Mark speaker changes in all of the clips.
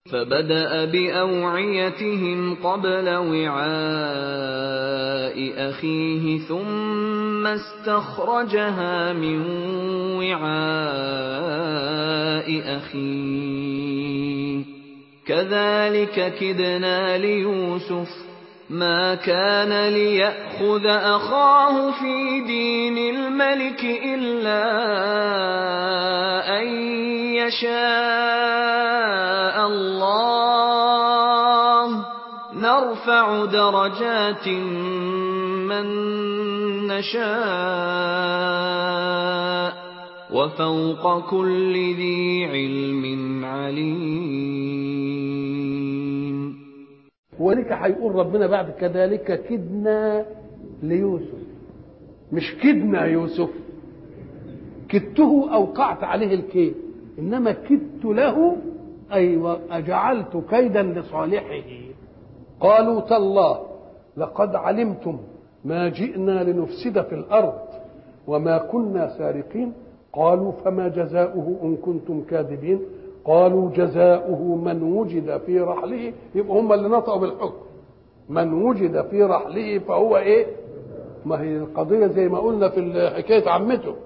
Speaker 1: فبدأ بأوعيتهم قبل وعاء أخيه ثم استخرجها من وعاء أخيه كذلك كدنا ليوسف ما كان ليأخذ أخاه في دين الملك إلا أن يشاء الله نرفع درجات من نشاء وفوق كل ذي علم عليم.
Speaker 2: ولك هيقول ربنا بعد كذلك كدنا ليوسف، مش كدنا يوسف، كدته أوقعت عليه الكيد، إنما كدت له أي أجعلت كيدا لصالحه. قالوا تالله لقد علمتم ما جئنا لنفسد في الأرض وما كنا سارقين. قالوا فما جزاؤه إن كنتم كاذبين. قالوا جزاؤه من وجد في رحله، يبقى هم اللي نطقوا بالحكم، من وجد في رحله فهو ايه؟ ما هي القضية زي ما قلنا في حكاية عمته.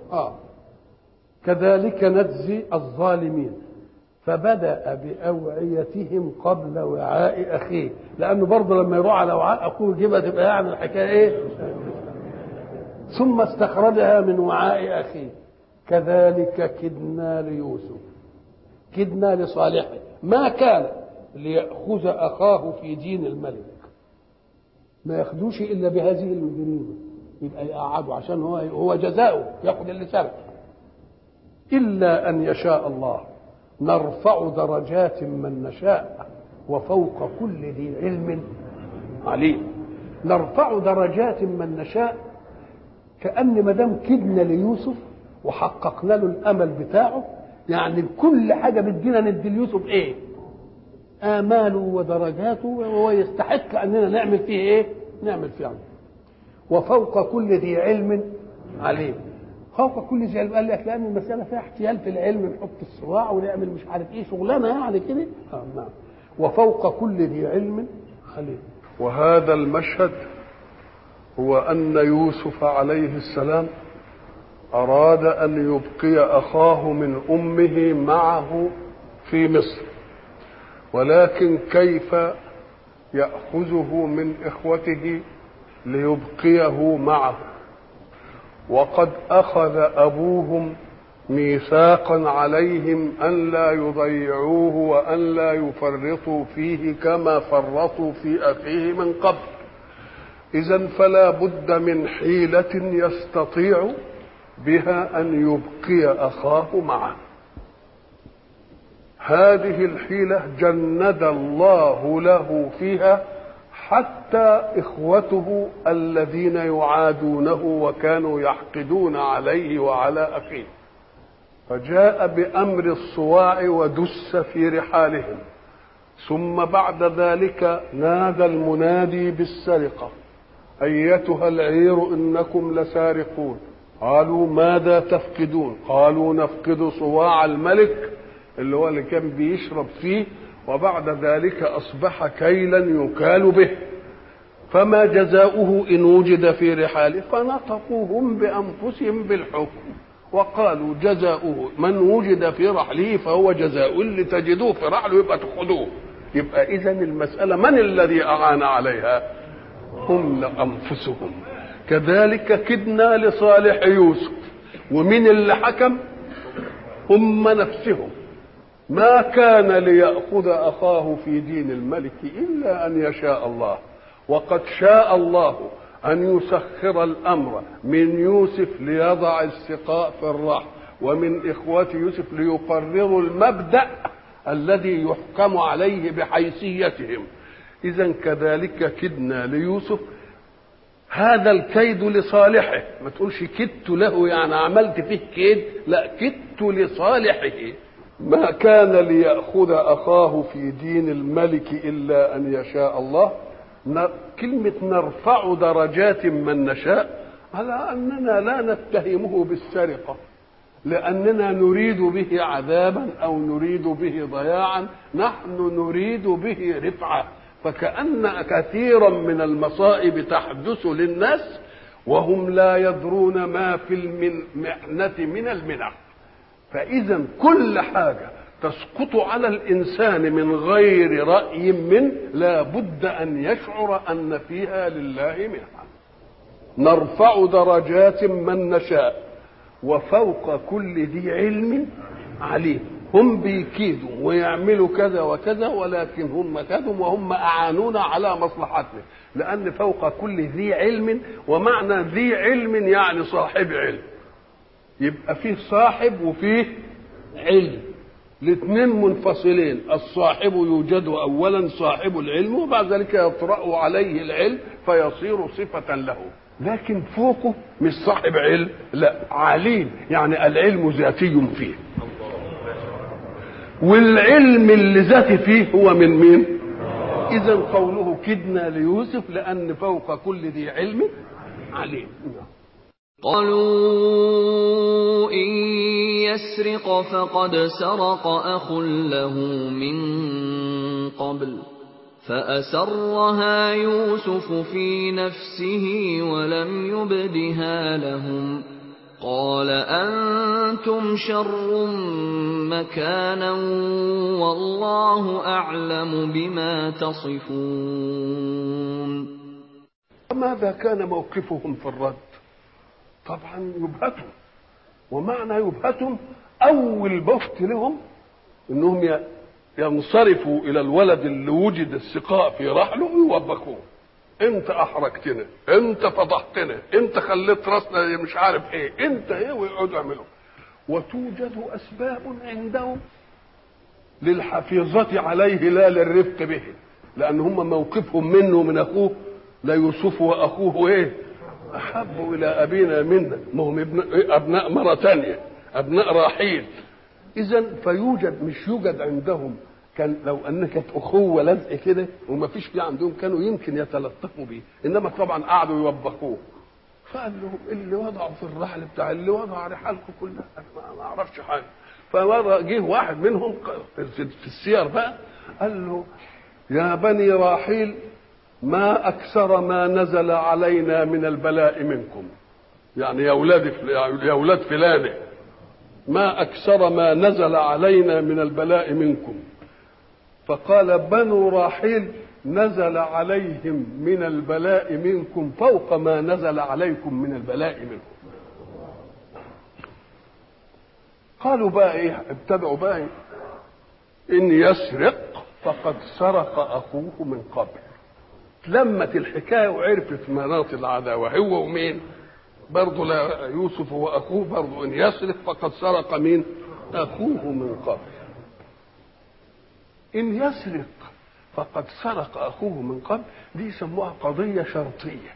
Speaker 2: كذلك نجزي الظالمين. فبدأ بأوعيتهم قبل وعاء أخيه، لأنه برضه لما يروح على وعاء أخوه جيبها تبقى يعني الحكاية إيه؟ ثم استخرجها من وعاء أخيه كذلك كدنا ليوسف، كدنا لصالحه ما كان ليأخذ أخاه في دين الملك، ما ياخدوش إلا بهذه الجريمة، يبقى يقعدوا عشان هو جزاؤه ياخد اللي سرق. إلا أن يشاء الله نرفع درجات من نشاء وفوق كل ذي علم عليم. نرفع درجات من نشاء، كأن ما دام كدنا ليوسف وحققنا له الأمل بتاعه، يعني كل حاجة بدينا ندي ليوسف إيه؟ آماله ودرجاته، وهو يستحق أننا نعمل فيه إيه؟ نعمل فيه عنه. وفوق كل ذي علم عليم. فوق كل ذي علم قال لك لأن المسألة فيها احتيال في العلم، نحط الصراع ونعمل مش عارف إيه شغلانة يعني كده. نعم. وفوق كل ذي علم عليم.
Speaker 3: وهذا المشهد هو أن يوسف عليه السلام أراد أن يبقي أخاه من أمه معه في مصر، ولكن كيف يأخذه من إخوته ليبقيه معه؟ وقد أخذ أبوهم ميثاقا عليهم أن لا يضيعوه وأن لا يفرطوا فيه كما فرطوا في أخيه من قبل. إذن فلا بد من حيلة يستطيع بها أن يبقي أخاه معه. هذه الحيلة جند الله له فيها حتى إخوته الذين يعادونه وكانوا يحقدون عليه وعلى أخيه، فجاء بأمر الصواع ودس في رحالهم. ثم بعد ذلك نادى المنادي بالسرقة: أيتها العير إنكم لسارقون. قالوا ماذا تفقدون؟ قالوا نفقد صواع الملك اللي كان بيشرب فيه، وبعد ذلك أصبح كيلا يكال به، فما جزاؤه إن وجد في رحاله؟ فنطقوا هم بأنفسهم بالحكم وقالوا جزاؤه من وجد في رحله فهو جزاء، اللي تجدوه في رحله يبقى تأخذوه. يبقى إذن المسألة من الذي أعان عليها؟ هم أنفسهم. كذلك كدنا لصالح يوسف، ومن اللي حكم؟ هم نفسهم. ما كان ليأخذ أخاه في دين الملك إلا أن يشاء الله، وقد شاء الله أن يسخر الأمر من يوسف ليضع السقاء في الرحم، ومن إخوة يوسف ليقرروا المبدأ الذي يحكم عليه بحيثيتهم. إذن كذلك كدنا ليوسف، هذا الكيد لصالحه، ما تقولش كدت له يعني عملت فيه كيد، لا، كدت لصالحه. ما كان ليأخذ أخاه في دين الملك إلا أن يشاء الله. كلمة نرفع درجات من نشاء على أننا لا نتهمه بالسرقة، لأننا نريد به عذابا أو نريد به ضياعا، نحن نريد به رفعة. فكأن كثيرا من المصائب تحدث للناس وهم لا يدرون ما في المحنة من المنح. فإذا كل حاجة تسقط على الإنسان من غير رأي منه لا بد أن يشعر أن فيها لله منحة. نرفع درجات من نشاء وفوق كل ذي علم عليم. هم بيكيدوا ويعملوا كذا وكذا، ولكن هم كادوا وهم أعانونا على مصلحتنا، لأن فوق كل ذي علم، ومعنى ذي علم يعني صاحب علم. يبقى فيه صاحب وفيه علم، الاثنين منفصلين. الصاحب يوجد أولا صاحب العلم، وبعد ذلك يطرأ عليه العلم فيصير صفة له. لكن فوقه مش صاحب علم، لا، عليم، يعني العلم ذاتي فيه، والعلم اللي ذاتي فيه هو من مين؟ إذا قوله كدنا ليوسف لأن فوق كل ذي علم عليم.
Speaker 1: قالوا إن يسرق فقد سرق أخ له من قبل فأسرها يوسف في نفسه ولم يبدها لهم قال أنتم شر مكانا والله أعلم بما تصفون.
Speaker 3: ماذا كان موقفهم في الرد؟ طبعا يبهتهم، ومعنى يبهتهم أول بفت لهم إنهم ينصرفوا إلى الولد اللي وجد السقاء في رحله ويوبخوه. انت احرجتنا، انت فضحتنا، انت خليت راسنا مش عارف ايه، انت ايه، ويقعدوا يعملوا. وتوجد اسباب عندهم للحفيظة عليه لا للرفق به، لان هم موقفهم منه ومن اخوه لا يوسف واخوه ايه احب الى ابينا منا، ما هم ابناء مرة تانية، ابناء راحيل. اذا فيوجد، مش يوجد عندهم، كان لو ان كانت اخوه لزق كده وما فيش في عندهم كانوا يمكن يتلطفوا بيه، انما طبعا قعدوا يوبخوه. فقال لهم اللي وضعوا في الرحل بتاع اللي وضع رحالكم كلها ما اعرفش حاجه. فمره جه واحد منهم في السير بقى قال له يا بني راحيل ما اكثر ما نزل علينا من البلاء منكم، يعني يا اولاد فلانه، ما اكثر ما نزل علينا من البلاء منكم. فقال بنو راحيل نزل عليهم من البلاء منكم فوق ما نزل عليكم من البلاء منهم. قالوا بقى ايه، ابتدعوا بقى إيه؟ ان يسرق فقد سرق اخوه من قبل. لمت الحكايه وعرفت مناط العداوه، هو ومين برضه، لا يوسف واخوه برضه، ان يسرق فقد سرق مين؟ اخوه من قبل. إن يسرق فقد سرق أخوه من قبل، دي يسموها قضية شرطية.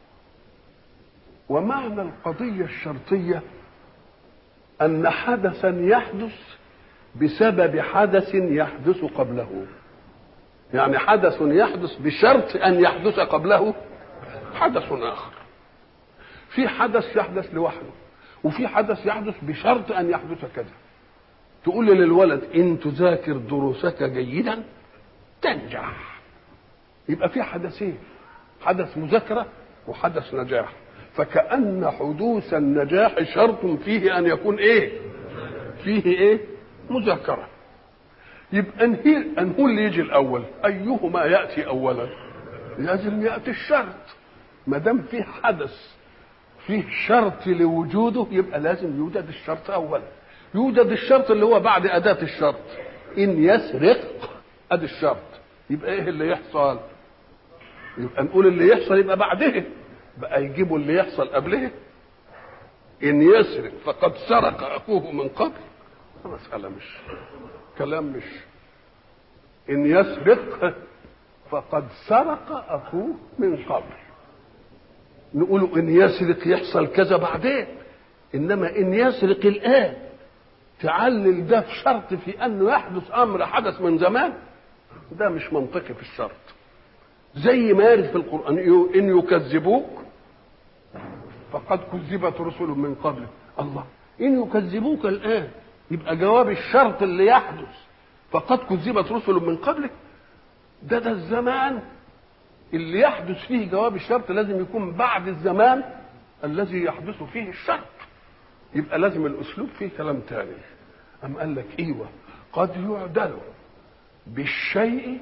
Speaker 3: ومعنى القضية الشرطية أن حدثا يحدث بسبب حدث يحدث قبله، يعني حدث يحدث بشرط أن يحدث قبله حدث آخر. في حدث يحدث لوحده، وفي حدث يحدث بشرط أن يحدث كذا. تقول للولد إن تذاكر دروسك جيدا تنجح، يبقى في حدثين، حدث مذاكرة وحدث نجاح. فكأن حدوث النجاح شرط فيه أن يكون إيه؟ فيه إيه؟ مذاكرة. يبقى أنهو اللي يجي الأول، أيهما يأتي أولا؟ لازم يأتي الشرط. ما دام فيه حدث فيه شرط لوجوده يبقى لازم يوجد الشرط أولا. يوجد الشرط اللي هو بعد أداة الشرط، إن يسرق أدي الشرط، يبقى إيه اللي يحصل؟ يبقى نقول اللي يحصل يبقى بعده، بقى يجيبوا اللي يحصل قبله. إن يسرق فقد سرق أخوه من قبل، مسألة مش كلام، مش إن يسرق فقد سرق أخوه من قبل. نقول إن يسرق يحصل كذا بعدين، إنما إن يسرق الآن تعلل ده في شرط في أنه يحدث أمر حدث من زمان، ده مش منطقي في الشرط. زي ما يرد في القرآن إن يكذبوك فقد كذبت رسل من قبل. الله، إن يكذبوك الآن يبقى جواب الشرط اللي يحدث فقد كذبت رسل من قبلك. ده الزمان اللي يحدث فيه جواب الشرط لازم يكون بعد الزمان الذي يحدث فيه الشرط. يبقى لازم الأسلوب فيه كلام تاني. أم قال لك إيوه قد يعدل بالشيء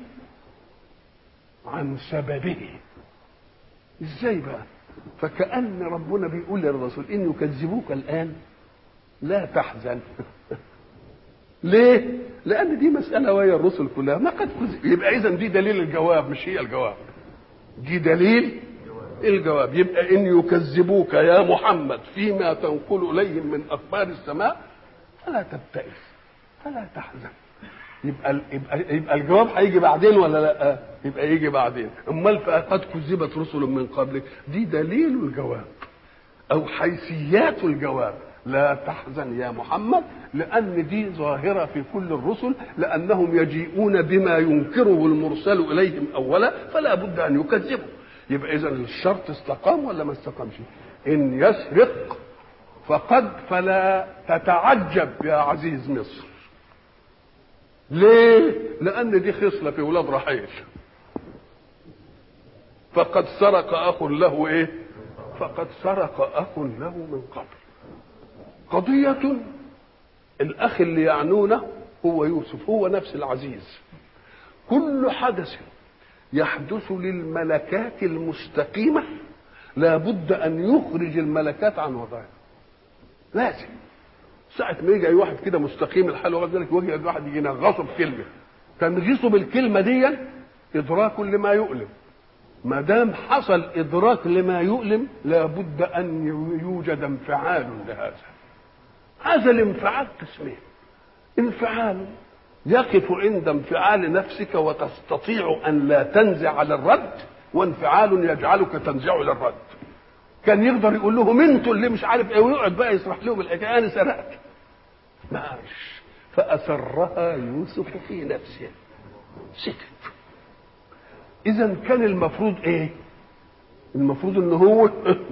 Speaker 3: عن سببه. ازاي بقى؟ فكأن ربنا بيقول للرسول إن يكذبوك الآن لا تحزن. ليه؟ لأن دي مسألة وهي الرسل كلها ما قد كذب. يبقى إذن دي دليل الجواب مش هي الجواب، دي دليل الجواب. يبقى إن يكذبوك يا محمد فيما تنقل إليهم من أخبار السماء فلا تبتئس فلا تحزن. يبقى الجواب هيجي بعدين ولا لا؟ يبقى يجي بعدين. امال فقد كذبت رسل من قبلك دي دليل الجواب او حيثيات الجواب. لا تحزن يا محمد لان دي ظاهره في كل الرسل لانهم يجيئون بما ينكره المرسل اليهم اولا فلا بد ان يكذبوا. يبقى اذا الشرط استقام ولا ما استقامش؟ ان يسرق فقد فلا تتعجب يا عزيز مصر. ليه؟ لأن دي خصلة في ولاد رحيل. فقد سرق أخ له إيه؟ فقد سرق أخ له من قبل. قضية الأخ اللي يعنونه هو يوسف، هو نفس العزيز. كل حدث يحدث للملكات المستقيمة لا بد أن يخرج الملكات عن وضعها. لازم ساعة ما يجي أي واحد كده مستقيم الحال وغير ذلك وجه واحد يجي ينغصه بكلمة، تنغيصه بالكلمة دي إدراك لما يؤلم. ما دام حصل إدراك لما يؤلم لابد أن يوجد انفعال لهذا. هذا الانفعال قسمين: انفعال يقف عند انفعال نفسك وتستطيع أن لا تنزع على الرد، وانفعال يجعلك تنزع للرد. كان يقدر يقول لهم انتوا اللي مش عارف ايه ويقعد بقى يشرح لهم الحكايه انا سرقت. ماشي. فأسرها يوسف في نفسه، سكت. إذا كان المفروض إيه؟ المفروض إن هو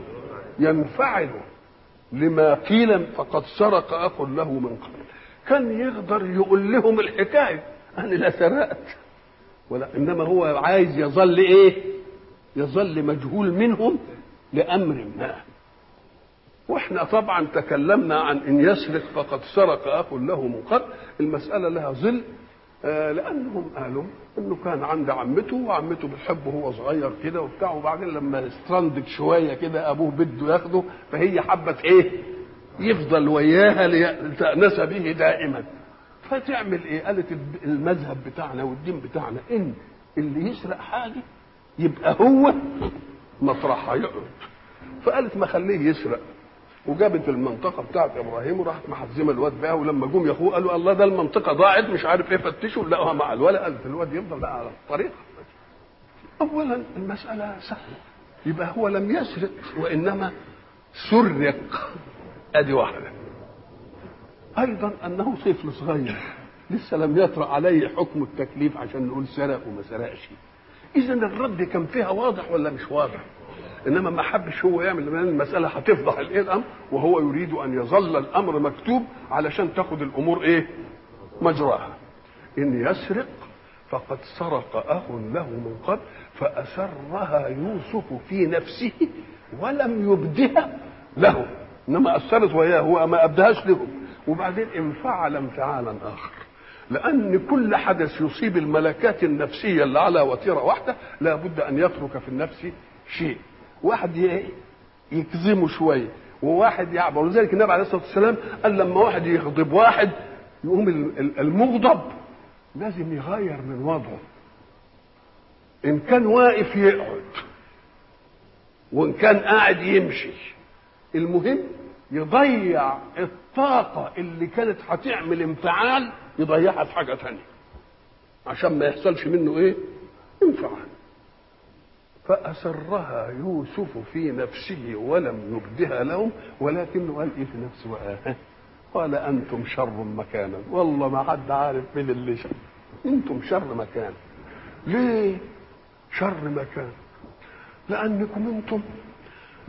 Speaker 3: ينفعل لما قيل فقد سرق أخ له من قبل. كان يقدر يقول لهم الحكاية أنا لا سرقت ولا، إنما هو عايز يظل إيه؟ يظل مجهول منهم لأمر ما. واحنا طبعا تكلمنا عن ان يسرق فقد سرق اخ له من قبل. المساله لها ظل لانهم قالوا انه كان عند عمته وعمته بتحبه وهو صغير كده وبتاع، وبعدين لما استرندت شويه كده ابوه بده ياخده فهي حبت ايه؟ يفضل وياها لتأنس به دائما. فتعمل ايه؟ قالت المذهب بتاعنا والدين بتاعنا ان اللي يسرق حاجه يبقى هو مطرحها يقعد. فقالت ما خليه يسرق، وجابت المنطقه بتاعت ابراهيم وراحت محزمه الواد بقى. ولما جم ياخوه قالوا الله ده المنطقه ضاعت مش عارف ايه، فتشوا لقوها مع الولد. قالت الواد يفضل بقى على الطريق. اولا المساله سهله، يبقى هو لم يسرق وانما سرق. ادي واحده. ايضا انه طفل صغير لسه لم يطرأ عليه حكم التكليف عشان نقول سرق وما سرقش. اذا الرد كان فيها واضح ولا مش واضح؟ انما ما حبش هو يعمل، لان المساله هتفضح الايه الامر، وهو يريد ان يظل الامر مكتوب علشان تاخد الامور ايه؟ مجراها. ان يسرق فقد سرق اخ له من قبل فاسرها يوسف في نفسه ولم يبدها له. انما اثرت وياه هو ما ابدهاش لهم. وبعدين انفعل انفعالا اخر، لان كل حدث يصيب الملكات النفسيه اللي على وتيره واحده لا بد ان يترك في النفس شيء. واحد يكظمه شويه وواحد يعبر. ولذلك النبي عليه الصلاه والسلام قال لما واحد يغضب واحد يقوم المغضب لازم يغير من وضعه. ان كان واقف يقعد وان كان قاعد يمشي. المهم يضيع الطاقه اللي كانت هتعمل انفعال يضيعها في حاجه ثانيه عشان ما يحصلش منه ايه؟ انفعال. فأسرها يوسف في نفسه ولم يبدها لهم ولكنه قال ايه في نفسه؟ قال انتم شر مكانا. والله ما حد عارف مين اللي شر. انتم شر مكان. ليه شر مكان؟ لانكم انتم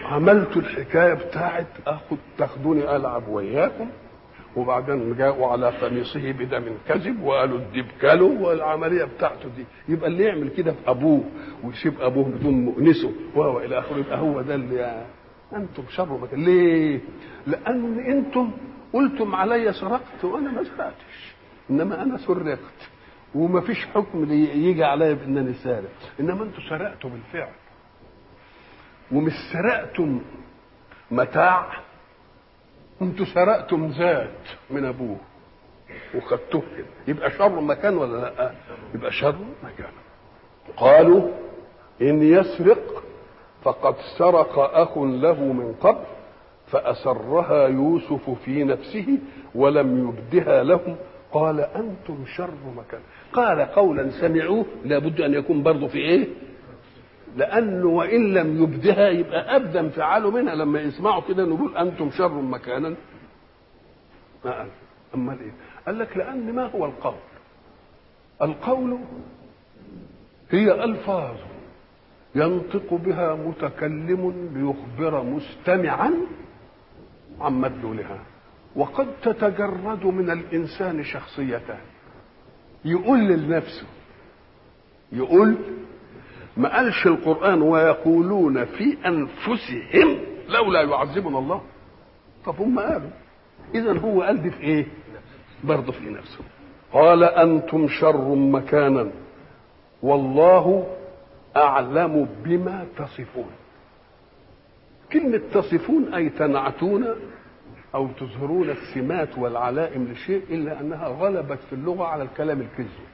Speaker 3: عملت الحكايه بتاعت تاخدوني العب وياكم، وبعدين جاءوا على قميصه بدم كذب وقالوا الديب كلوا، والعمليه بتاعته دي. يبقى اللي يعمل كده في ابوه ويسيب ابوه بدون مؤنسه وهو الى اخره، يبقى هو ده اللي انتم شر مكان. ليه؟ لان انتم قلتم علي سرقت وانا ما سرقتش، انما انا سرقت وما فيش حكم يجي عليا بانني سارق، انما انتم سرقتوا بالفعل، ومش سرقتم متاع، انتوا سرقتم ذات من ابوه وخدتوه كده، يبقى شر مكان ولا لا؟ يبقى شر مكان. قالوا ان يسرق فقد سرق اخ له من قبل فاسرها يوسف في نفسه ولم يبدها لهم قال انتم شر مكان. قال قولا سمعوه لابد ان يكون برضه في ايه؟ لانه وان لم يبدها يبقى ابدا انفعاله منها لما يسمعوا كده نقول انتم شر مكانا. ما قال امال ايه؟ قال لك لان ما هو القول؟ القول هي الفاظ ينطق بها متكلم ليخبر مستمعا عن مدلولها، وقد تتجرد من الانسان شخصيتان. يقول لنفسه، يقول، ما قالش القرآن ويقولون في أنفسهم لولا يعذبنا الله. طب هم قالوا، إذن هو قال دي في إيه؟ برضه في نفسه. قال أنتم شر مكانا والله أعلم بما تصفون. كلمة تصفون أي تنعتون أو تظهرون السمات والعلائم لشيء، إلا أنها غلبت في اللغة على الكلام الكذب.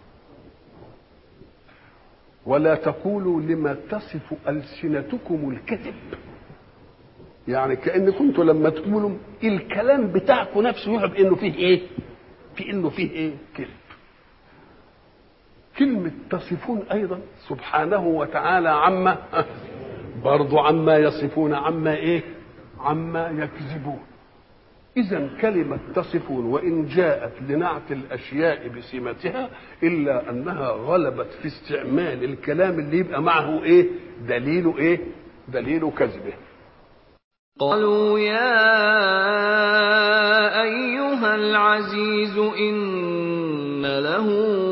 Speaker 3: ولا تقولوا لما تصف ألسنتكم الكذب، يعني كأن كنتوا لما تقولوا الكلام بتاعكم نفسه يعب انه فيه ايه؟ في انه فيه ايه؟ كذب. كلمة تصفون ايضا سبحانه وتعالى عما برضو عما يصفون، عما ايه؟ عما يكذبون. إذا كلمة تصفون وإن جاءت لنعت الأشياء بسمتها إلا أنها غلبت في استعمال الكلام اللي يبقى معه إيه؟ دليل إيه؟ دليل كذبه.
Speaker 1: قالوا يا أيها العزيز إن له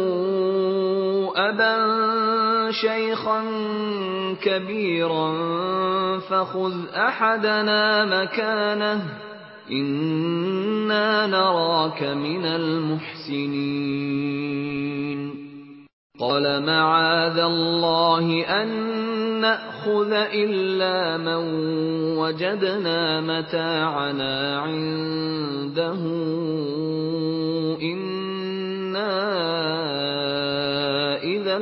Speaker 1: أبا شيخا كبيرا فخذ أحدنا مكانه إنا نراك من المحسنين. قال معاذ الله أن نأخذ إلا من وجدنا متاعنا عنده إنا إذا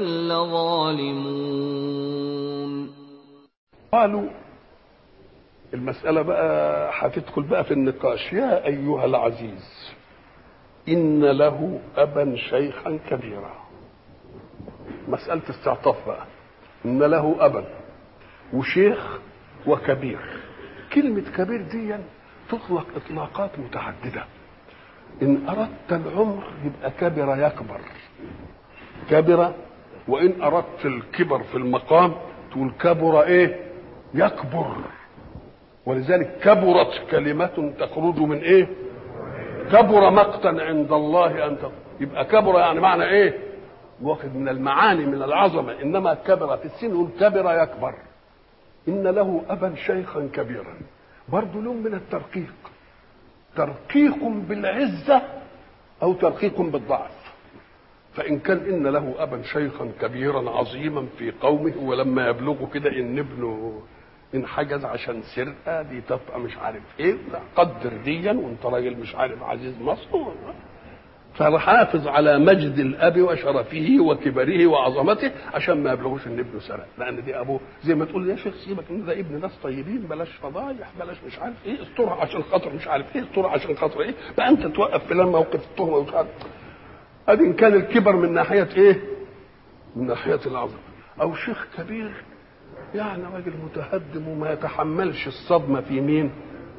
Speaker 1: لظالمون.
Speaker 3: قالوا المسألة بقى هتدخل بقى في النقاش. يا أيها العزيز إن له أبا شيخا كبيرا. مسألة استعطاف بقى. إن له أبا وشيخ وكبير. كلمة كبير دي تطلق إطلاقات متعددة. إن أردت العمر يبقى كبر يكبر، كبر. وإن أردت الكبر في المقام تقول كبر إيه؟ يكبر. ولذلك كبرت كلمة تخرج من ايه؟ كبر مقتا عند الله ان يبقى كبر يعني معنى ايه؟ واخد من المعاني من العظمة. انما كبر في السن يقول كبر يكبر. ان له ابا شيخا كبيرا، برضه لهم من الترقيق، ترقيق بالعزة او ترقيق بالضعف. فان كان ان له ابا شيخا كبيرا عظيما في قومه، ولما يبلغوا كده ان ابنه انحجز عشان سرقه دي تبقى مش عارف ايه، لا قدر ديا وانت راجل مش عارف عزيز مصر، فحافظ على مجد الاب وشرفه وكبره وعظمته عشان ما يبلغوش ان ابنه سرق، لان دي ابوه. زي ما تقول يا شيخ سيبك ان ده ابن ناس طيبين، بلاش فضايح، بلاش مش عارف ايه، استرها عشان خاطر مش عارف ايه، استرها عشان خاطر ايه، بقى انت توقف في لما موقف التهمه ومش عارف. ادي ان كان الكبر من ناحيه ايه؟ من ناحيه العظمه. او شيخ كبير يعني راجل متهدم وما يتحملش الصدمه في مين؟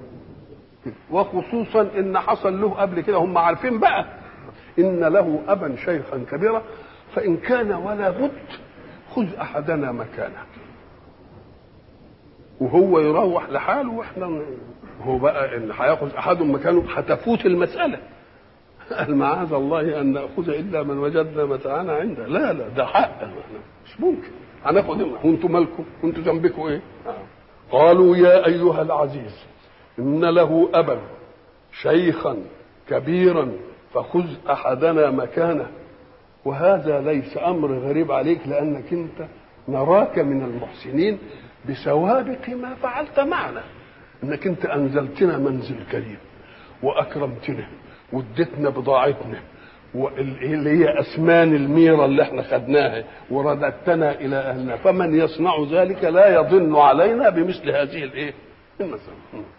Speaker 3: وخصوصا ان حصل له قبل كده، هم عارفين بقى ان له ابا شيخا كبيرا، فان كان ولا بد خذ احدنا مكانه. وهو يروح لحاله واحنا هو بقى اللي هياخذ احد مكانه هتفوت المساله. قال معاذ الله ان ناخذ الا من وجدنا متاعنا عنده. لا ده حق مش ممكن هناخد. وانتم مالكم؟ وانتم ذنبكم ايه؟ قالوا يا ايها العزيز ان له ابا شيخا كبيرا فخذ احدنا مكانه. وهذا ليس امر غريب عليك، لانك انت نراك من المحسنين بسوابق ما فعلت معنا، انك انت انزلتنا منزل كريم واكرمتنا واديتنا بضاعتنا واللي هي اسمان الميره اللي احنا خدناها ورددتنا الى اهلنا، فمن يصنع ذلك لا يضن علينا بمثل هذه الايه المسألة.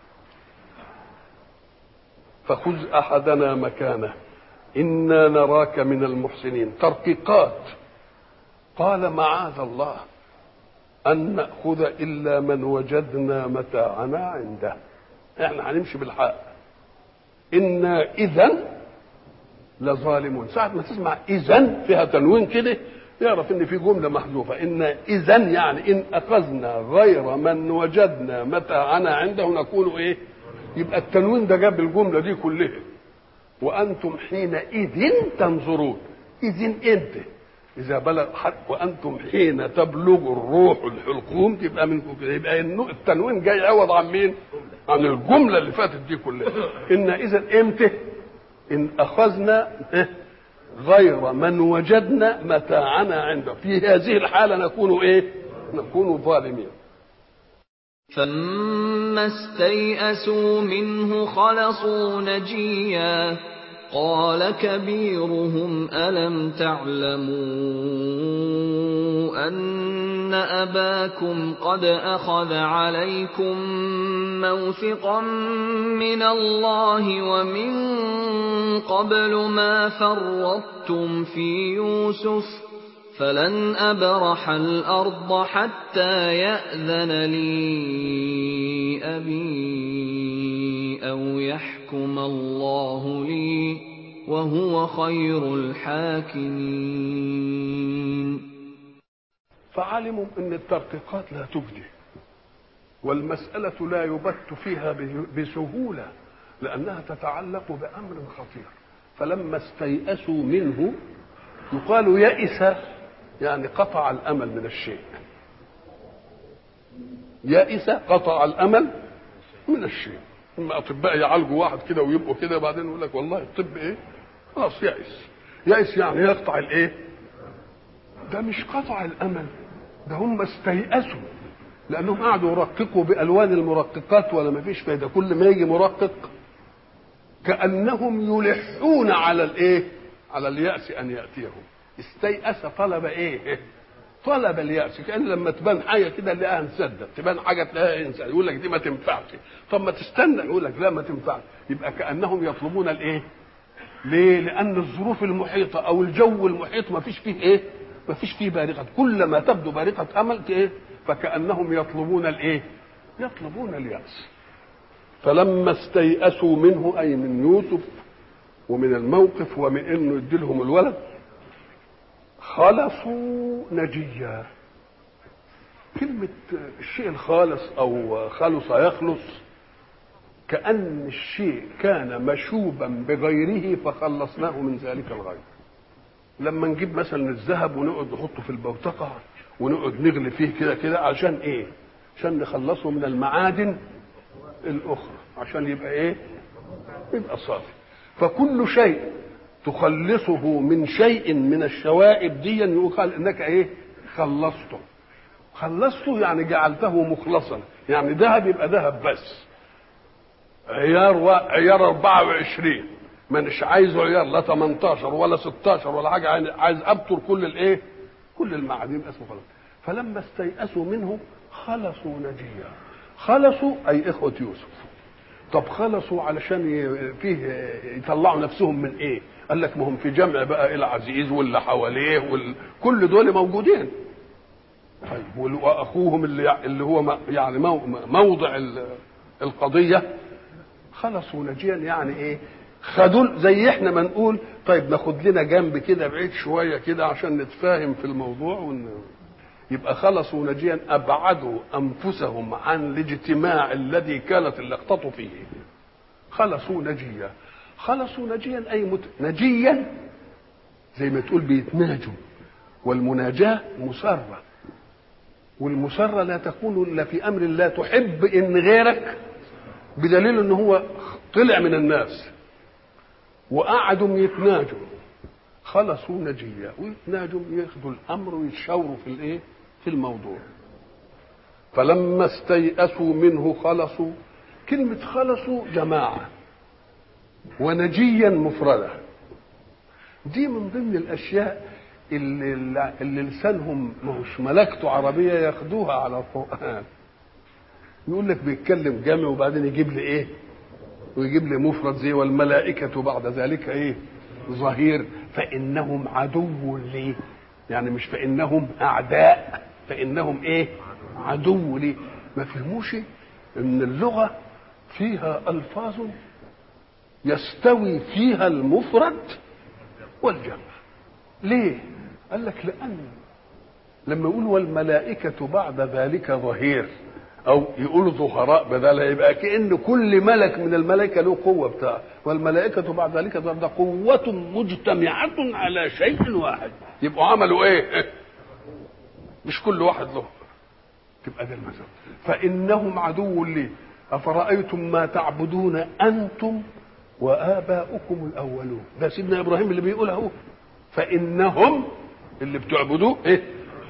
Speaker 3: فخذ احدنا مكانه انا نراك من المحسنين. ترقيقات. قال معاذ الله ان ناخذ الا من وجدنا متاعنا عنده. احنا هنمشي بالحق. انا اذا لظالمون. ساعة ما تسمع اذا فيها تنوين كده يعرف ان في جمله محذوفه. انا اذا يعني ان اخذنا غير من وجدنا متاعنا عنده نكون ايه؟ يبقى التنوين ده جاب الجمله دي كلها. وانتم حينئذ تنظرون. اذن انت اذا بلغ حد وانتم حين تبلغ الروح الحلقوم تبقى منكم كده. يبقى التنوين جاي عوض عن مين؟ عن الجمله اللي فاتت دي كلها. ان اذا امتى؟ ان اخذنا غير من وجدنا متاعنا عنده. في هذه الحاله نكون ايه؟ نكون ظالمين.
Speaker 1: فلما استيئسوا منه خلصوا نجيا قال كبيرهم ألم تعلموا أن أباكم قد أخذ عليكم موثقا من الله ومن قبل ما فرطتم في يوسف فلن أبرح الأرض حتى يأذن لي أبي أو يحكم الله لي وهو خير الحاكمين.
Speaker 3: فعلموا أن الترقيقات لا تبدي والمسألة لا يبت فيها بسهولة لأنها تتعلق بأمر خطير. فلما استيأسوا منه يقال يئس يعني قطع الأمل من الشيء. يئس قطع الأمل من الشيء. اما اطباء يعالجوا واحد كده ويبقوا كده بعدين يقول لك والله الطب ايه خلاص يئس. يئس يعني يقطع الايه؟ ده مش قطع الامل، ده هم استيأسوا لانهم قعدوا يرققوا بالوان المرققات ولا ما فيش فايده. كل ما يجي مرقق كانهم يلحون على الايه؟ على اليأس ان ياتيهم. استيأس طلب ايه؟ طلب اليأس. كأن لما تبان حاجه كده تلاقيها انسدت، تبان حاجه تلاقيها انسدت، يقول لك دي ما تنفعش. طب ما تستنى، يقول لك لا ما تنفعش. يبقى كأنهم يطلبون الايه؟ ليه؟ لأن الظروف المحيطه او الجو المحيط ما فيش فيه ايه؟ ما فيش فيه بارقه. كلما تبدو بارقه امل ايه؟ فكأنهم يطلبون الايه؟ يطلبون اليأس. فلما استيأسوا منه اي من يوسف ومن الموقف ومن انه يديلهم الولد خلصوا نجيا. كلمة الشيء الخالص أو خلص يخلص كأن الشيء كان مشوبا بغيره فخلصناه من ذلك الغير. لما نجيب مثلا الذهب ونقعد نحطه في البوتقة ونقعد نغلي فيه كده كده عشان إيه؟ عشان نخلصه من المعادن الأخرى عشان يبقى إيه؟ يبقى صافي. فكل شيء تخلصه من شيء من الشوائب دي يقال انك ايه؟ خلصته. خلصته يعني جعلته مخلصا. يعني ذهب يبقى ذهب بس. عيار 24 مانيش عايزه عيار لا 18 ولا 16 ولا حاجه، عايز ابطر كل الايه؟ كل المعادن اسمه خلاص. فلما استيأسوا منه خلصوا نجيا. خلصوا اي اخوه يوسف. طب خلصوا علشان فيه يطلعوا نفسهم من ايه؟ قال لك ما هم في جمع بقى العزيز واللي حواليه كل دول موجودين. طيب واخوهم اللي هو يعني موضع القضيه. خلصوا نجيا يعني ايه؟ خدوا زي احنا ما نقول طيب ناخد لنا جنب كده بعيد شويه كده عشان نتفاهم في الموضوع يبقى خلصوا نجيا، أبعدوا أنفسهم عن الاجتماع الذي كانت اللقطة فيه. خلصوا نجيا، خلصوا نجيا أي نجيا زي ما تقول بيتناجوا. والمناجاة مسرة، والمسرة لا تكون إلا في أمر لا تحب إن غيرك، بدليل إن هو طلع من الناس وقعدوا يتناجوا. خلصوا نجيا، ويتناجوا ياخدوا الأمر ويتشاوروا في الإيه؟ في الموضوع. فلما استيأسوا منه خلصوا. كلمة خلصوا جماعة ونجيا مفردة، دي من ضمن الأشياء اللي لسانهم مش ملكته عربية ياخدوها على القرآن. يقول لك بيتكلم جمع وبعدين يجيب لي ايه؟ ويجيب لي مفرد زي والملائكة بعد ذلك ايه؟ ظهير. فإنهم عدو لي، يعني مش فإنهم أعداء، فإنهم ايه؟ عدو لي. ما فهموش ان اللغة فيها ألفاظ يستوي فيها المفرد والجمع. ليه؟ قال لك لأن لما يقول والملائكة بعد ذلك ظهير أو يقول ظهراء بدل، يبقى كأن كل ملك من الملائكة له قوة بتاعه. والملائكة بعد ذلك ده قوة مجتمعة على شيء واحد. يبقوا عملوا إيه؟ مش كل واحد له. تبقى ده المثل. فإنهم عدو لي أفرأيتم ما تعبدون أنتم وآباؤكم الأولون. ده سيدنا إبراهيم اللي بيقوله هو. فإنهم اللي بتعبدوه إيه؟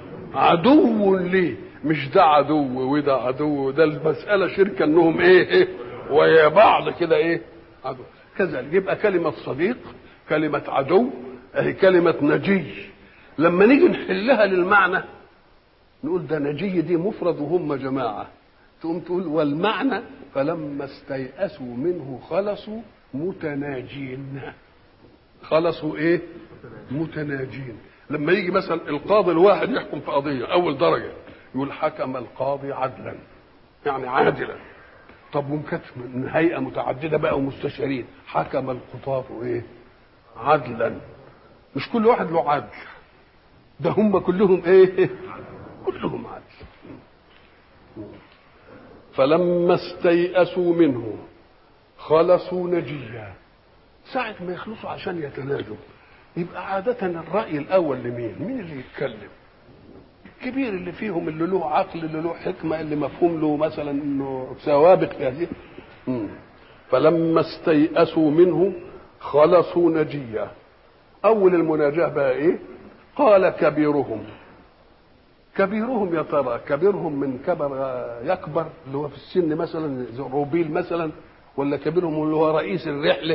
Speaker 3: عدو لي. مش ده عدو وده عدو، ده المسألة شركة انهم ايه ويا بعض كده ايه عدو. كذلك يبقى كلمة صديق، كلمة عدو، اهي كلمة نجي. لما نيجي نحلها للمعنى نقول ده نجي دي مفرد وهم جماعة، تقوم تقول والمعنى فلما استيأسوا منه خلصوا متناجين. خلصوا ايه؟ متناجين. لما يجي مثلا القاضي الواحد يحكم في قضية أول درجة يقول حكم القاضي عدلا، يعني عادلا. طب وكانت من هيئة متعددة بقى ومستشارين، حكم القضاة ايه؟ عدلا. مش كل واحد له عدل، ده هم كلهم ايه؟ كلهم عدل. فلما استيأسوا منه خلصوا نجيا. ساعة ما يخلصوا عشان يتناجوا يبقى عادة الرأي الأول لمين؟ مين اللي يتكلم؟ الكبير اللي فيهم، اللي له عقل، اللي له حكمة، اللي مفهوم له مثلا انه سوابق في هذه. فلما استيأسوا منه خلصوا نجيا. أول المناجاة بقى إيه؟ قال كبيرهم. كبيرهم يا ترى كبيرهم من كبر يكبر اللي هو في السن مثلا زي روبيل مثلا، ولا كبيرهم اللي هو رئيس الرحلة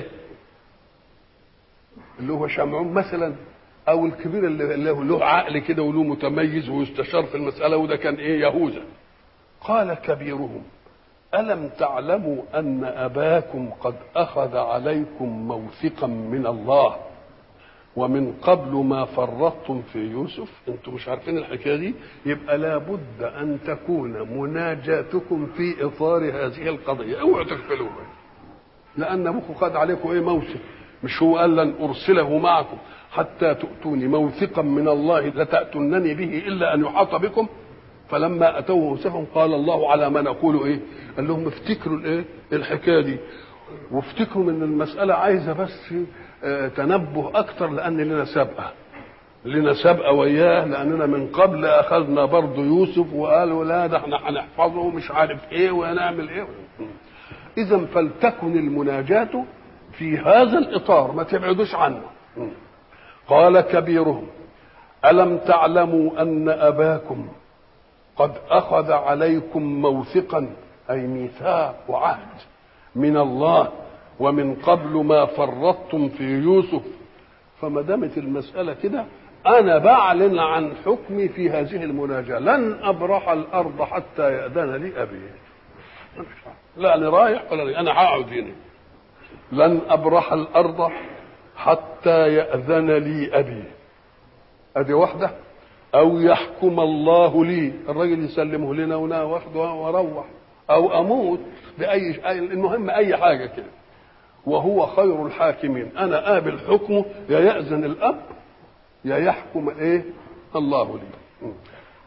Speaker 3: اللي هو شمعون مثلا، او الكبير اللي له عقل كده وله متميز ويستشار في المسألة، وده كان ايه؟ يهوذا. قال كبيرهم ألم تعلموا أن أباكم قد أخذ عليكم موثقا من الله ومن قبل ما فرطتم في يوسف؟ انتم مش عارفين الحكاية دي؟ يبقى لابد أن تكون مناجاتكم في إطار هذه القضية، اوعوا تغفلوها، لأن أبوكم خد عليكم ايه؟ موثق. مش هو قال لن أرسله معكم حتى تؤتوني موثقا من الله لتأتونني به إلا أن يحاط بكم؟ فلما أتوه موثقا قال الله على ما نقول إيه؟ قال لهم افتكروا الإيه؟ الحكاية دي، وافتكروا ان المسألة عايزة بس تنبه أكتر، لأن لنا سابقة وياه، لأننا من قبل أخذنا برضو يوسف وقالوا لا ده احنا هنحفظه مش عارف إيه ونعمل إيه. إذا فلتكن المناجاة في هذا الإطار، ما تبعدوش عنه. قال كبيرهم ألم تعلموا أن أباكم قد أخذ عليكم موثقا، أي ميثاق وعهد من الله ومن قبل ما فرطتم في يوسف؟ فما دامت المسألة كده أنا بعلن عن حكمي في هذه المناجاة، لن أبرح الأرض حتى يأذن لي أبي. لا أنا رايح ولا لي. أنا هقعد هنا، لن أبرح الأرض حتى يأذن لي أبي. أدي واحدة. أو يحكم الله لي، الرجل يسلمه لنا ونا واخده واروح، أو أموت بأي، المهم أي حاجة كده، وهو خير الحاكمين. أنا قابل حكمه، يا يأذن الأب يا يحكم إيه؟ الله لي.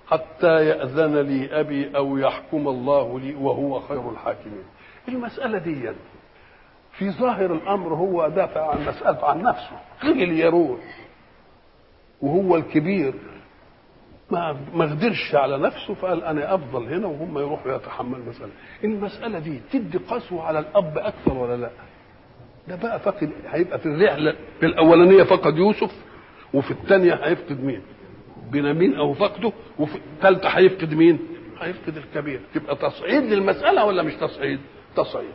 Speaker 3: حتى يأذن لي أبي أو يحكم الله لي وهو خير الحاكمين. المسألة دي في ظاهر الأمر هو دافع عن مسألة عن نفسه، خجل يروح وهو الكبير ما قدرش على نفسه، فقال أنا أفضل هنا وهم يروحوا يتحمل مسألة. المسألة دي تدي قسوة على الأب أكثر ولا لا؟ ده بقى فقد، هيبقى في الرحلة في الأولانية فقد يوسف، وفي الثانية هيفقد مين؟ بنيامين أو فقده، وفي الثالثة هيفقد مين؟ هيفقد الكبير. تبقى تصعيد للمسألة ولا مش تصعيد؟ تصعيد.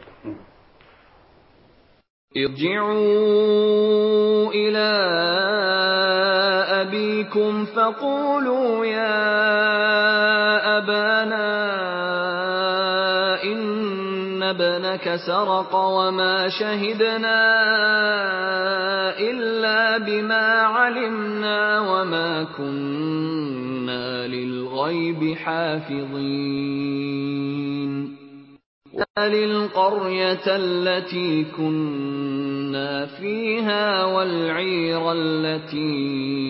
Speaker 1: ارجعوا إلى أبيكم فقولوا يا أبانا إن ابنك سرق وما شهدنا إلا بما علمنا وما كنا للغيب حافظين للقرية التي كنا فيها والعير التي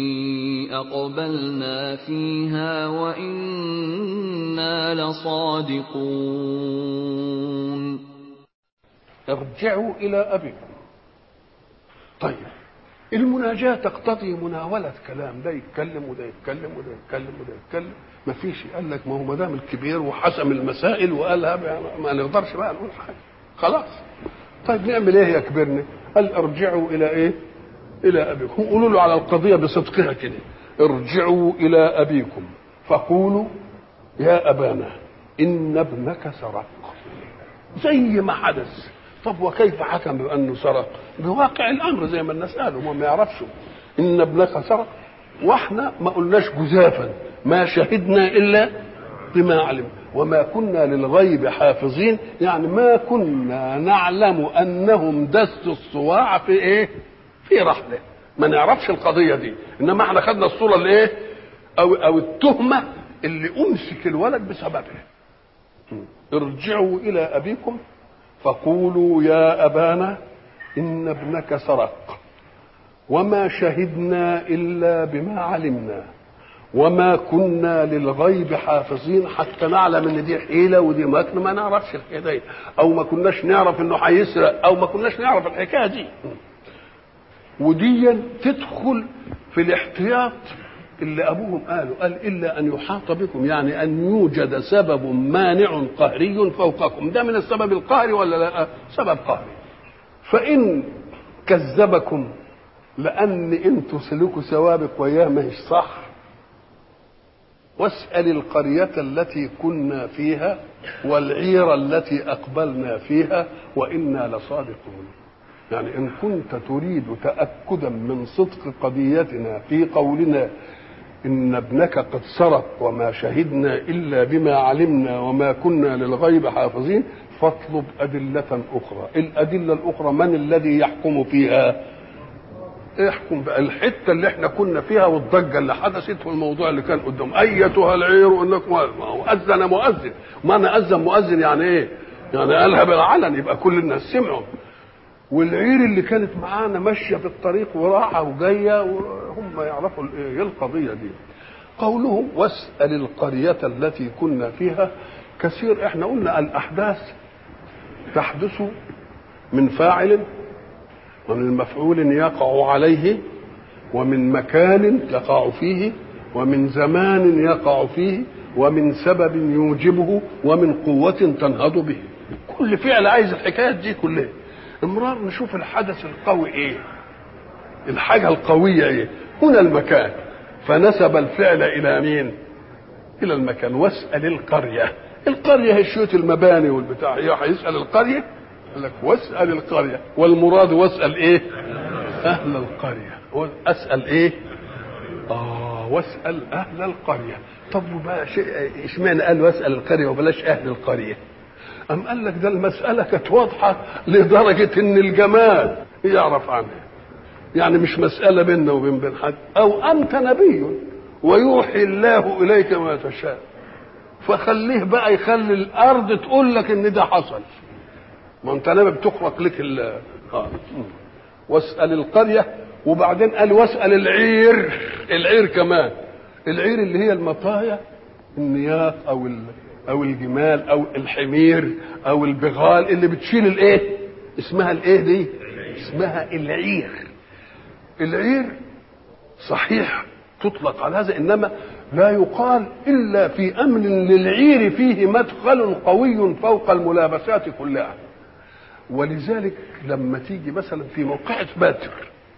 Speaker 1: أقبلنا فيها وإنا لصادقون.
Speaker 3: ارجعوا إلى أبيكم. طيب المناجاة تقتضي مناولة كلام، ده يتكلم وده يتكلم وده يتكلم وده يتكلم، ما فيش. قال لك ما هو ما دام الكبير وحسم المسائل وقالها ما نقدرش بقى نقول حاجه، خلاص. طيب نعمل ايه يا كبرنا؟ قال ارجعوا الى ايه؟ الى ابيكم. قولوا له على القضيه بصدقها كده، ارجعوا الى ابيكم فقولوا يا ابانا ان ابنك سرق، زي ما حدث. طب وكيف حكم بانه سرق؟ بواقع الامر زي ما الناس قالوا، هم ما يعرفش ان ابنك سرق، واحنا ما قلناش جزافا ما شهدنا الا بما علم وما كنا للغيب حافظين، يعني ما كنا نعلم انهم دسوا الصواع في ايه؟ في رحله، ما نعرفش القضيه دي، انما احنا خدنا الصوره اللي ايه؟ او التهمه اللي امسك الولد بسببها. ارجعوا الى ابيكم فقولوا يا ابانا ان ابنك سرق وما شهدنا الا بما علمنا وما كنا للغيب حافظين، حتى نعلم ان دي حيله ودي مكر، ما نعرفش الحكايه دي، او ما كناش نعرف انه هيسرق، او ما كناش نعرف الحكايه دي. ودي تدخل في الاحتياط اللي ابوهم قال الا ان يحاط بكم، يعني ان يوجد سبب مانع قهري فوقكم. ده من السبب القهري ولا لا؟ سبب قهري. فان كذبكم لان انتوا سلوكوا سوابق وياه مش صح، واسأل القرية التي كنا فيها والعير التي أقبلنا فيها وإنا لصادقون. يعني إن كنت تريد تأكدا من صدق قضيتنا في قولنا إن ابنك قد سرق وما شهدنا إلا بما علمنا وما كنا للغيب حافظين، فاطلب أدلة أخرى. الأدلة الأخرى من الذي يحكم فيها؟ احكم بقى الحته اللي احنا كنا فيها والضجه اللي حدثت والموضوع اللي كان قدام. ايتها العير انكم اذن مؤذن. ما انا اذن مؤذن يعني ايه؟ يعني قالها بالعلن يبقى كل الناس سمعوا. والعير اللي كانت معانا ماشيه في الطريق وراحه وجايه وهم يعرفوا ايه القضيه دي. قولهم واسال القريه التي كنا فيها كثير. احنا قلنا الاحداث تحدث من فاعل ومن مفعول يقع عليه ومن مكان يقع فيه ومن زمان يقع فيه ومن سبب يوجبه ومن قوة تنهض به. كل فعل عايز الحكايات دي كلها. امرار نشوف الحدث القوي ايه، الحاجة القوية ايه. هنا المكان، فنسب الفعل الى مين؟ الى المكان. واسأل القرية. القرية هي شوية المباني والبتاع، هيسأل القرية لك واسأل القرية، والمراد واسأل ايه؟ اهل القرية. اسأل ايه؟ واسأل اهل القرية. طب وبقى اشمعنى قال واسأل القرية وبلاش اهل القرية؟ ام قال لك ده المسألة كانت واضحة لدرجة ان الجمال يعرف عنها، يعني مش مسألة بيننا وبين بين حد. او انت نبي ويوحي الله اليك ما تشاء، فخليه بقى يخلي الارض تقول لك ان ده حصل، ما انت نبي بتخرق لك واسأل القرية. وبعدين قال واسأل العير. العير كمان، العير اللي هي المطايا النياق او الجمال او الحمير او البغال اللي بتشيل الايه، اسمها الايه دي، اسمها العير. العير صحيح تطلق على هذا، انما لا يقال الا في امر للعير فيه مدخل قوي فوق الملابسات كلها. ولذلك لما تيجي مثلا في موقعة بدر،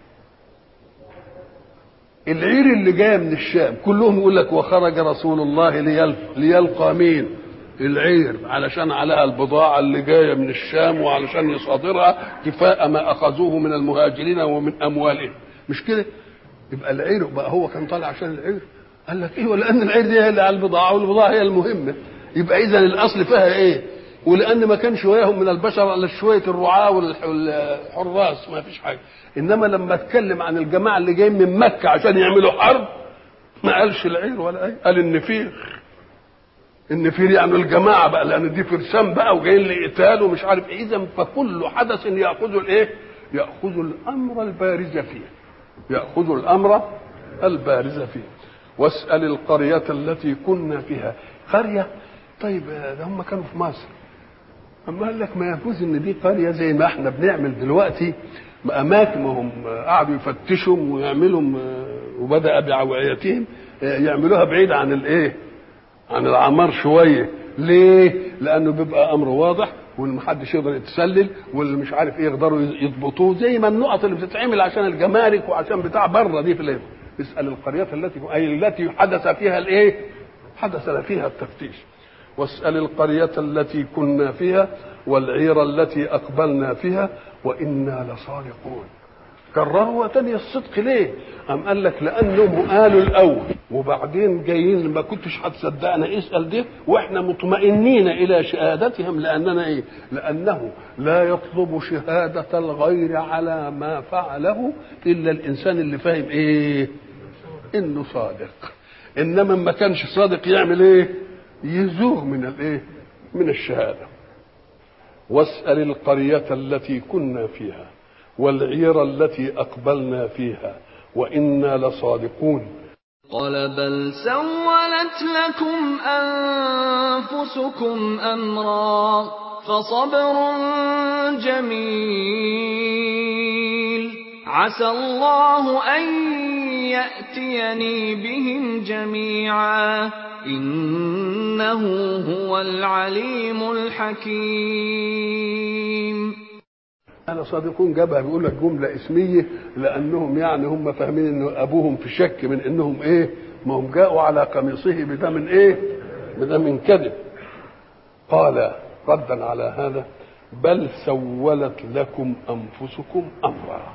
Speaker 3: العير اللي جايه من الشام كلهم يقول لك وخرج رسول الله ليلقى مين؟ العير، علشان عليها البضاعه اللي جايه من الشام وعلشان يصادرها كفاء ما اخذوه من المهاجرين ومن اموالهم، مش كده؟ يبقى العير بقى هو كان طالع عشان العير؟ قال لك ايه، ولان العير دي هي اللي على البضاعه والبضاعه هي المهمه، يبقى اذا الاصل فيها ايه؟ ولان ما كانش وياهم من البشر الا شويه الرعاه والحراس، ما فيش حاجه. انما لما اتكلم عن الجماعه اللي جايين من مكه عشان يعملوا حرب ما قالش العير ولا ايه، قال النفير. النفير يعني الجماعه بقى، لان دي فرسان بقى وجايين لقتال ومش عارف ايه. اذا فكل حدث ياخذ الايه؟ ياخذ الامر البارز فيه، ياخذ الامر البارز فيه. واسال القريه التي كنا فيها. قريه، طيب ده هم كانوا في مصر، اما قال لك ما يجوز ان دي قريه زي ما احنا بنعمل دلوقتي اماكن، هم قعدوا يفتشوا ويعملوا وبدا بعوعيتهم يعملوها بعيد عن الايه، عن العمار شويه. ليه؟ لانه بيبقى امر واضح وان محدش يقدر يتسلل واللي مش عارف ايه يقدروا يضبطوه، زي ما النقط اللي بتتعمل عشان الجمارك وعشان بتاع بره دي في الايه. اسال القريه التي حدث فيها الايه، حدث فيها التفتيش. واسأل القرية التي كنا فيها والعير التي أقبلنا فيها وإنا لصادقون. كرروا تاني الصدق ليه؟ أم قال لك لأنهم قالوا الأول وبعدين جايين ما كنتش هتصدقنا، اسأل ده، وإحنا مطمئنين إلى شهادتهم. لأننا إيه؟ لأنه لا يطلب شهادة الغير على ما فعله إلا الإنسان اللي فاهم إيه؟ إنه صادق. إنما ما كانش صادق يعمل إيه؟ يزوغ من الايه، من الشهاده. واسال القريه التي كنا فيها والعير التي اقبلنا فيها وانا لصادقون.
Speaker 1: قال بل سولت لكم انفسكم امرا فصبر جميل عسى الله ان ياتيني بهم جميعا إنه هو العليم الحكيم.
Speaker 3: أنا صادقون جابها بيقول لك جملة اسمية لأنهم يعني هم فاهمين إن أبوهم في شك من إنهم إيه، ما هم جاءوا على قميصه بدم إيه، بدم كذب. قال ردا على هذا بل سولت لكم أنفسكم أمرا.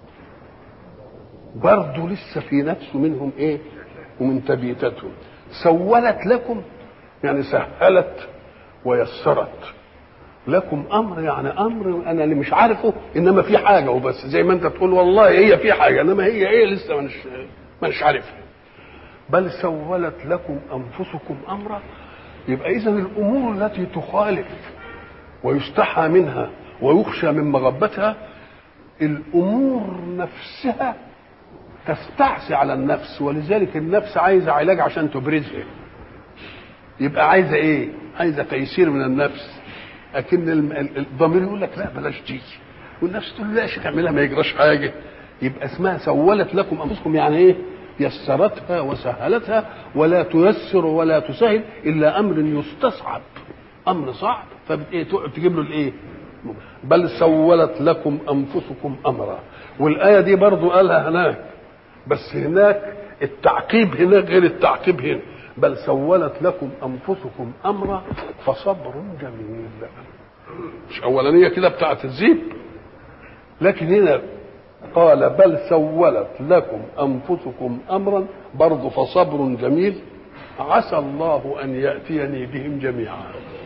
Speaker 3: برضه لسه في نفسه منهم إيه، ومن تبيتتهم. سولت لكم يعني سهلت ويسرت لكم امر، يعني امر انا اللي مش عارفه انما في حاجه وبس، زي ما انت تقول والله هي في حاجه انما هي ايه لسه مش عارفها. بل سولت لكم انفسكم امرا. يبقى اذا الامور التي تخالف ويستحى منها ويخشى من مغبتها الامور نفسها تستعصي على النفس، ولذلك النفس عايزه علاج عشان تبرزها. يبقى عايزه ايه؟ عايزه تيسير من النفس. لكن الضمير يقول لك لا بلاش دي، والنفس تقول لا تعملها ما يجراش حاجه. يبقى اسمها سولت لكم انفسكم، يعني ايه؟ يسرتها وسهلتها، ولا تيسر ولا تسهل الا امر يستصعب، امر صعب تجيب له الايه؟ بل سولت لكم انفسكم امرا. والايه دي برضو قالها هناك، بس هناك التعقيب هناك غير التعقيب هنا. بل سولت لكم انفسكم امرا فصبر جميل. مش اولانيه كده بتاعت الزيب، لكن هنا قال بل سولت لكم انفسكم امرا برضه فصبر جميل عسى الله ان ياتيني بهم جميعا.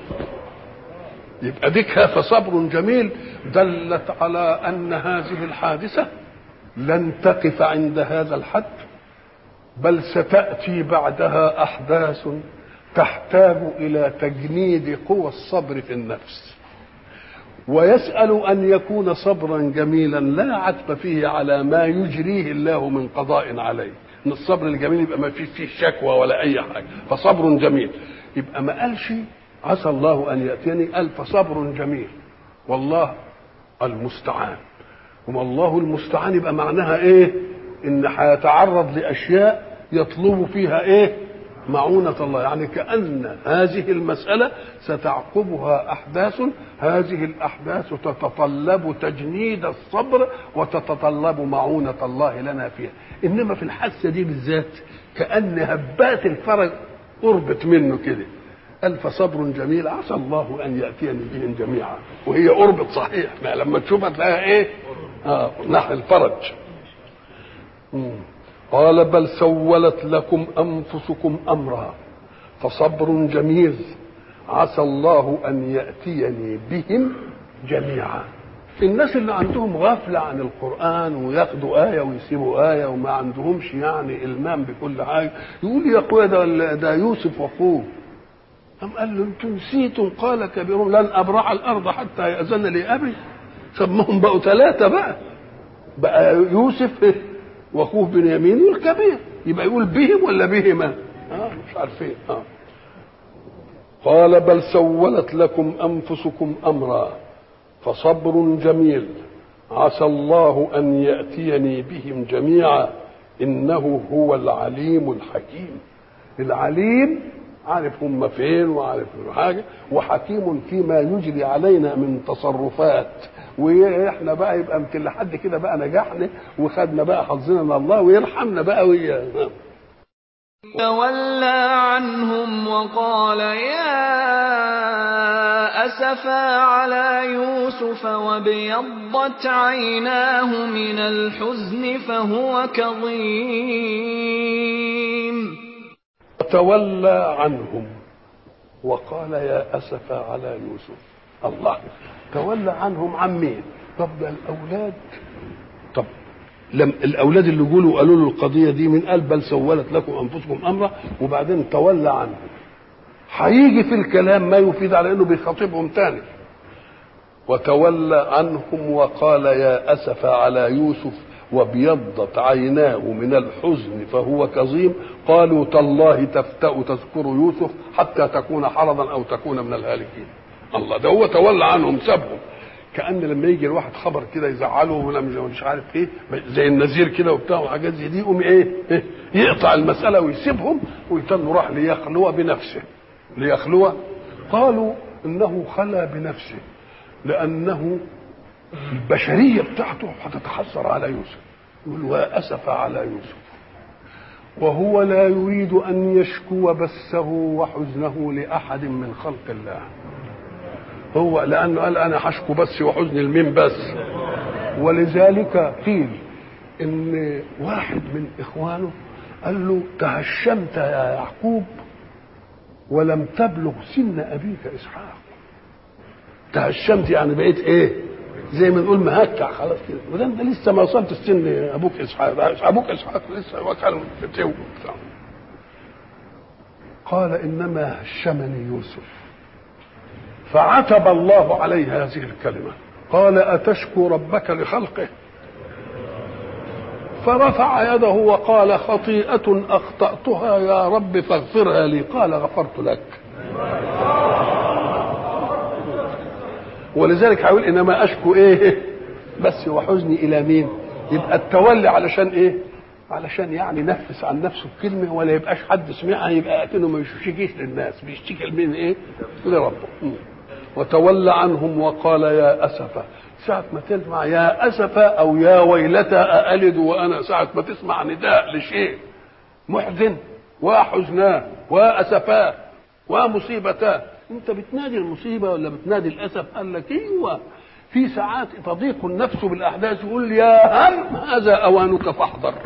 Speaker 3: يبقى ديكها فصبر جميل دلت على ان هذه الحادثه لن تقف عند هذا الحد، بل ستأتي بعدها أحداث تحتاج إلى تجنيد قوى الصبر في النفس. ويسأل أن يكون صبرا جميلا لا عتب فيه على ما يجريه الله من قضاء عليه، ان الصبر الجميل يبقى ما فيه شكوى ولا اي حاجه، فصبر جميل. يبقى ما قالش عسى الله ان ياتيني، قال فصبر جميل والله المستعان. وما الله المستعان يبقى معناها ايه؟ ان هيتعرض لاشياء يطلب فيها ايه؟ معونة الله. يعني كأن هذه المسألة ستعقبها أحداث، هذه الأحداث تتطلب تجنيد الصبر وتتطلب معونة الله لنا فيها. إنما في الحادثة دي بالذات كأن هبات الفرج قربت منه كده، قال فصبر جميل عسى الله أن يأتيني بهم جميعا، وهي قربت صحيح، ما لما تشوفها تلاقيها إيه؟ نحو الفرج. قال بل سولت لكم أنفسكم أمرا فصبر جميل عسى الله أن يأتيني بهم جميعا. الناس اللي عندهم غفلة عن القرآن وياخدوا آية ويسيبوا آية وما عندهمش يعني إلمام بكل حاجة، يقول يا أخويا ده يوسف وأخوه. قال له انتم نسيتم قال كبيرهم لن أبرح الأرض حتى يأذن لي أبي. سمهم بقوا 3 بقى يوسف واخوه بنيامين والكبير، يبقى يقول بهم ولا بهما؟ مش عارفين. قال بل سولت لكم انفسكم امرا فصبر جميل عسى الله ان ياتيني بهم جميعا انه هو العليم الحكيم. العليم عارف هم فين وعارف حاجه، وحكيم فيما يجري علينا من تصرفات. واحنا بقى يبقى يمكن لحد كده بقى نجحنا وخدنا بقى حظنا من الله ويرحمنا بقى وياه.
Speaker 1: تولى عنهم وقال يا أسفا على يوسف وابيضت عيناه من الحزن فهو كظيم.
Speaker 3: تولى عنهم وقال يا أسفا على يوسف. الله، تولى عنهم عن مين؟ طب ده الأولاد. طب الأولاد اللي قالوا له القضية دي من قال بل سولت لكم أنفسكم أمرا وبعدين تولى عنهم. هيجي في الكلام ما يفيد على إنه بيخاطبهم تاني. وتولى عنهم وقال يا أسفا على يوسف وابيضت عيناه من الحزن فهو كظيم. قالوا تالله تفتأ تذكر يوسف حتى تكون حرضا أو تكون من الهالكين. الله، ده هو تولى عنهم سابهم. كأن لما يجي الواحد خبر كده يزعله ولا مش عارف ايه زي النذير كده وبتاع وحاجات زي دي، يقوم ايه يقطع المسألة ويسيبهم ويتنوا راح ليخلو بنفسه. ليخلو، قالوا انه خلى بنفسه لأنه البشرية بتاعته هتتحسر على يوسف. يقول وأسف على يوسف، وهو لا يريد أن يشكو بثه وحزنه لأحد من خلق الله. هو لأنه قال أنا هشكو بثي وحزني لمين بس. ولذلك قيل إن واحد من إخوانه قال له تهشمت يا يعقوب ولم تبلغ سن أبيك إسحاق. تهشمت يعني بقيت ايه؟ زي ما نقول مهكع خلاص كده، وده انت لسه ما وصلت السن ابوك اسحاق. ابوك اسحاق لسه وكان فتو. قال انما هشمني يوسف، فعتب الله عليه هذه الكلمه. قال اتشكو ربك لخلقه؟ فرفع يده وقال خطيئة اخطأتها يا رب فاغفرها لي. قال غفرت لك. ولذلك هيقول انما اشكو ايه بس وحزني الى مين؟ يبقى التولي علشان ايه؟ علشان يعني نفس عن نفسه الكلمه ولا يبقاش حد سمعها، يبقى اكنه ما يشتكيش للناس، بيشتكي لمين؟ ايه؟ لربه. وتولى عنهم وقال يا اسفا. ساعة ما تسمع يا اسفا او يا ويلتى أألد وانا، ساعة ما تسمع نداء لشيء محزن وحزناه واسفاه ومصيبتاه، انت بتنادي المصيبه ولا بتنادي الاسف؟ قال لك ايوه، في ساعات تضيق النفس بالاحداث يقول يا هم هذا اوانك فاحضر.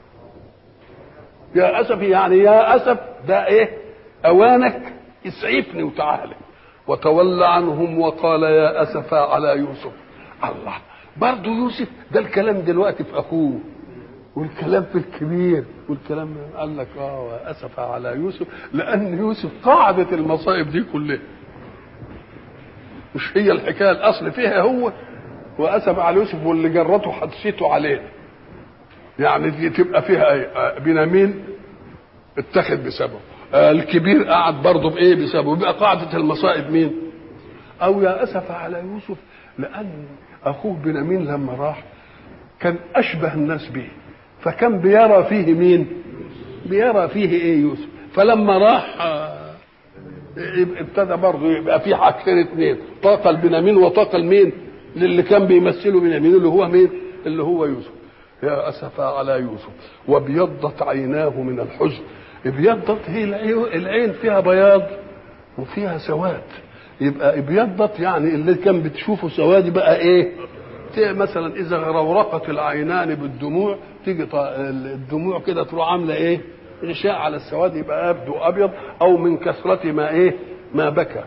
Speaker 3: يا اسف يعني يا اسف ده ايه؟ اوانك اسعفني وتعالى. وتولى عنهم وقال يا اسفا على يوسف. الله، برضه يوسف ده الكلام دلوقتي في اخوه والكلام في الكبير والكلام. قال لك واسف على يوسف لان يوسف قاعده المصائب دي كلها، مش هي الحكايه الاصل فيها هو واسف على يوسف واللي جرته حدثته عليه. يعني دي تبقى فيها بنيامين اتخذ بسببه، الكبير قعد برضه بايه بسببه، يبقى قاعده المصائب مين؟ او يا اسف على يوسف، لان اخوه بنيامين لما راح كان اشبه الناس به، فكان بيرى فيه مين؟ بيرى فيه ايه؟ يوسف. فلما راح ابتدى برضه يبقى في حاجتين اتنين، طاقه لبنيامين وطاقه لمين؟ للي كان بيمثله بنيامين اللي هو مين؟ اللي هو يوسف. يا اسف على يوسف وابيضت عيناه من الحزن. ابيضت هي العين فيها بياض وفيها سواد، يبقى ابيضت يعني اللي كان بتشوفه سواد بقى ايه؟ مثلا اذا رورقت العينان بالدموع تيجي الدموع كده تروح عامله ايه؟ غشاء على السواد، يبقى يبدو ابيض، او من كثرة ما ايه؟ ما بكى.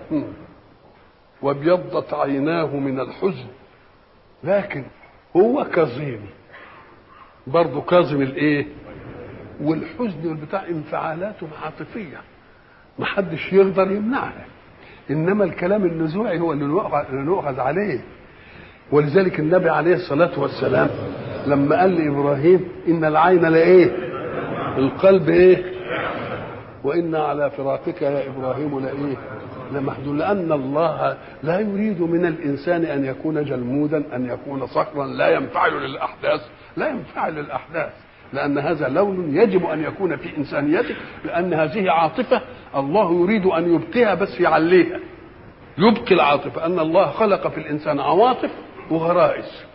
Speaker 3: وابيضت عيناه من الحزن، لكن هو كظيم برضه، كاظم الايه؟ والحزن والبتاع انفعالاته عاطفيه ما حدش يقدر يمنعها، انما الكلام النزوعي هو اللي نؤخذ عليه. ولذلك النبي عليه الصلاه والسلام لما قال لابراهيم ان العين لايه؟ القلب ايه؟ وان على فراقك يا ابراهيم لايه؟ لمحزون، لان الله لا يريد من الانسان ان يكون جلمودا، ان يكون صخرا لا ينفعل للاحداث، لا ينفعل للاحداث، لان هذا لون يجب ان يكون في انسانيته، لان هذه عاطفه الله يريد ان يبقيها بس يعليها، يبقي العاطفه. ان الله خلق في الانسان عواطف وغرائز،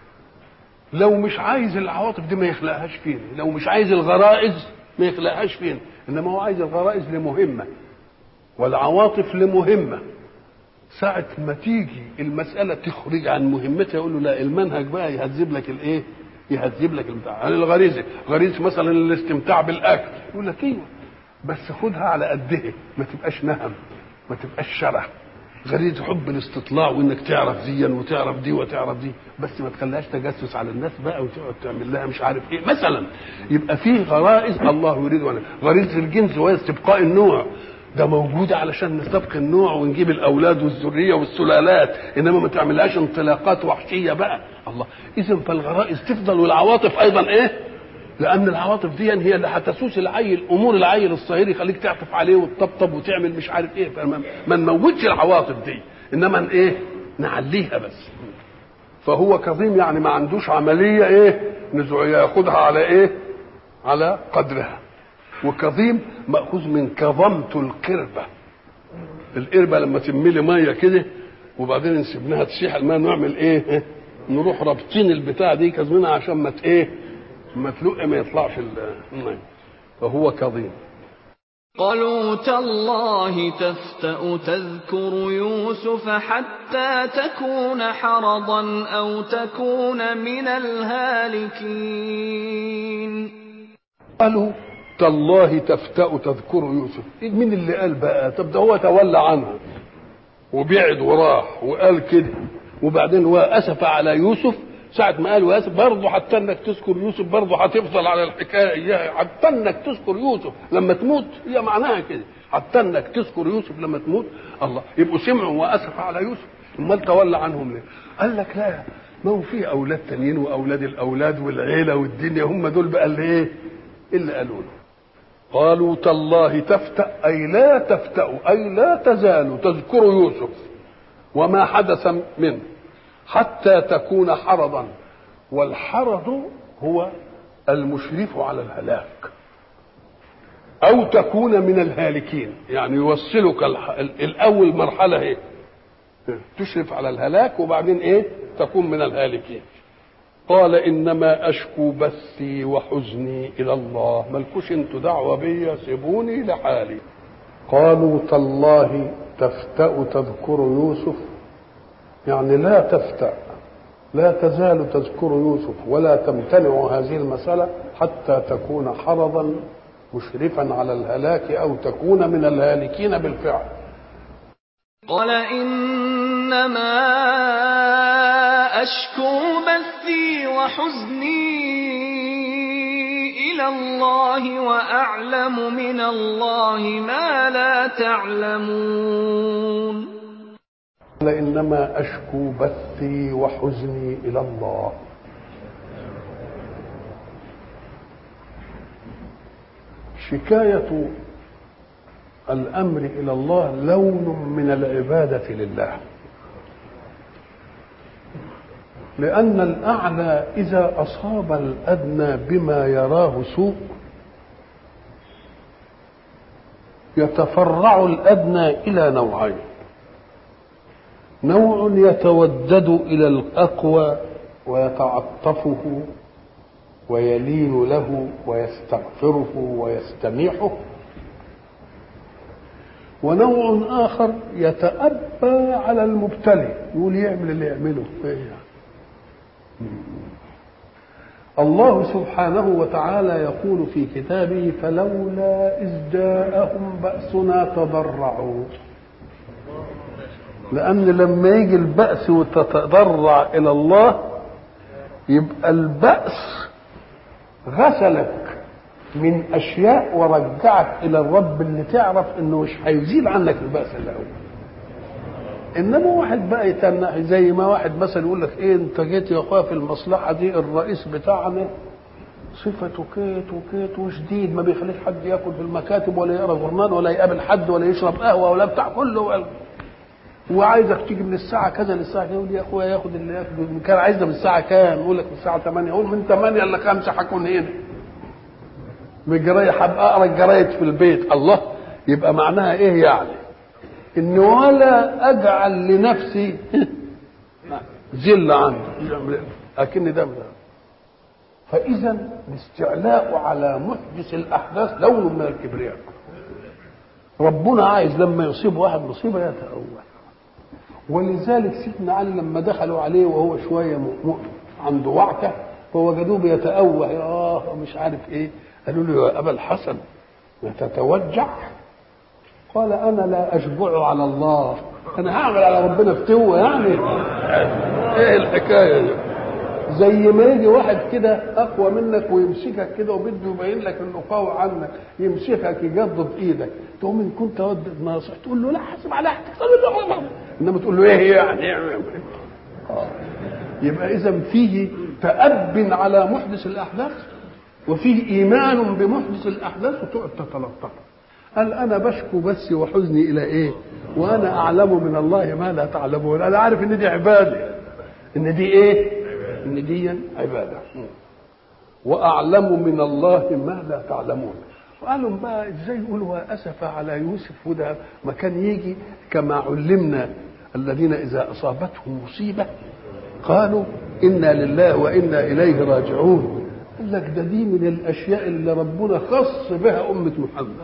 Speaker 3: لو مش عايز العواطف دي ما يخلقهاش فينا، لو مش عايز الغرائز ما يخلقهاش فينا، انما هو عايز الغرائز لمهمه والعواطف لمهمه. ساعة ما تيجي المسألة تخرج عن مهمتها يقول له لا، المنهج بقى يهذب لك الايه؟ يهذب لك البتاع. عن الغريزة، غريزة مثلا الاستمتاع بالاكل، يقول لك ايوه بس خدها على قدها، ما تبقاش نهم، ما تبقاش شره. غريزة حب الاستطلاع وانك تعرف دي وتعرف دي وتعرف دي، بس ما تخليهاش تجسس على الناس بقى وتقعد تعمل لها مش عارف ايه مثلا. يبقى فيه غرائز الله يريد غريزة الجنس وهي استبقاء النوع، ده موجود علشان نستبقي النوع ونجيب الاولاد والذريه والسلالات، انما ما تعملهاش انطلاقات وحشيه بقى. الله، اذا فالغرائز تفضل والعواطف ايضا ايه؟ لان العواطف دي هي اللي هتسوس العيل، امور العيل الصغير يخليك تعطف عليه وتطبطب وتعمل مش عارف ايه. ما نموتش العواطف دي، انما ايه؟ نعليها بس. فهو كظيم يعني ما عندوش عمليه ايه؟ نزوعيه، ياخدها على ايه؟ على قدرها. وكظيم ماخوذ من كظمت القربه، القربه لما تملي ميه كده وبعدين نسيبناها تسيح الماء نعمل ايه؟ نروح رابطين البتاع دي كظمينها عشان ما ايه؟ ما تلق ما يطلعش الماء. فهو كظيم.
Speaker 1: قالوا تالله تفتأ تذكر يوسف حتى تكون حرضا أو تكون من الهالكين.
Speaker 3: قالوا تالله تفتأ تذكر يوسف. مين اللي قال بقى؟ طب ده هو تولى عنها وبعد وراح وقال كده، وبعدين هو أسف على يوسف. ساعة ما قال واسف برضه حتى انك تذكر يوسف، برضه هتفضل على الحكايه اياها، حتى انك تذكر يوسف لما تموت، هي معناها كده، حتى انك تذكر يوسف لما تموت. الله، يبقوا سمعوا واسف على يوسف، امال تولى عنهم ليه؟ قال لك لا، ما هو في اولاد تانيين واولاد الاولاد والعيله والدنيا، هم دول بقى اللي ايه؟ اللي قالوا له. قالوا تالله تفتأ اي لا تفتأ اي لا تزال تذكر يوسف وما حدث منه حتى تكون حرضا. والحرض هو المشرف على الهلاك، او تكون من الهالكين، يعني يوصلك الاول مرحله ايه؟ تشرف على الهلاك وبعدين ايه؟ تكون من الهالكين. قال انما اشكو بثي وحزني الى الله، مالكوش انتوا دعوه بيا، سيبوني لحالي. قالوا تالله تفتأ تذكر يوسف، يعني لا تفتأ، لا تزال تذكر يوسف ولا تمتنع هذه المسألة حتى تكون حرضا مشرفا على الهلاك أو تكون من الهالكين بالفعل.
Speaker 1: قال إنما أشكو بثي وحزني إلى الله وأعلم من الله ما لا تعلمون.
Speaker 3: إنما أشكو بثي وحزني إلى الله. شكاية الأمر إلى الله لون من العبادة لله، لأن الأعلى إذا أصاب الأدنى بما يراه سوء يتفرع الأدنى إلى نوعين: نوع يتودد إلى الأقوى ويتعطفه ويلين له ويستغفره ويستميحه، ونوع آخر يتأبى على المبتلي، يقول يعمل اللي يعمله. الله سبحانه وتعالى يقول في كتابه: فلولا إذ جاءهم بأسنا تضرعوا. لأن لما يجي البأس وتتضرع إلى الله يبقى البأس غسلك من أشياء ورجعك إلى الرب اللي تعرف إنه مش هيزيل عنك البأس الأول. إنما واحد بقى يتنح، زي ما واحد مثلا يقول لك إيه أنت جيت يا أخويا في المصلحة دي الرئيس بتاعنا صفته كيت وكيت وشديد، ما بيخليش حد ياكل في المكاتب ولا يقرا جورنال ولا يقابل حد ولا يشرب قهوة ولا بتاع كله، وعايزك تيجي من الساعة كذا للساعة كذا. يقول يا أخويا ياخد اللي ياخد، كان عايزنا من الساعة كام؟ يقول لك من الساعة 8. يقول من 8 ل 5 هكون هنا بالجرايد، هبقى اقرا الجرايد في البيت. الله، يبقى معناها ايه يعني؟ ان ولا اجعل لنفسي ذل عنه، اكن ده. فاذا الاستعلاء على محدث الاحداث لون من الكبرياء. ربنا عايز لما يصيب واحد مصيبه يتأوه. ولذلك سيدنا علي لما دخلوا عليه وهو شويه عنده وعكه فوجدوه بيتأوه مش عارف ايه، قالوا له يا ابا الحسن تتوجع؟ قال انا لا اشجع على الله، انا هعمل على ربنا فتوه يعني. ايه الحكايه دي؟ زي ما يجي واحد كده اقوى منك ويمسكك كده وبده يبين لك انه قوي عنك، يمسكك يجضب ايدك، تقوم ان كنت ودد ناصح تقول له لا حاسب على حاجتك، انما تقول له ايه يعني. يبقى اذا فيه تأب على محدث الاحداث وفيه ايمان بمحدث الاحداث وتقعد تتلطف. قال انا بشكو بس وحزني الى ايه؟ وانا اعلم من الله ما لا تعلمون. انا عارف ان دي عباده، ان دي ايه؟ ان دي عباده. واعلم من الله ما لا تعلمون. وقالوا بقى ازاي يقولوا اسف على يوسف، وده ما كان يجي كما علمنا الذين اذا اصابتهم مصيبه قالوا انا لله وانا اليه راجعون. قال لك ده دي من الاشياء اللي ربنا خص بها امه محمد.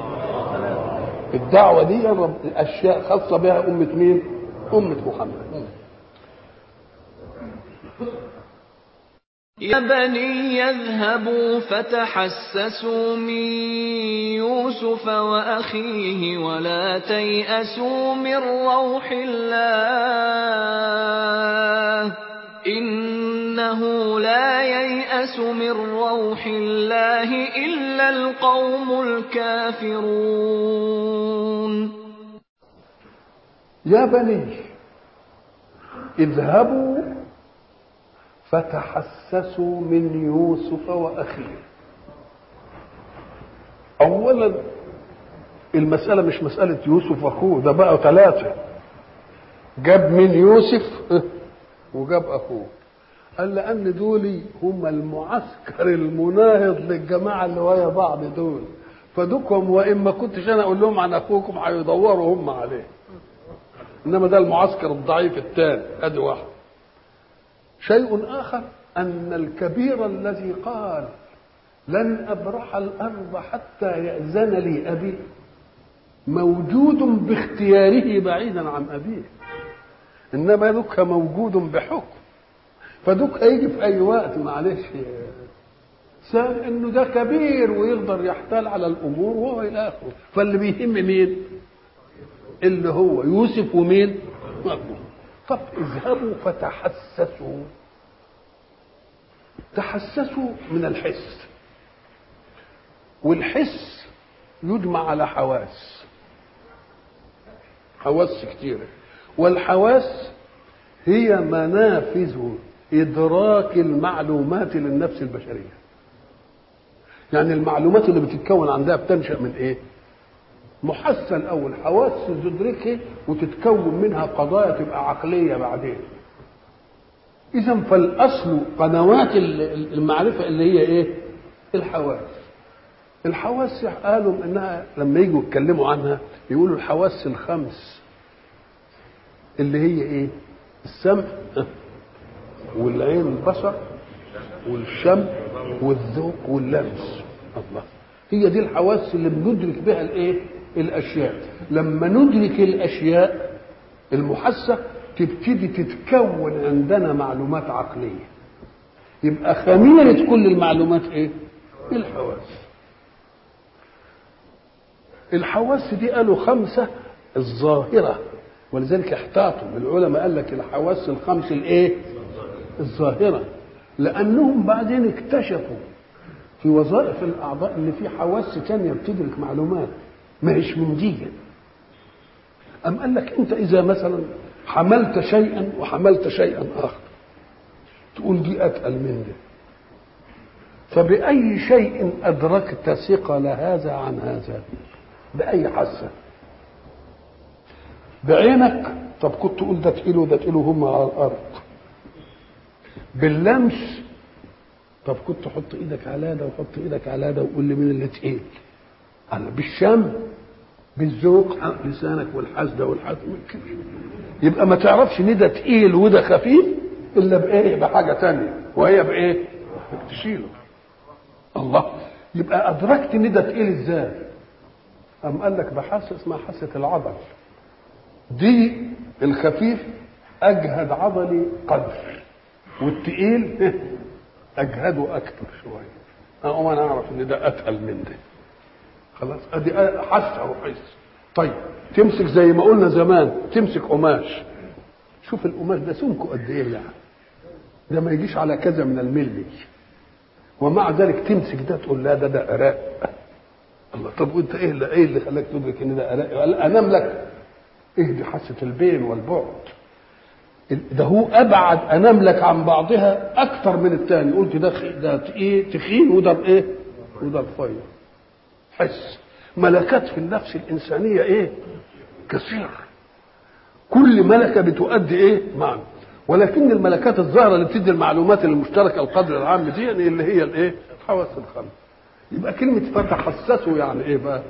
Speaker 3: الدعوه دي اشياء خاصه بها امه مين؟ امه محمد.
Speaker 1: يا بني يذهبوا فتحسسوا من يوسف وأخيه ولا تيأسوا من روح الله إنه لا ييأس من روح الله إلا القوم الكافرون.
Speaker 3: يا بني اذهبوا فتحسسوا من يوسف وأخيه. أولا المسألة مش مسألة يوسف وأخوه، ده بقى 3، جاب من يوسف وجاب أخوه. قال لأن دول هم المعسكر المناهض للجماعة اللي ويا بعض دول، فدوكم وإن ما كنتش أنا أقول لهم عن أخوكم هيدوروا هم عليه. إنما ده المعسكر الضعيف الثاني. أدي واحد. شيء آخر أن الكبير الذي قال لن أبرح الأرض حتى يأذن لي أبي موجود باختياره بعيدا عن أبيه، إنما دوك موجود بحكم. فدوك هيجي في أي وقت، معلش سام إنه ده كبير ويقدر يحتال على الأمور وهو إلى آخره. فاللي بيهم مين؟ اللي هو يوسف ومين؟ طب اذهبوا فتحسسوا. تحسسوا من الحس، والحس يجمع على حواس كتيرة، والحواس هي منافذ إدراك المعلومات للنفس البشرية. يعني المعلومات اللي بتتكون عندها بتنشأ من ايه؟ محسن الاول، حواس تدركها وتتكون منها قضايا تبقى عقليه بعدين. اذا فالاصل قنوات المعرفه اللي هي ايه؟ الحواس. الحواس قالوا انها لما يجوا يتكلموا عنها يقولوا الحواس الخمس اللي هي ايه؟ السمع والعين البصر والشم والذوق واللمس. الله، هي دي الحواس اللي بندرك بها الايه؟ الاشياء. لما ندرك الاشياء المحسه تبتدي تتكون عندنا معلومات عقليه، يبقى خميره كل المعلومات ايه؟ الحواس. الحواس دي قالوا خمسه الظاهره، ولذلك احتاطوا العلماء قال لك الحواس الخمس الايه؟ الظاهره، لانهم بعدين اكتشفوا في وظائف الاعضاء ان في حواس ثانيه بتدرك معلومات ما هيش من دي. ام قال لك انت اذا مثلا حملت شيئا وحملت شيئا اخر تقول دي اتقل من دي، فباي شيء ادركت ثقل هذا عن هذا؟ باي حاسه؟ بعينك؟ طب كنت تقول ده تقيل وده تقيل وهم على الارض. باللمس؟ طب كنت تحط ايدك على ده وحط ايدك على ده وقول لي مين اللي تقيل. بالشم؟ بالذوق؟ لسانك والحسده والحسد. يبقى ما تعرفش ان ده تقيل وده خفيف الا بايه؟ بحاجه تانية، وهي بايه؟ تشيله. الله، يبقى ادركت ان ده تقيل ازاي؟ قام قال لك بحاسه اسمها حاسه العضل. دي الخفيف اجهد عضلي قدر، والتقيل اجهده اكثر شويه، اقوم انا اعرف ان ده اتقل من ده. خلاص، ادي حاسه وحس. طيب تمسك زي ما قلنا زمان، تمسك قماش، شوف القماش ده سمكه قد ايه يعني، ده ما يجيش على كذا من الملي، ومع ذلك تمسك ده تقول لا ده اراء. الله، طب وانت ايه اللي خلاك تدرك ان ده اراء؟ انام لك ايه؟ دي حاسه البين والبعد. ده هو ابعد اناملك عن بعضها اكثر من الثاني. قلت ده ايه؟ تخين، وده ايه؟ وده رفيع. حس ملكات في النفس الانسانيه ايه؟ كثير، كل ملكه بتؤدي ايه؟ معنى. ولكن الملكات الظاهره اللي بتدي المعلومات المشتركه القدر العام دي اللي هي الايه؟ الحواس الخمس. يبقى كلمه فتحسسوا يعني ايه بقى؟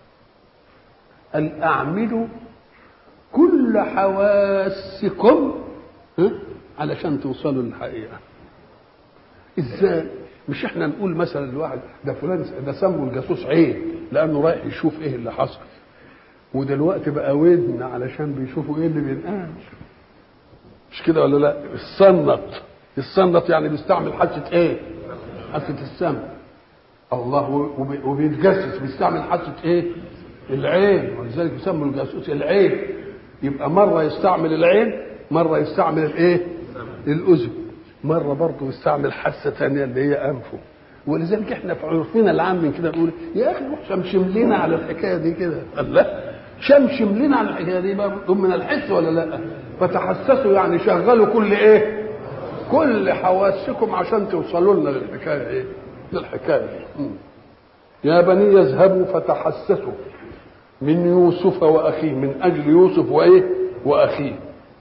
Speaker 3: ان اعملوا كل حواسكم علشان توصلوا للحقيقه. ازاي؟ مش احنا نقول مثلا الواحد ده فلان ده سموا الجاسوس عين لانه رايح يشوف ايه اللي حصل، ودلوقتي بقى ودن علشان بيشوفوا ايه اللي بينقال، مش كده ولا لا؟ الصنط يعني بيستعمل حاسه ايه؟ حاسه السمع. الله، وبيتجسس بيستعمل حاسه ايه؟ العين، ولذلك بيسموا الجاسوس العين. يبقى مره يستعمل العين، مره يستعمل الايه؟ الاذن، مره برضه يستعمل حاسه ثانيه اللي هي انفه. ولذلك احنا في عرفنا العام من كده نقول يا اخي روح شمشم لنا على الحكايه دي كده. قال لا، شمشم لنا على الحكايه دي برضه من الحس ولا لا؟ فتحسسوا يعني شغلوا كل ايه؟ كل حواسكم عشان توصلوا لنا للحكايه ايه؟ للحكايه دي. يا بني يذهبوا فتحسسوا من يوسف واخيه، من اجل يوسف وايه؟ واخيه،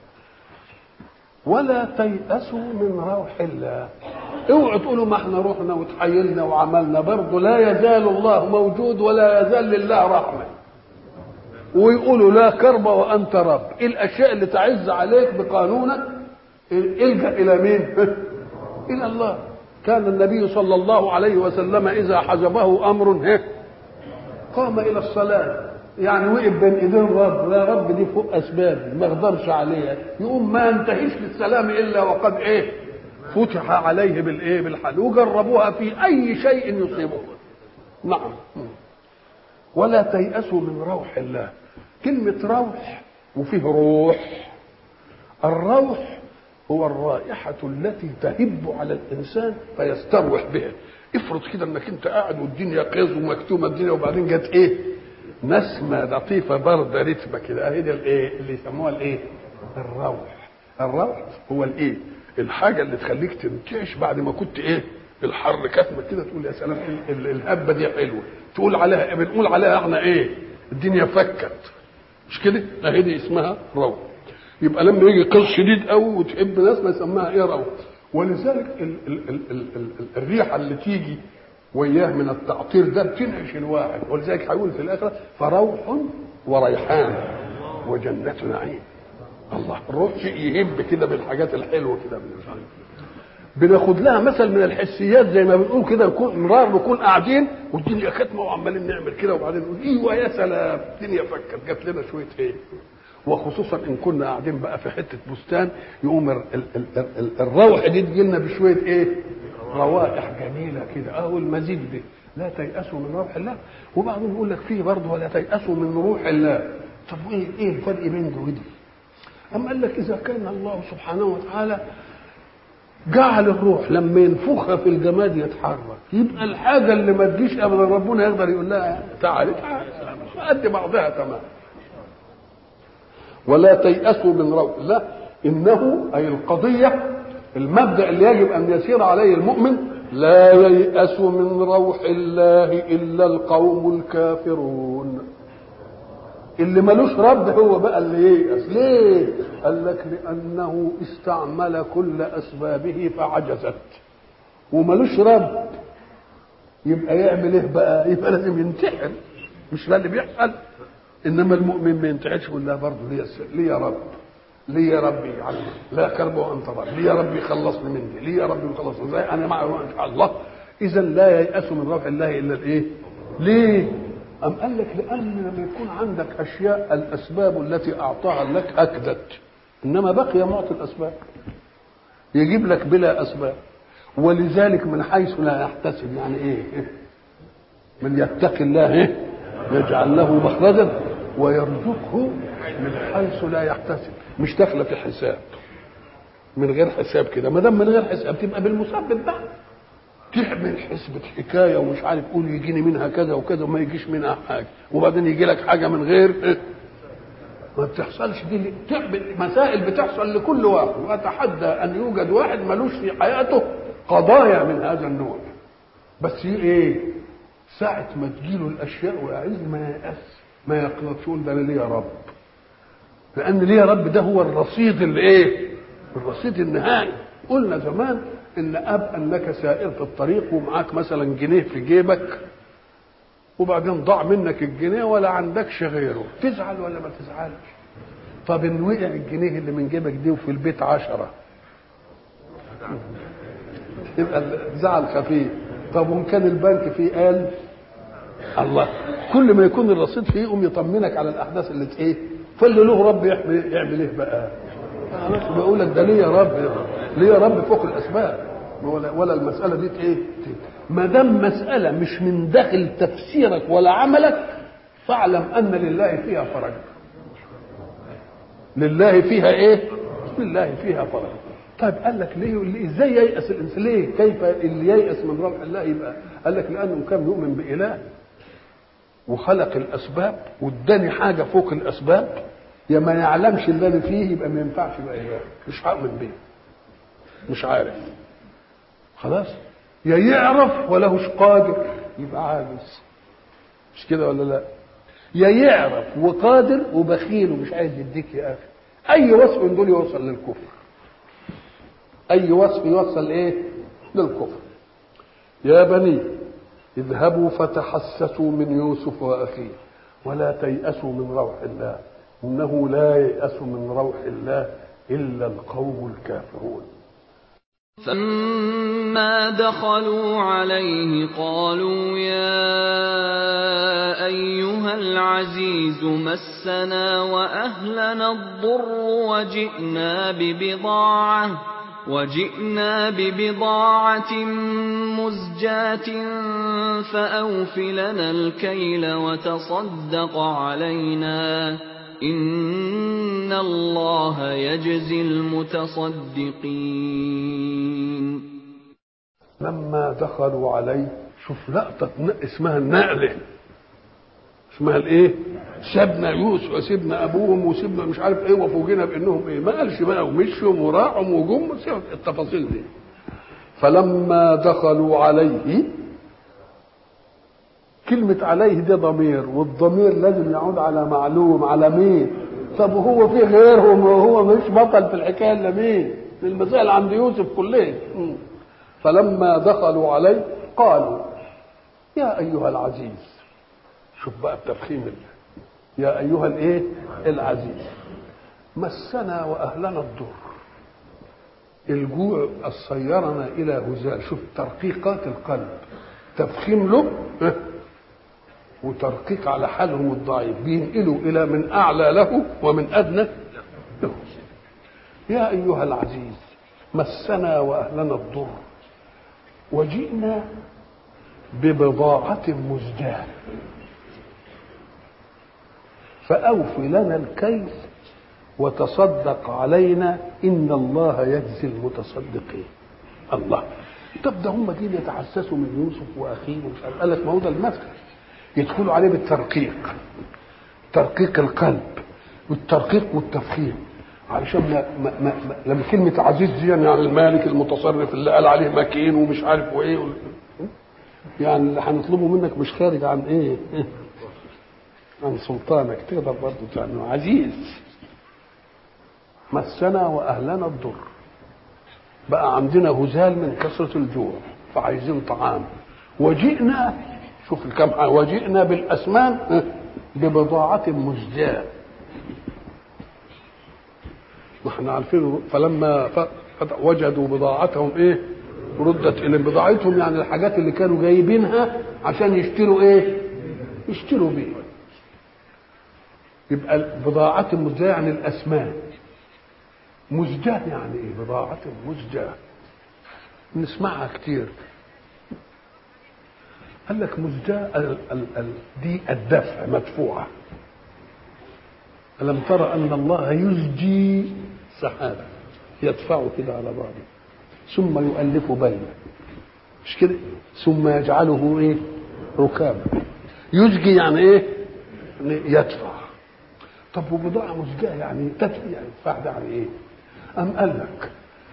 Speaker 3: ولا تيأسوا من روح الله. اوعوا تقولوا ما احنا رحنا وتحيلنا وعملنا، برضه لا يزال الله موجود ولا يزال لله رحمه. ويقولوا لا كرب وانت رب. ايه الاشياء اللي تعز عليك بقانونك؟ الجأ الى مين؟ الى الله. كان النبي صلى الله عليه وسلم اذا حجبه امر قام الى الصلاه، يعني وقف بين ايدين رب، لا رب دي فوق اسباب ما اقدرش عليها، يقوم ما ينتهيش للسلام الا وقد ايه؟ فتح عليه بالايه؟ بالحل. وجربوها في اي شيء يصيبه. نعم. ولا تيأسوا من روح الله. كلمة روح وفيه روح. الروح هو الرائحة التي تهب على الإنسان فيستروح بها. افرض كده انك انت قاعد والدنيا قيظ ومكتومة الدنيا، وبعدين جت ايه؟ نسمة لطيفة باردة رتمة كده، اهي دي الايه؟ اللي يسموها الايه؟ الروح. الروح هو الايه؟ الحاجة اللي تخليك تنتعش بعد ما كنت ايه؟ الحر كتمه كده تقول يا سلام الهبه دي حلوه، تقول عليها بنقول عليها احنا ايه؟ الدنيا فكت، مش كده؟ اهي دي اسمها روح. يبقى لما يجي قيص شديد قوي وتحب ناس ما يسماها ايه؟ روح. ولذلك الريحه اللي تيجي وياه من التعطير ده بتنعش الواحد، ولذلك هيقول في الاخره فروح وريحان وجنة نعيم. الله، الروح شيء يهب كده بالحاجات الحلوه كده. بناخد لها مثل من الحسيات زي ما بنقول كده، نكون قاعدين والدنيا كتمه وعمالين نعمل كده وبعدين نقول ايوه يا سلام الدنيا فكت جات لنا شويه ايه. وخصوصا ان كنا قاعدين بقى في حته بستان يقوم الروح دي تجي لنا بشويه ايه؟ روائح جميله كده. والمزيد دي لا تيأسوا من روح الله. وبعضهم يقول لك فيه برضه ولا تيأسوا من روح الله. طب ايه الفرق بين ده ودي؟ أم قال لك إذا كان الله سبحانه وتعالى جعل الروح لما ينفخها في الجماد يتحرك، يبقى الحاجة اللي ما تجيش أبدا ربنا يقدر يقول لها تعالي قد بعضها تمام. ولا تيأسوا من روح الله إنه أي القضية المبدأ اللي يجب أن يسير عليه المؤمن، لا ييأس من روح الله إلا القوم الكافرون. اللي ملوش رب هو بقى اللي ييأس. ليه؟ قال لك لأنه استعمل كل أسبابه فعجزت وملوش رب. يبقى يعمل ايه بقى؟ يبقى لازم ينتحر. مش ده اللي بيحصل؟ انما المؤمن ما ينتحرش يقول لا برضه لي يا رب، لي يا ربي يعني لا كرب وانت رب، لي يا ربي خلصني من دي، لي يا ربي خلصني زي انا معه ان شاء الله. اذا لا ييأس من روح الله الا الايه؟ ليه؟ أم قال لك لأن لما يكون عندك أشياء الأسباب التي أعطاها لك أكدت، إنما بقي معطي الأسباب يجيب لك بلا أسباب. ولذلك من حيث لا يحتسب، يعني إيه؟ من يتقي الله يجعل له مخرجا ويرزقه من حيث لا يحتسب. مش داخله في حساب، من غير حساب كده. ما دام من غير حساب تبقى بالمسبب بقى. تعمل حسبة حكايه ومش عارف قول يجيني منها كذا وكذا وما يجيش منها حاجه، وبعدين يجي لك حاجه من غير ما بتحصلش. دي مسائل بتحصل لكل واحد، واتحدى ان يوجد واحد ملوش في حياته قضايا من هذا النوع. بس ايه؟ ساعه ما تجيله الاشياء ويعز ما يأس، ما يقنطش، يقول ده انا ليه يا رب. لان ليه يا رب ده هو الرصيد اللي ايه؟ الرصيد النهائي. قلنا زمان ان انك سائر في الطريق ومعاك مثلا جنيه في جيبك وبعدين ضاع منك الجنيه ولا عندكش غيره، تزعل ولا ما تزعلش؟ طب ان وقع الجنيه اللي من جيبك دي وفي البيت 10 يبقى زعل خفيف. طب وان كان البنك فيه 1000 الله، كل ما يكون الرصيد فيه يقوم يطمنك على الاحداث اللي ايه. فاللي له رب يعمل ايه بقى؟ بقول لك ده ليه يا رب، ليه يا رب فوق الاسباب. ولا المساله دي ايه؟ ما دام مساله مش من داخل تفسيرك ولا عملك فاعلم ان لله فيها فرج. لله فيها ايه؟ لله فيها فرج. طيب قال لك ليه؟ ازاي ييأس الانسان؟ ليه؟ كيف اللي ييأس من روح الله يبقى؟ قال لك لانه كان يؤمن بإله وخلق الاسباب واداني حاجه فوق الاسباب، يا ما يعلمش اللي فيه يبقى ما ينفعش بقى اله، مش هؤمن بيه، مش عارف خلاص. يا يعرف ولهش قادر يبقى عاجز، مش كده ولا لا؟ يا يعرف وقادر وبخيل ومش عايز يديك يا اخي. اي وصف من دول يوصل للكفر، اي وصف يوصل ايه؟ للكفر. يا بني اذهبوا فتحسسوا من يوسف واخيه ولا تيأسوا من روح الله انه لا ييأس من روح الله الا القوم الكافرون.
Speaker 1: فلما دخلوا عليه قالوا يا أيها العزيز مسنا وأهلنا الضر وجئنا ببضاعة مزجاة فأوف لنا الكيل وتصدق علينا إن الله يجزي المتصدقين.
Speaker 3: لما دخلوا عليه، شوف لقطة اسمها النقلة، اسمها الايه؟ سيبنا يوسف وسيبنا ابوهم وسيبنا مش عارف ايه وفوجئنا بانهم ايه. ما قالش بقى ومشوا وراحوا وجم التفاصيل دي. فلما دخلوا عليه، كلمة عليه دي ضمير، والضمير لازم يعود على معلوم، على مين؟ طب وهو في غيرهم وهو مش بطل في الحكاية إلا مين؟ المسائل عند يوسف كلها. فلما دخلوا عليه قالوا يا أيها العزيز. شوف بقى التفخيم الله. يا أيها الإيه؟ العزيز، مسنا وأهلنا الضر، الجوع صيرنا إلى هزال. شوف ترقيقات القلب، تفخيم له وترقيق على حالهم الضعيف، بينقلوا إلى من أعلى له ومن أدنى له. يا أيها العزيز مسنا وأهلنا الضر وجئنا ببضاعة مزجاة فأوف لنا الكيل وتصدق علينا إن الله يجزي المتصدقين. الله، طب ده هم دين يتحسسوا من يوسف وأخيه ومش عارف. قال لك ما هو ده المثل، يدخلوا عليه بالترقيق، ترقيق القلب والترقيق والتفخيم، علشان لما كلمة عزيز دي يعني المالك المتصرف اللي قال عليه مكين ومش عارف وايه، يعني اللي هنطلبه منك مش خارج عن ايه؟ عن سلطانك، تقدر برضه تعمله عزيز. مسنا واهلنا الضر، بقى عندنا هزال من كثرة الجوع فعايزين طعام. وجئنا، شوف الكم، وجئنا بالاسمان ببضاعة مزجاة. ما احنا عارفين فلما وجدوا بضاعتهم ايه؟ ردت اليهم. بضاعتهم يعني الحاجات اللي كانوا جايبينها عشان يشتروا ايه؟ يشتروا بيه. يبقى بضاعة مزجاة يعني الاسمان. مزجاة يعني ايه؟ بضاعة مزجاة نسمعها كتير. قال لك مزجاة دي الدفع، مدفوعة. ألم ترى أن الله يزجي سحابا يدفعه كده على بعضه ثم يؤلف بينه، مش كده؟ ثم يجعله ايه؟ ركابا. يزجي يعني ايه؟ يدفع. طب وبضاعة مزجاة يعني تدفع، يعني يدفع ده يعني ايه؟ أم قال لك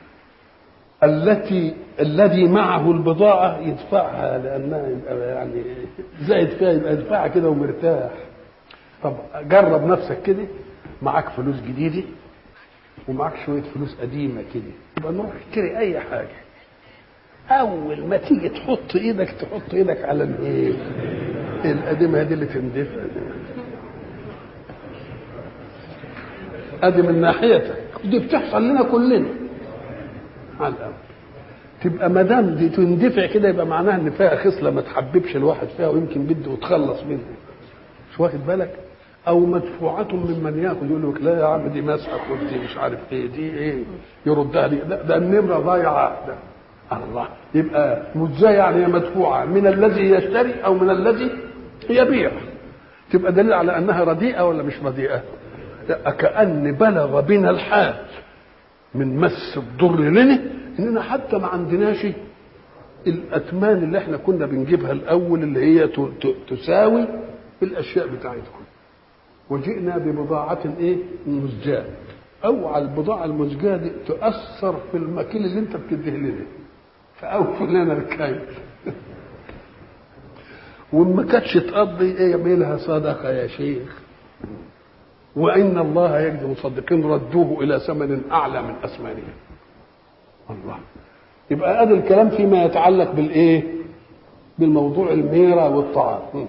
Speaker 3: الذي معه البضاعة يدفعها لأنها يعني زائد فيها، يبقى يدفعها كده ومرتاح. طب جرب نفسك كده، معاك فلوس جديدة ومعاك شوية فلوس قديمة كده، يبقى نروح نشتري أي حاجة، أول ما تيجي تحط إيدك على الإيه؟ القديمة دي اللي تندفع. أدي من ناحيتك، دي بتحصل لنا كلنا على الأول. تبقى ما دام دي تندفع كده يبقى معناها ان فيها خصله ما تحببش الواحد فيها ويمكن بده يتخلص منها، مش واخد بالك؟ او مدفوعه ممن ياخذ، يقول لك لا يا عم دي مسحه ودي مش عارف ايه، دي ايه يردها لي، ده النمره ضايعه ده. الله، يبقى مجزاه يعني مدفوعه من الذي يشتري او من الذي يبيع. تبقى دليل على انها رديئه ولا مش رديئه؟ كأن بلغ بنا الحال من مس الضر لنا اننا حتى ما عندناش الاتمان اللي احنا كنا بنجيبها الاول اللي هي تساوي الاشياء بتاعتكم. وجئنا ببضاعة ايه؟ مزجاة. اوعى البضاعة المزجاة دي تؤثر في المكيل اللي انت بتديه لنا، فاوفوا لنا الكيل. وما كانتش تقضي ايه؟ يعملها صدقة يا شيخ. وان الله يجزي المصدقين، ردوه الى ثمن اعلى من اثمانهم. الله، يبقى ادي الكلام فيما يتعلق بالايه؟ بالموضوع الميرة والطعام.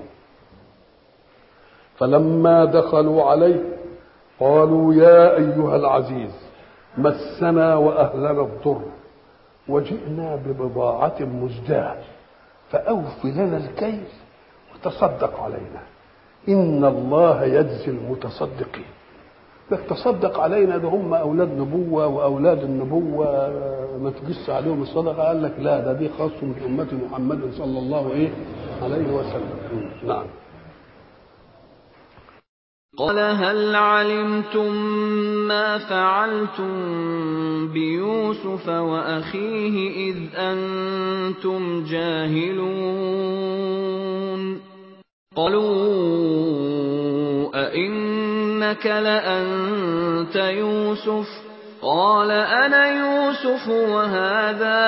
Speaker 3: فلما دخلوا عليه قالوا يا ايها العزيز مسنا واهلنا الضر وجئنا ببضاعة مزجاة فأوف لنا الكيل وتصدق علينا إن الله يجزي المتصدقين. تصدق علينا، ده هم أولاد نبوة وأولاد النبوة ما تجس عليهم الصدقة. قال لك لا، ده دي خاص من أمة محمد صلى الله عليه وسلم. نعم.
Speaker 1: قال هل علمتم ما فعلتم بيوسف وأخيه إذ أنتم جاهلون؟ قالوا أئنك لأنت يوسف قال أنا يوسف وهذا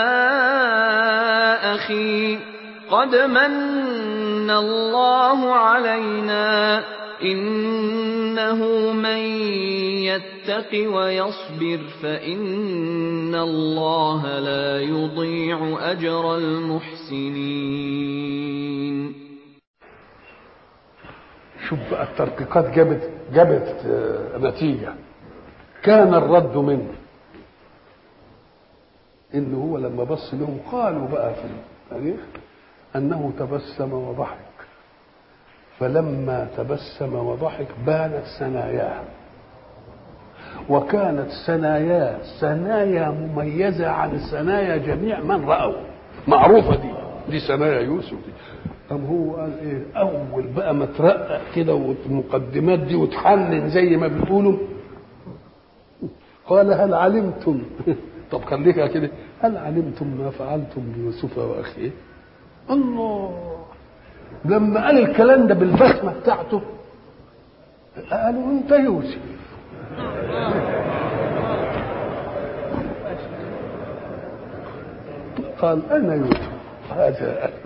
Speaker 1: أخي قد من الله علينا إنه من يتق ويصبر فإن الله لا يضيع أجر المحسنين.
Speaker 2: شوف بقى الترقيقات جابت نتيجة. كان الرد منه إنه هو لما بص لهم قالوا بقى في التاريخ أنه تبسم وضحك، فلما تبسم وضحك بانت ثناياه، وكانت ثناياه ثنايا مميزة عن ثنايا جميع من رأوا، معروفة دي ثنايا يوسف دي. طب هو قال ايه اول بقى ما ترقق كده والمقدمات دي وتحنن زي ما بيقولوا، قال هل علمتم طب خليها كده، هل علمتم ما فعلتم بيوسف واخيه؟ الله، لما قال الكلام ده بالبسمه بتاعته قالوا انت يوسف. قال انا يوسف هذا أخي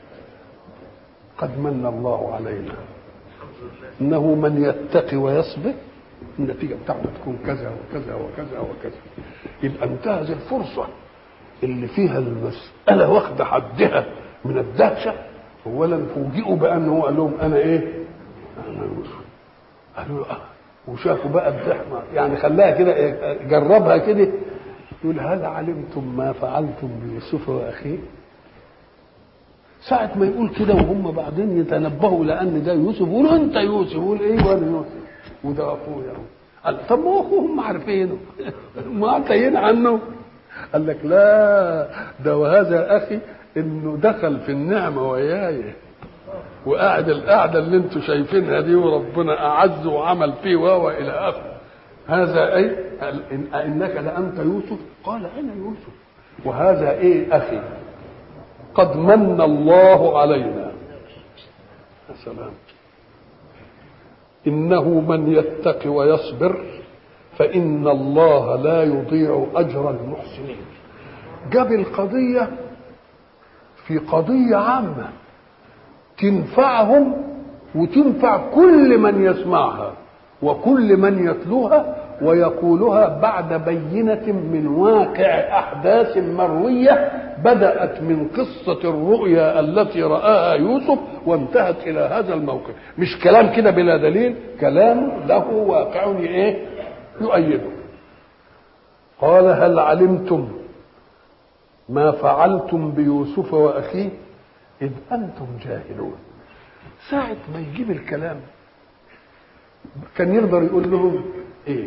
Speaker 2: قد من الله علينا انه من يتقي ويصبر النتيجه بتاعته تكون كذا وكذا وكذا وكذا. يبقى انتهز الفرصه اللي فيها المساله واخده حدها من الدهشه. اولا فوجئوا بانه قال لهم انا ايه؟ انا يوسف. قالوا وشافوا بقى الزحمه، يعني خلاها كده جربها كده، يقول هل علمتم ما فعلتم بيوسف واخيه؟ ساعة ما يقول كده وهم بعدين يتنبهوا لأن ده يوسف، يقولوا أنت يوسف، يقول إيه وأنا يوسف وده أخوه يعني. قال طب ما أخوهم عارفينه ما عتين عنه. قال لك لا ده وهذا أخي إنه دخل في النعمة وياي وقاعد القعدة اللي أنتم شايفينها دي وربنا أعز وعمل فيه وإلى آخره. هذا أي إنك لأنت يوسف؟ قال أنا يوسف وهذا إيه أخي قد من الله علينا. يا سلام، إنه من يتق ويصبر فإن الله لا يضيع أجر المحسنين. جاب القضية في قضية عامة تنفعهم وتنفع كل من يسمعها وكل من يتلوها ويقولها بعد بينة من واقع أحداث مروية بدأت من قصة الرؤيا التي رآها يوسف وانتهت إلى هذا الموقف. مش كلام كده بلا دليل، كلام له واقع يؤيده. قال هل علمتم ما فعلتم بيوسف وأخيه إذ أنتم جاهلون. ساعة ما يجيب الكلام كان يقدر يقول لهم ايه؟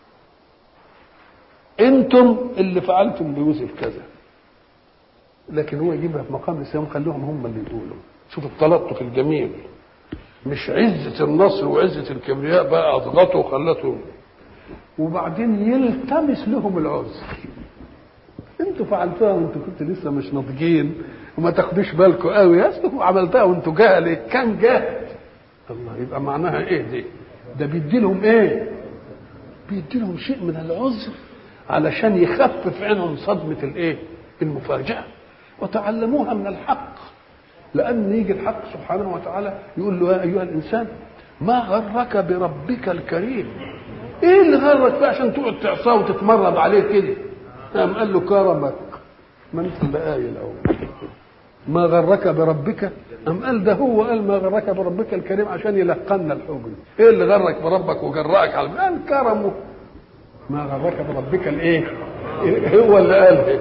Speaker 2: انتم اللي فعلتم بيوسف كذا، لكن هو يجيبها في مقام السلام خلوهم هم اللي يقولوا. شوف التلطف الجميل، مش عزة النصر وعزة الكبرياء بقى اضغطوا وخلتهم، وبعدين يلتمس لهم العذر. انتوا فعلتوها وانتوا كنتوا لسه مش ناضجين وما تاخدوش بالكم قوي، يا عملتها وانتوا جاهل. كان جاهل الله، يبقى معناها ايه دي؟ ده بيدي لهم ايه؟ بيدي لهم شيء من العذر علشان يخفف عنهم صدمة الايه؟ المفاجأة. وتعلموها من الحق، لأن يجي الحق سبحانه وتعالى يقول له يا أيها الإنسان ما غرك بربك الكريم؟ ايه اللي غرك فيه عشان تقعد تعصاه وتتمرد عليه كده؟ قال له كرمك، ما انت اللي قايل اهو ما غرك بربك. قال ده هو قال ما غرك بربك الكريم عشان يلقنا الحجن. ايه اللي غرك بربك وجرأك على قال كرمه. ما غرك بربك الايه؟ هو اللي قال.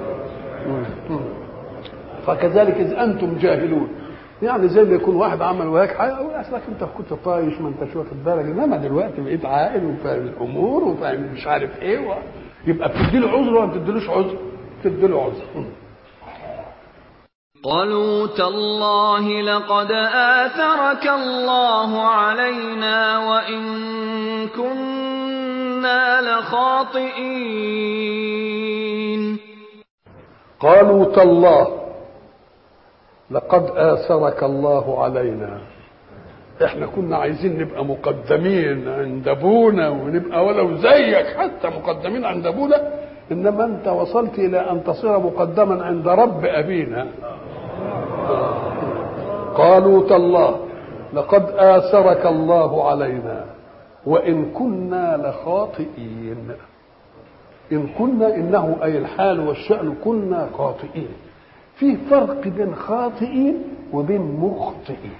Speaker 2: فكذلك اذ انتم جاهلون، يعني زي ما يكون واحد عمل وهيك حاجه يقول اصلك انت كنت طايش ما انتش واخد بالك، انما دلوقتي بقيت عاقل وفاهم الامور وفاهم مش عارف ايه يبقى بتدي له عذر ولا ما بتديلوش عذر؟ بتدي له عذر.
Speaker 1: قالوا تالله لقد آثرك الله علينا وإن كنا لخاطئين.
Speaker 2: قالوا تالله لقد آثرك الله علينا،
Speaker 3: احنا كنا عايزين نبقى مقدمين عند ابونا ونبقى ولو زيك حتى مقدمين عند ابونا، انما انت وصلت الى ان تصير مقدما عند رب ابينا. قالوا تالله لقد آثرك الله علينا وإن كنا لخاطئين. إن كنا إنه أي الحال والشأن كنا خاطئين. في فرق بين خاطئين وبين مخطئين.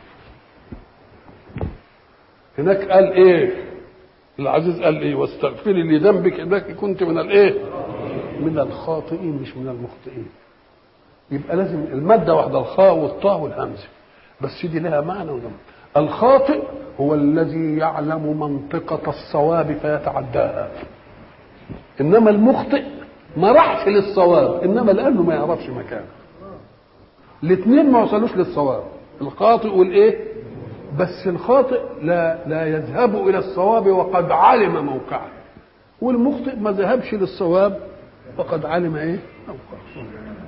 Speaker 3: هناك قال إيه العزيز؟ قال إيه؟ واستغفري لذنبك إنك كنت من الإيه؟ من الخاطئين مش من المخطئين. يبقى لازم المادة واحدة، الخاء والطاء والهمزة، بس دي لها معنى وده. الخاطئ هو الذي يعلم منطقة الصواب فيتعداها، إنما المخطئ ما راحش للصواب إنما لأنه ما يعرفش مكانه. الاثنين ما وصلوش للصواب، الخاطئ والإيه؟ بس الخاطئ لا يذهب إلى الصواب وقد علم موقعه، والمخطئ ما ذهبش للصواب وقد علم إيه؟ موقعه.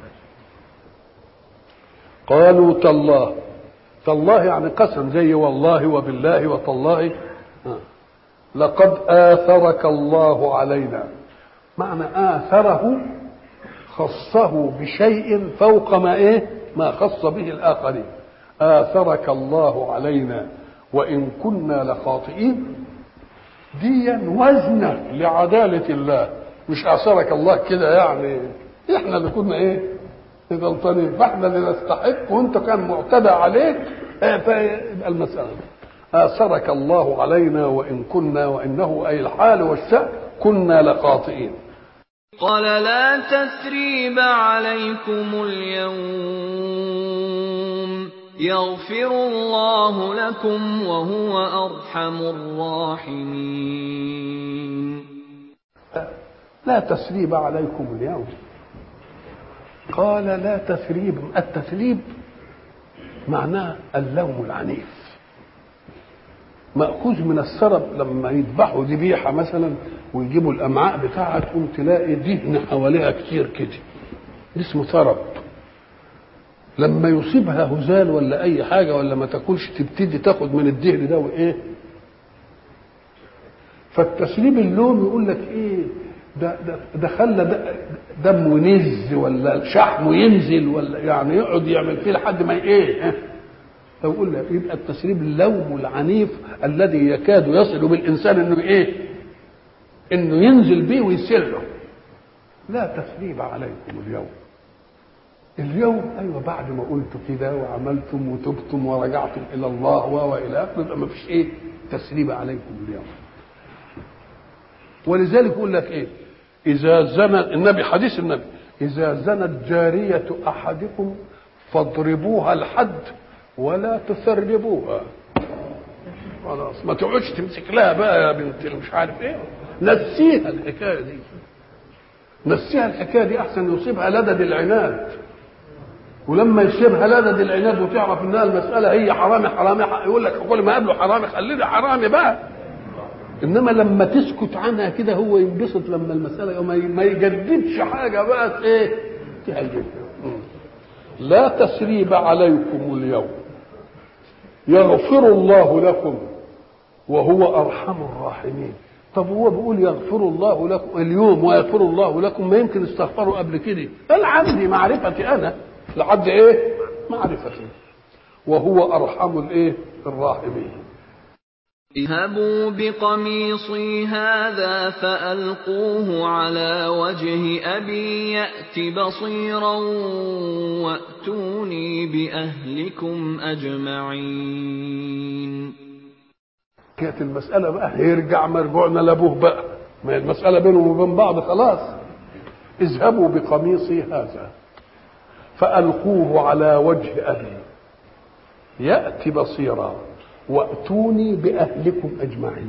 Speaker 3: قالوا تالله، تالله يعني قسم، زي والله وبالله وتالله. لقد آثرك الله علينا، معنى آثره خصه بشيء فوق ما إيه؟ ما خص به الآخرين. آثرك الله علينا وإن كنا لخاطئين، ديا وزنة لعدالة الله، مش آثرك الله كده يعني إحنا اللي كنا إيه؟ غلطانين، فاحنا اللي نستحق وانت كان معتدى عليك. فيبقى المسألة آثرك الله علينا وإن كنا، وإنه أي الحال والشأن كنا لخاطئين.
Speaker 1: قال لا تثريب عليكم اليوم يغفر الله لكم وهو أرحم الراحمين.
Speaker 3: لا تثريب عليكم اليوم. قال لا تثريب. التثريب معناه اللوم العنيف، مأخوذ من السرب. لما يذبحوا ذبيحة مثلا ويجيبوا الأمعاء بتاعها تقوم تلاقي دهن حواليها كتير كده، اسمه سرب. لما يصيبها هزال ولا أي حاجة ولا ما تاكلش تبتدي تاخد من الدهن ده وإيه. فالتثريب اللوم يقول لك إيه؟ ده خلى دمه ينز ولا شحمه ينزل ولا يعني يقعد يعمل فيه لحد ما ايه. فيقول لك يبقى التسريب اللوم العنيف الذي يكاد يصل بالانسان انه ايه؟ انه ينزل بيه ويسله. لا تثريب عليكم اليوم. اليوم ايوه بعد ما قلتوا كده وعملتم وتبتم ورجعتم الى الله والى اخره يبقى ما فيش ايه؟ تثريب عليكم اليوم. ولذلك يقول لك ايه؟ إذا زنى النبي، حديث النبي، إذا زنت جارية أحدكم فاضربوها الحد ولا تثربوها. خلاص ما تقعدش تمسك لها بقى يا بنت مش عارف ايه، نسيها الحكايه دي، نسيها الحكايه دي احسن يصيبها لدد العناد. ولما يصيبها لدد العناد وتعرف انها المساله هي حرامي حرامي، يقول لك كل ما قابله حرامي خليني حرامي بقى. انما لما تسكت عنها كده هو ينبسط لما المساله ما يجددش حاجه بقى ايه تهجد. لا تثريب عليكم اليوم يغفر الله لكم وهو ارحم الراحمين. طب هو بيقول يغفر الله لكم اليوم ويغفر الله لكم، ما يمكن استغفروا قبل كده؟ قال عندي معرفتي انا لحد ايه؟ معرفتي. وهو ارحم الايه؟ الراحمين.
Speaker 1: اذهبوا بقميصي هذا فألقوه على وجه أبي يأت بصيرا وأتوني بأهلكم أجمعين.
Speaker 3: كانت المسألة بقى هيرجع مرجوعنا لأبوه بقى، ما المسألة بينهم وبين بعض خلاص. اذهبوا بقميصي هذا فألقوه على وجه أبي يأت بصيرا وأتوني بأهلكم أجمعين.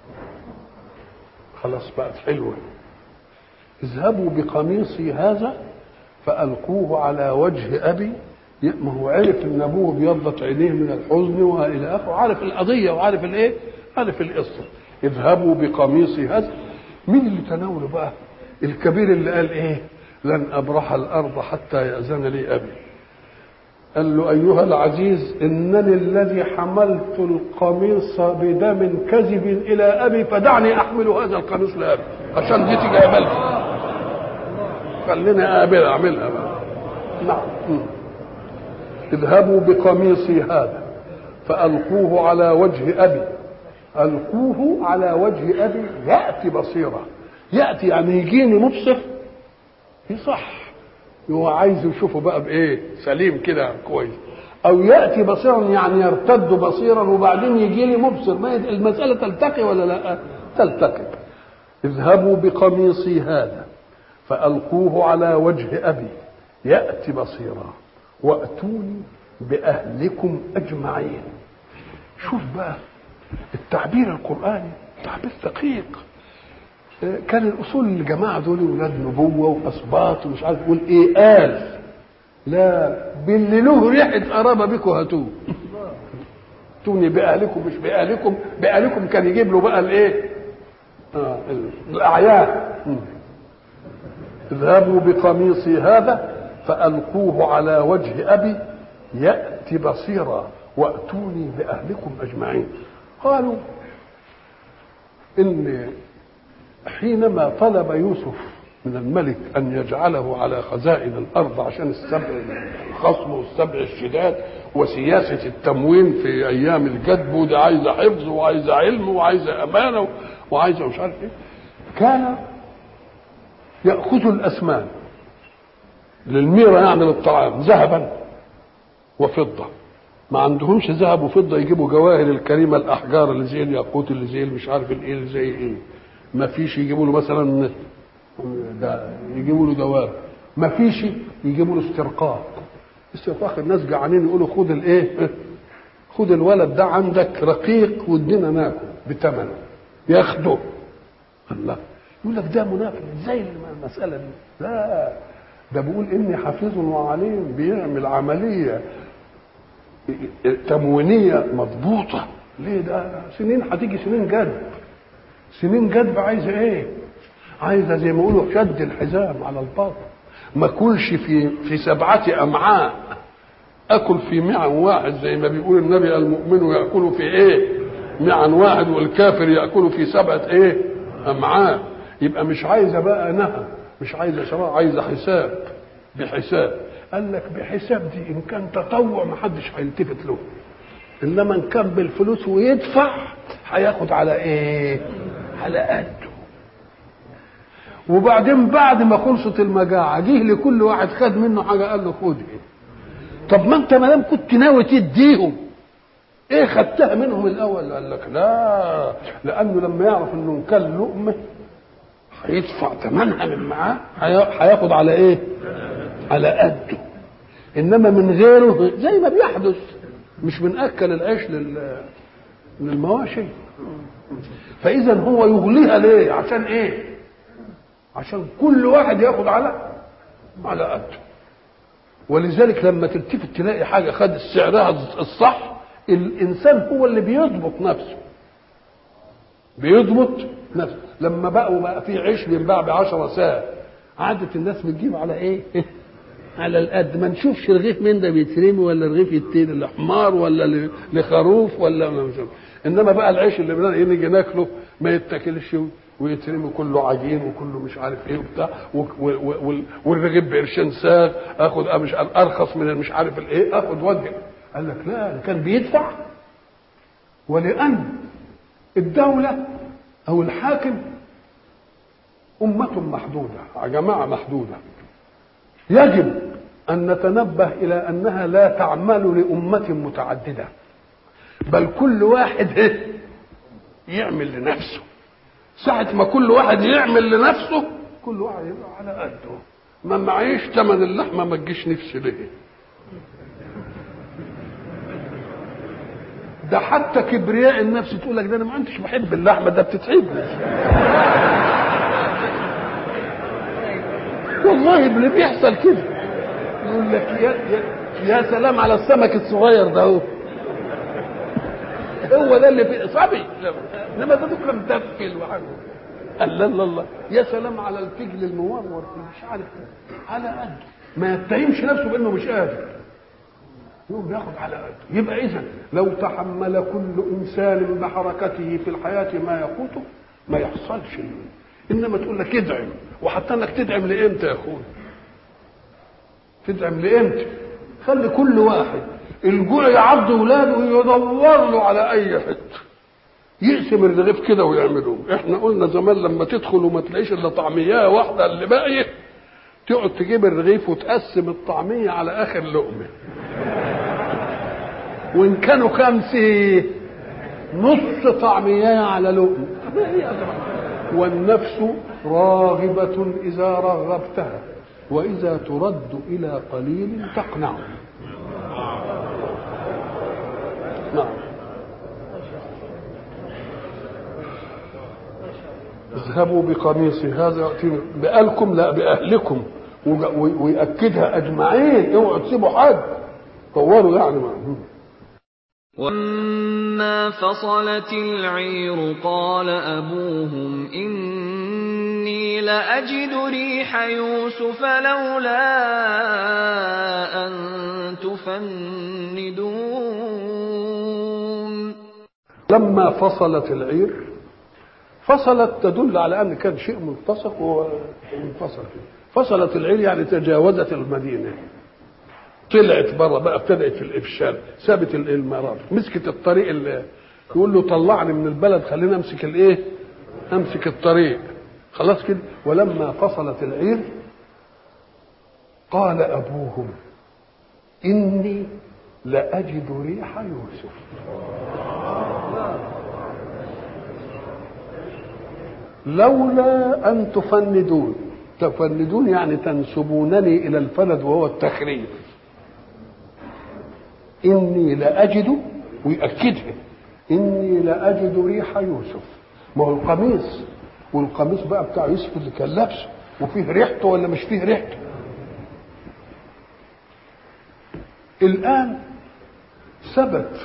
Speaker 3: خلاص بقت حلوة. اذهبوا بقميصي هذا فألقوه على وجه أبي. ما هو عرف ان ابوه بيضت عينيه من الحزن والى اخره، عارف القضيه وعارف الايه؟ عارف القصه. اذهبوا بقميصي هذا. مين اللي تناوله بقى؟ الكبير اللي قال ايه؟ لن ابرح الارض حتى ياذن لي ابي. قال له أيها العزيز إنني الذي حملت القميص بدم كذب إلى أبي فدعني أحمل هذا القميص لأبي عشان دي تيجي أقبلها. خليني أقبلها أعملها بقى. نعم. اذهبوا بقميصي هذا فألقوه على وجه أبي. ألقوه على وجه أبي يأتي بصيرة. يأتي يعني يجيني مبصر يصح، هو عايز يشوفه بقى بايه سليم كده كويس، او ياتي بصيرا يعني يرتد بصيرا وبعدين يجي لي مبصر. ما المساله تلتقي ولا لا؟ تلتقي. اذهبوا بقميصي هذا فالقوه على وجه ابي ياتي بصيرا واتوني باهلكم اجمعين. شوف بقى التعبير القراني تعبير دقيق. كان الاصول الجماعه دول ولاد نبوه واسباط ومش عارف يقول ايه قال لا باللي له ريحه قرابه بكم هاتوه. توني باهلكم مش باهلكم. باهلكم كان يجيب له بقى الايه الاعيان. اذهبوا بقميصي هذا فالقوه على وجه ابي ياتي بصيرا واتوني باهلكم اجمعين. قالوا ان حينما طلب يوسف من الملك ان يجعله على خزائن الارض عشان السبع الخصم والسبع الشداد وسياسه التموين في ايام الجدب، ودي عايزه حفظ وعايزه علم وعايزه امانه وعايزه مش عارف ايه، كان ياخذ الاسمان للميره يعني للطعام ذهبا وفضه. ما عندهمش ذهب وفضه يجيبوا جواهر الكريمه الاحجار اللي زي الياقوت اللي زي مش عارف الايه اللي زي ايه. ما فيش يجيبوا له مثلا ده يجيبوا له دواب. ما فيش يجيبوا له استرقاق. استرقاق الناس جعانين يقولوا خد الايه خد الولد ده عندك رقيق وادينا ناكل بثمنه ياخده. الله يقول لك ده منافق ازاي المساله دي؟ لا ده بيقول اني حفيظ وعليم بيعمل عمليه تموينيه مضبوطه. ليه ده سنين هتيجي سنين جد. سنين جدب عايزه ايه؟ عايزه زي ما يقولوا شد الحزام على الباطن. ما اكلش في 7 امعاء، اكل في معن واحد زي ما بيقول النبي المؤمن ياكل في ايه؟ معن واحد والكافر ياكل في 7 ايه؟ امعاء. يبقى مش عايزه بقى نهى، مش عايزه شراء، عايزه حساب. بحساب. قال لك بحساب دي ان كان تطوع ما حدش هيلتفت له، انما ان كان بالفلوس ويدفع هياخد على ايه؟ على قده. وبعدين بعد ما خلصت المجاعه جه لكل واحد خد منه حاجه قال له خد ايه. طب ما انت ما دام كنت ناوي تديهم ايه خدتها منهم الاول؟ قال لك لا، لانه لما يعرف انه كان لقمه هيدفع ثمنها من معاه هياخد على ايه؟ على قده. انما من غيره زي ما بيحدث مش بنأكل العيش للمواشي. فاذا هو يغليها ليه؟ عشان ايه؟ عشان كل واحد ياخد على قده. ولذلك لما تلتفت تلاقي حاجه خد سعرها الصح، الانسان هو اللي بيضبط نفسه. بيضبط نفسه. لما بقى في عيش بينباع ب10 ساعة عادت الناس بتجيب على ايه؟ على القد. ما نشوفش رغيف من ده بيترمي ولا رغيف يتين لحمار ولا لخروف ولا مش. انما بقى العيش اللي نيجي ناكله ما يتاكلش ويترمي كله عجين وكله مش عارف ايه وبتاع والرغيف بقرشين ساغ اخد مش ارخص من مش عارف الايه اخد وجه. قال لك لا كان بيدفع. ولان الدوله او الحاكم امه محدوده جماعه محدوده يجب ان نتنبه الى انها لا تعمل لامه متعدده، بل كل واحد يعمل لنفسه. ساعة ما كل واحد يعمل لنفسه كل واحد يبقى على قده. ما معيش ثمن اللحمه ما تجيش نفسي ليه. ده حتى كبرياء النفس تقول لك ده انا ما انتش بحب اللحمه ده بتتعبني. والله اللي بيحصل كده يقول لك يا سلام على السمك الصغير ده هو ده اللي في صبي، انما ده دكه متفل وحاجه. الله الله الله يا سلام على الفجل المورور مش عارف على قده. ما يتهمش نفسه بانه مش قادر. يقوم ياخد على قده. يبقى اذا لو تحمل كل انسان بحركته في الحياه ما يقوته ما يحصلش. انما تقول لك ادعم، وحتى انك تدعم لامتى يا اخويا؟ تدعم لامتى؟ خلي كل واحد الجوع يعض ولاده ويدور له على اي حته يقسم الرغيف كده ويعملوه. احنا قلنا زمان لما تدخل وما تلاقيش الا طعميه واحده اللي باقيه، تقعد تجيب الرغيف وتقسم الطعميه على اخر لقمه، وان كانوا خمسه نص طعميه على لقمه. والنفس راغبة إذا رغبتها، وإذا ترد إلى قليل تقنع. نعم. اذهبوا بقميصي هذا يأتي بأهلكم، لا بأهلكم، ويأكدها أجمعين، اوعوا تسيبوا حد، طوروا يعني معهم.
Speaker 1: ولما فصلت العير قال أبوهم إني لأجد ريح يوسف لولا أن تفندون.
Speaker 3: لما فصلت العير، فصلت تدل على أن كان شيء ملتصق وانفصل فيه. فصلت العير يعني تجاوزت المدينة، طلعت بره بقى، ابتدأت في الإفشال، سابت المرافق، مسكت الطريق اللي يقول له طلعني من البلد خلينا امسك الايه؟ امسك الطريق، خلاص كده. ولما فصلت العير قال أبوهم إني لأجد ريح يوسف. لولا أن تفندون، تفندون يعني تنسبونني إلى الفند وهو التخريف. إني لأجد، ويأكدها، إني لأجد ريح يوسف. ما هو القميص، والقميص بقى بتاع يوسف اللي كان لابسه وفيه ريحته ولا مش فيه ريحته. الآن ثبت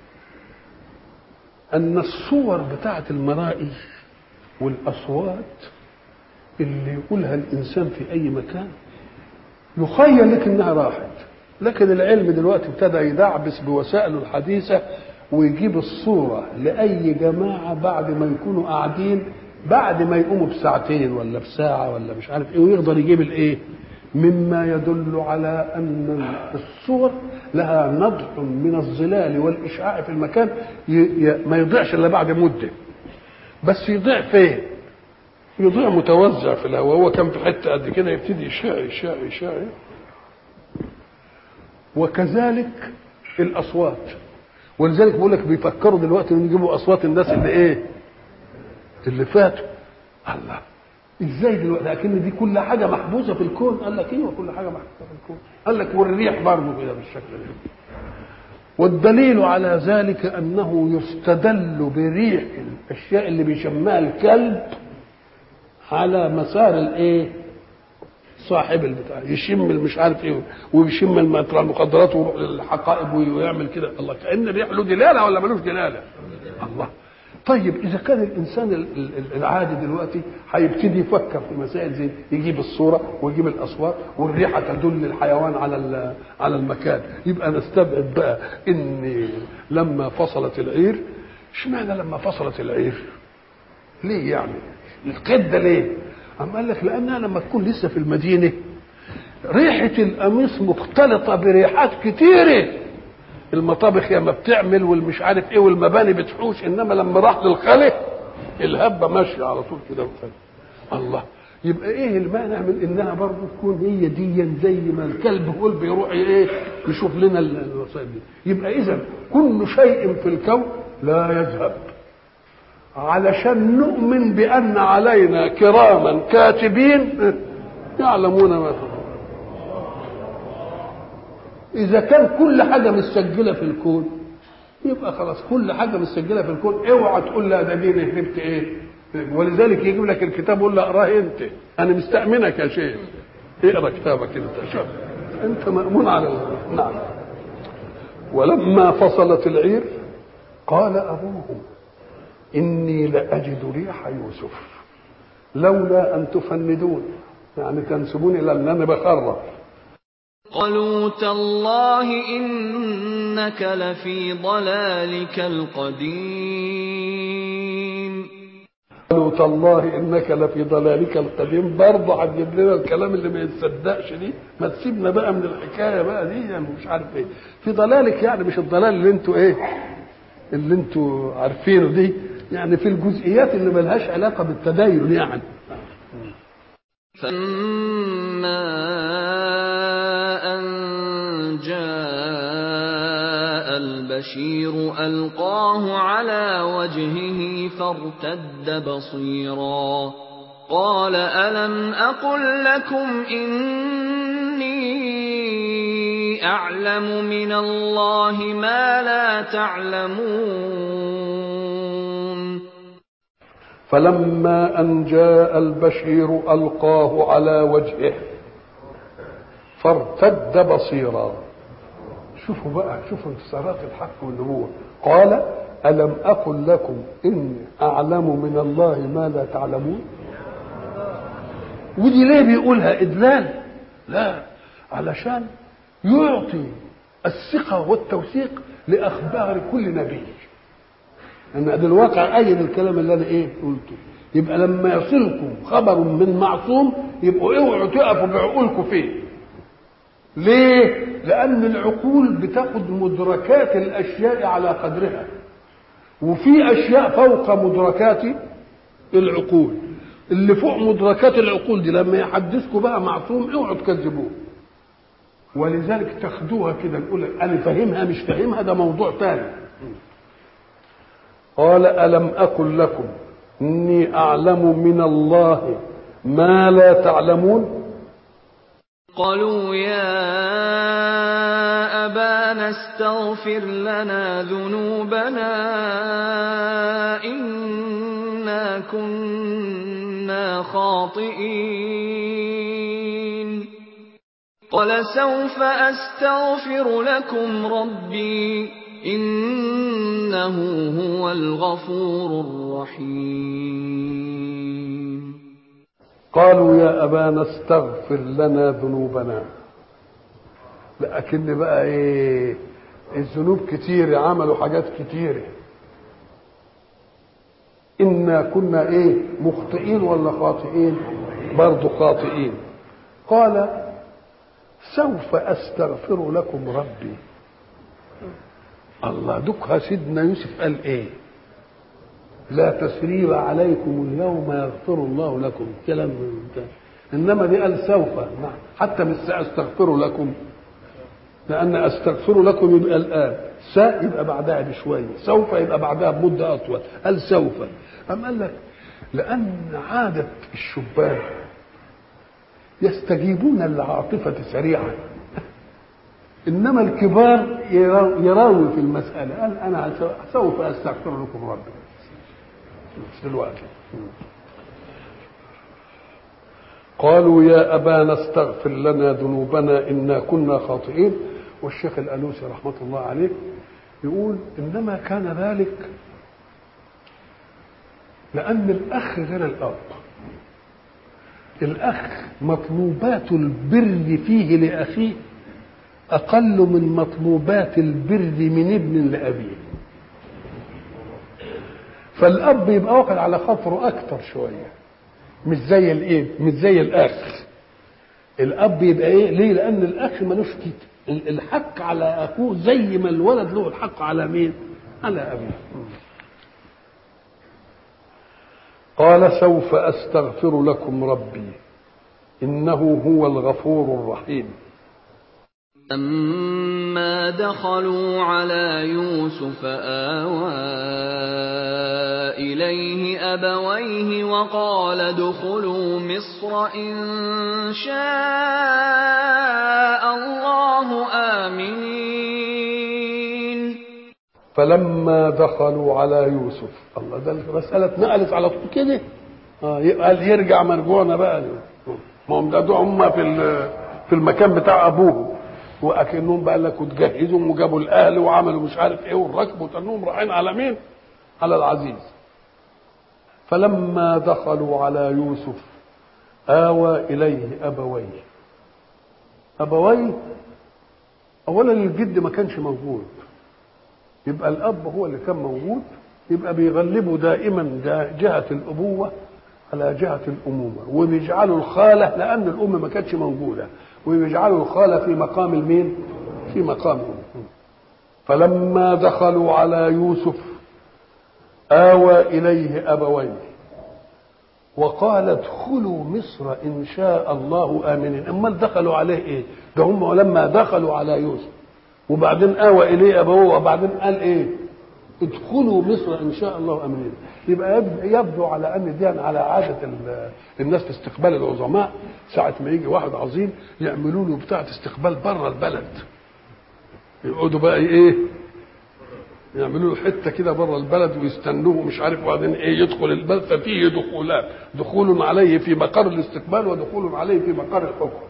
Speaker 3: أن الصور بتاعة المرائي والأصوات اللي يقولها الإنسان في أي مكان يخيل لك إنها راحت، لكن العلم دلوقتي ابتدى يدعبس بوسائله الحديثة ويجيب الصورة لأي جماعة بعد ما يكونوا قاعدين، بعد ما يقوموا بساعتين ولا بساعة ولا مش عارف إيه، ويقدر يجيب الإيه مما يدل على أن الصور لها نضح من الظلال والإشعاع في المكان ما يضيعش إلا بعد مدة. بس يضيع فين؟ يضيع متوزع في الهواء. هو كان في حتة قد كده يبتدي يشاع. وكذلك الأصوات، ولذلك بقول لك بيفكروا دلوقتي ان يجيبوا أصوات الناس اللي إيه؟ اللي فاتوا. الله، ازاي دلوقتي؟ لكن دي كل حاجه محبوسه في الكون. قال لك ايوه كل حاجه محبوسه في الكون. قال لك والريح برضه كده بالشكل ده. والدليل على ذلك انه يستدل بريح الاشياء اللي بيشمها الكلب على مسار الايه؟ صاحب البتاع يشم مش عارف ايه، ويشم المخدرات ويروح للحقائب ويعمل كده. الله، كأن الريح له دلاله ولا ملوش دلاله؟ الله. طيب اذا كان الانسان العادي دلوقتي هيبتدي يفكر في مسائل زي يجيب الصوره ويجيب الاصوات والريحه تدل الحيوان على المكان، يبقى نستبعد بقى ان لما فصلت العير. اشمعنى لما فصلت العير؟ ليه يعني القيد ده ليه؟ أم قال لك لانها لما تكون لسه في المدينه ريحه القميص مختلطه بريحات كتيره، المطابخ يا ما بتعمل والمش عارف ايه والمباني بتحوش، انما لما راح للخلق الهبه ماشيه على طول كده وفات. الله، يبقى ايه المانع من انها برضه تكون هي دي زي ما الكلب هو اللي بيروح ايه يشوف لنا الوسائل دي. يبقى اذا كل شيء في الكون لا يذهب علشان نؤمن بان علينا كراما كاتبين يعلمون ما تفعلون. إذا كان كل حاجة مسجلة في الكون يبقى خلاص كل حاجة مسجلة في الكون. اوعى تقول لا ده دي هربت ايه. ولذلك يجيب لك الكتاب يقول له اقراه انت، انا مستأمنك يا شيخ، اقرا كتابك انت، شوف انت مأمون على نعم. ولما فصلت العير قال ابوهم اني لأجد ريح يوسف لولا ان تفندون، يعني تنسبون الى ان انا بخرف.
Speaker 1: قالوا تالله إنك لفي ضلالك القديم.
Speaker 2: قالوا تالله إنك لفي ضلالك القديم. برضه هتجيب لنا الكلام اللي ما يتصدقش دي. ما تسيبنا بقى من الحكاية بقى دي، يعني مش عارف ايه في ضلالك، يعني مش الضلال اللي انتوا ايه اللي انتوا عارفينه دي، يعني في الجزئيات اللي ملهاش علاقة بالتدين يعني.
Speaker 1: فلما أن جاء البشير ألقاه على وجهه فارتد بصيرا قال ألم أقل لكم إني أعلم من الله ما لا تعلمون.
Speaker 2: فلما أن جاء البشير ألقاه على وجهه فارتد بصيرا. شوفوا بقى، شوفوا انتصارات الحق والنبوة. قال ألم أقل لكم إني أعلم من الله ما لا تعلمون. ودي ليه بيقولها إدلال؟ لا، علشان يعطي الثقة والتوثيق لأخبار كل نبي. أن ده الواقع أيد الكلام اللي أنا قلته. يبقى لما يصلكم خبر من معصوم يبقوا اوعوا تقفوا بعقولكم فيه. ليه؟ لأن العقول بتاخد مدركات الأشياء على قدرها، وفي أشياء فوق مدركات العقول. اللي فوق مدركات العقول دي لما يحدثكم بقى معصوم اوعوا تكذبوه. ولذلك تاخدوها كده، نقول أنا فاهمها مش فاهمها ده موضوع ثاني. قال ألم أقل لكم إني أعلم من الله ما لا تعلمون.
Speaker 1: قالوا يا أبانا استغفر لنا ذنوبنا إنا كنا خاطئين. قال سوف أستغفر لكم ربي إنه هو الغفور الرحيم.
Speaker 2: قالوا يا أبانا استغفر لنا ذنوبنا. لكن بقى الذنوب كتير، عملوا حاجات كتير. إنا كنا مخطئين ولا خاطئين؟ برضو خاطئين. قال سوف أستغفر لكم ربي. الله دكها سيدنا يوسف قال لا تسريب عليكم اليوم يغفر الله لكم. كلام ده. انما دي قال سوف، حتى مش ساستغفر لكم، لان استغفر لكم يبقى الان، يبقى بعدها بشويه، سوف يبقى بعدها بمده اطول. قال سوف. أم قال لك لان عاده الشبان يستجيبون للعاطفه سريعا، انما الكبار يراوي في المساله. قال انا سوف استغفر لكم ربي دلوقتي. قالوا يا أبانا استغفر لنا ذنوبنا إنا كنا خاطئين. والشيخ الألوسي رحمة الله عليه يقول إنما كان ذلك لأن الأخ غير الأب. الأخ مطلوبات البر فيه لأخيه أقل من مطلوبات البر من ابن لأبيه. فالاب يبقى واخد على خاطره اكتر شويه، مش زي مش زي الاخ. الاب يبقى ليه؟ لان الاخ ملوش الحق على اخوه زي ما الولد له الحق على مين؟ على ابيه. قال سوف استغفر لكم ربي انه هو الغفور الرحيم.
Speaker 1: لما دخلوا على يوسف آوى إليه أبويه وقال ادخلوا مصر إن شاء الله آمنين.
Speaker 2: فلما دخلوا على يوسف، الله ده المسألة اتنقلت على طول كده. قال يرجع مرجوعنا بقى. ما هم ده هم في المكان بتاع أبوه، واكنهم بقى لك وتجهزوا وجابوا الاهل وعملوا مش عارف ايه والركب وتنهم رايحين على مين؟ على العزيز. فلما دخلوا على يوسف آوى إليه أبويه. أبويه
Speaker 3: اولا الجد ما كانش موجود، يبقى الاب هو اللي كان موجود، يبقى بيغلبوا دائما جهه الابوه على جهه الامومه، وبيجعلوا الخاله لان الام ما كانتش موجوده، وبيجعلوا الخاله في مقام المين؟ في مقام الام. فلما دخلوا على يوسف آوى إليه أبويه وقال ادخلوا مصر إن شاء الله آمنين. أما دخلوا عليه إيه؟ ده هم لما دخلوا على يوسف وبعدين آوى إليه أبوه وبعدين قال إيه؟ ادخلوا مصر إن شاء الله آمنين. يبقى يبدو على أن دي على عادة الناس في استقبال العظماء، ساعة ما يجي واحد عظيم يعملوا له بتاعة استقبال بره البلد، يقعدوا بقى إيه؟ يعملوا له حته كده بره البلد ويستنوه مش عارف، وبعدين ايه يدخل البلد، ففيه دخولان، دخول عليه في مقر الاستقبال ودخول عليه في مقر الحكم.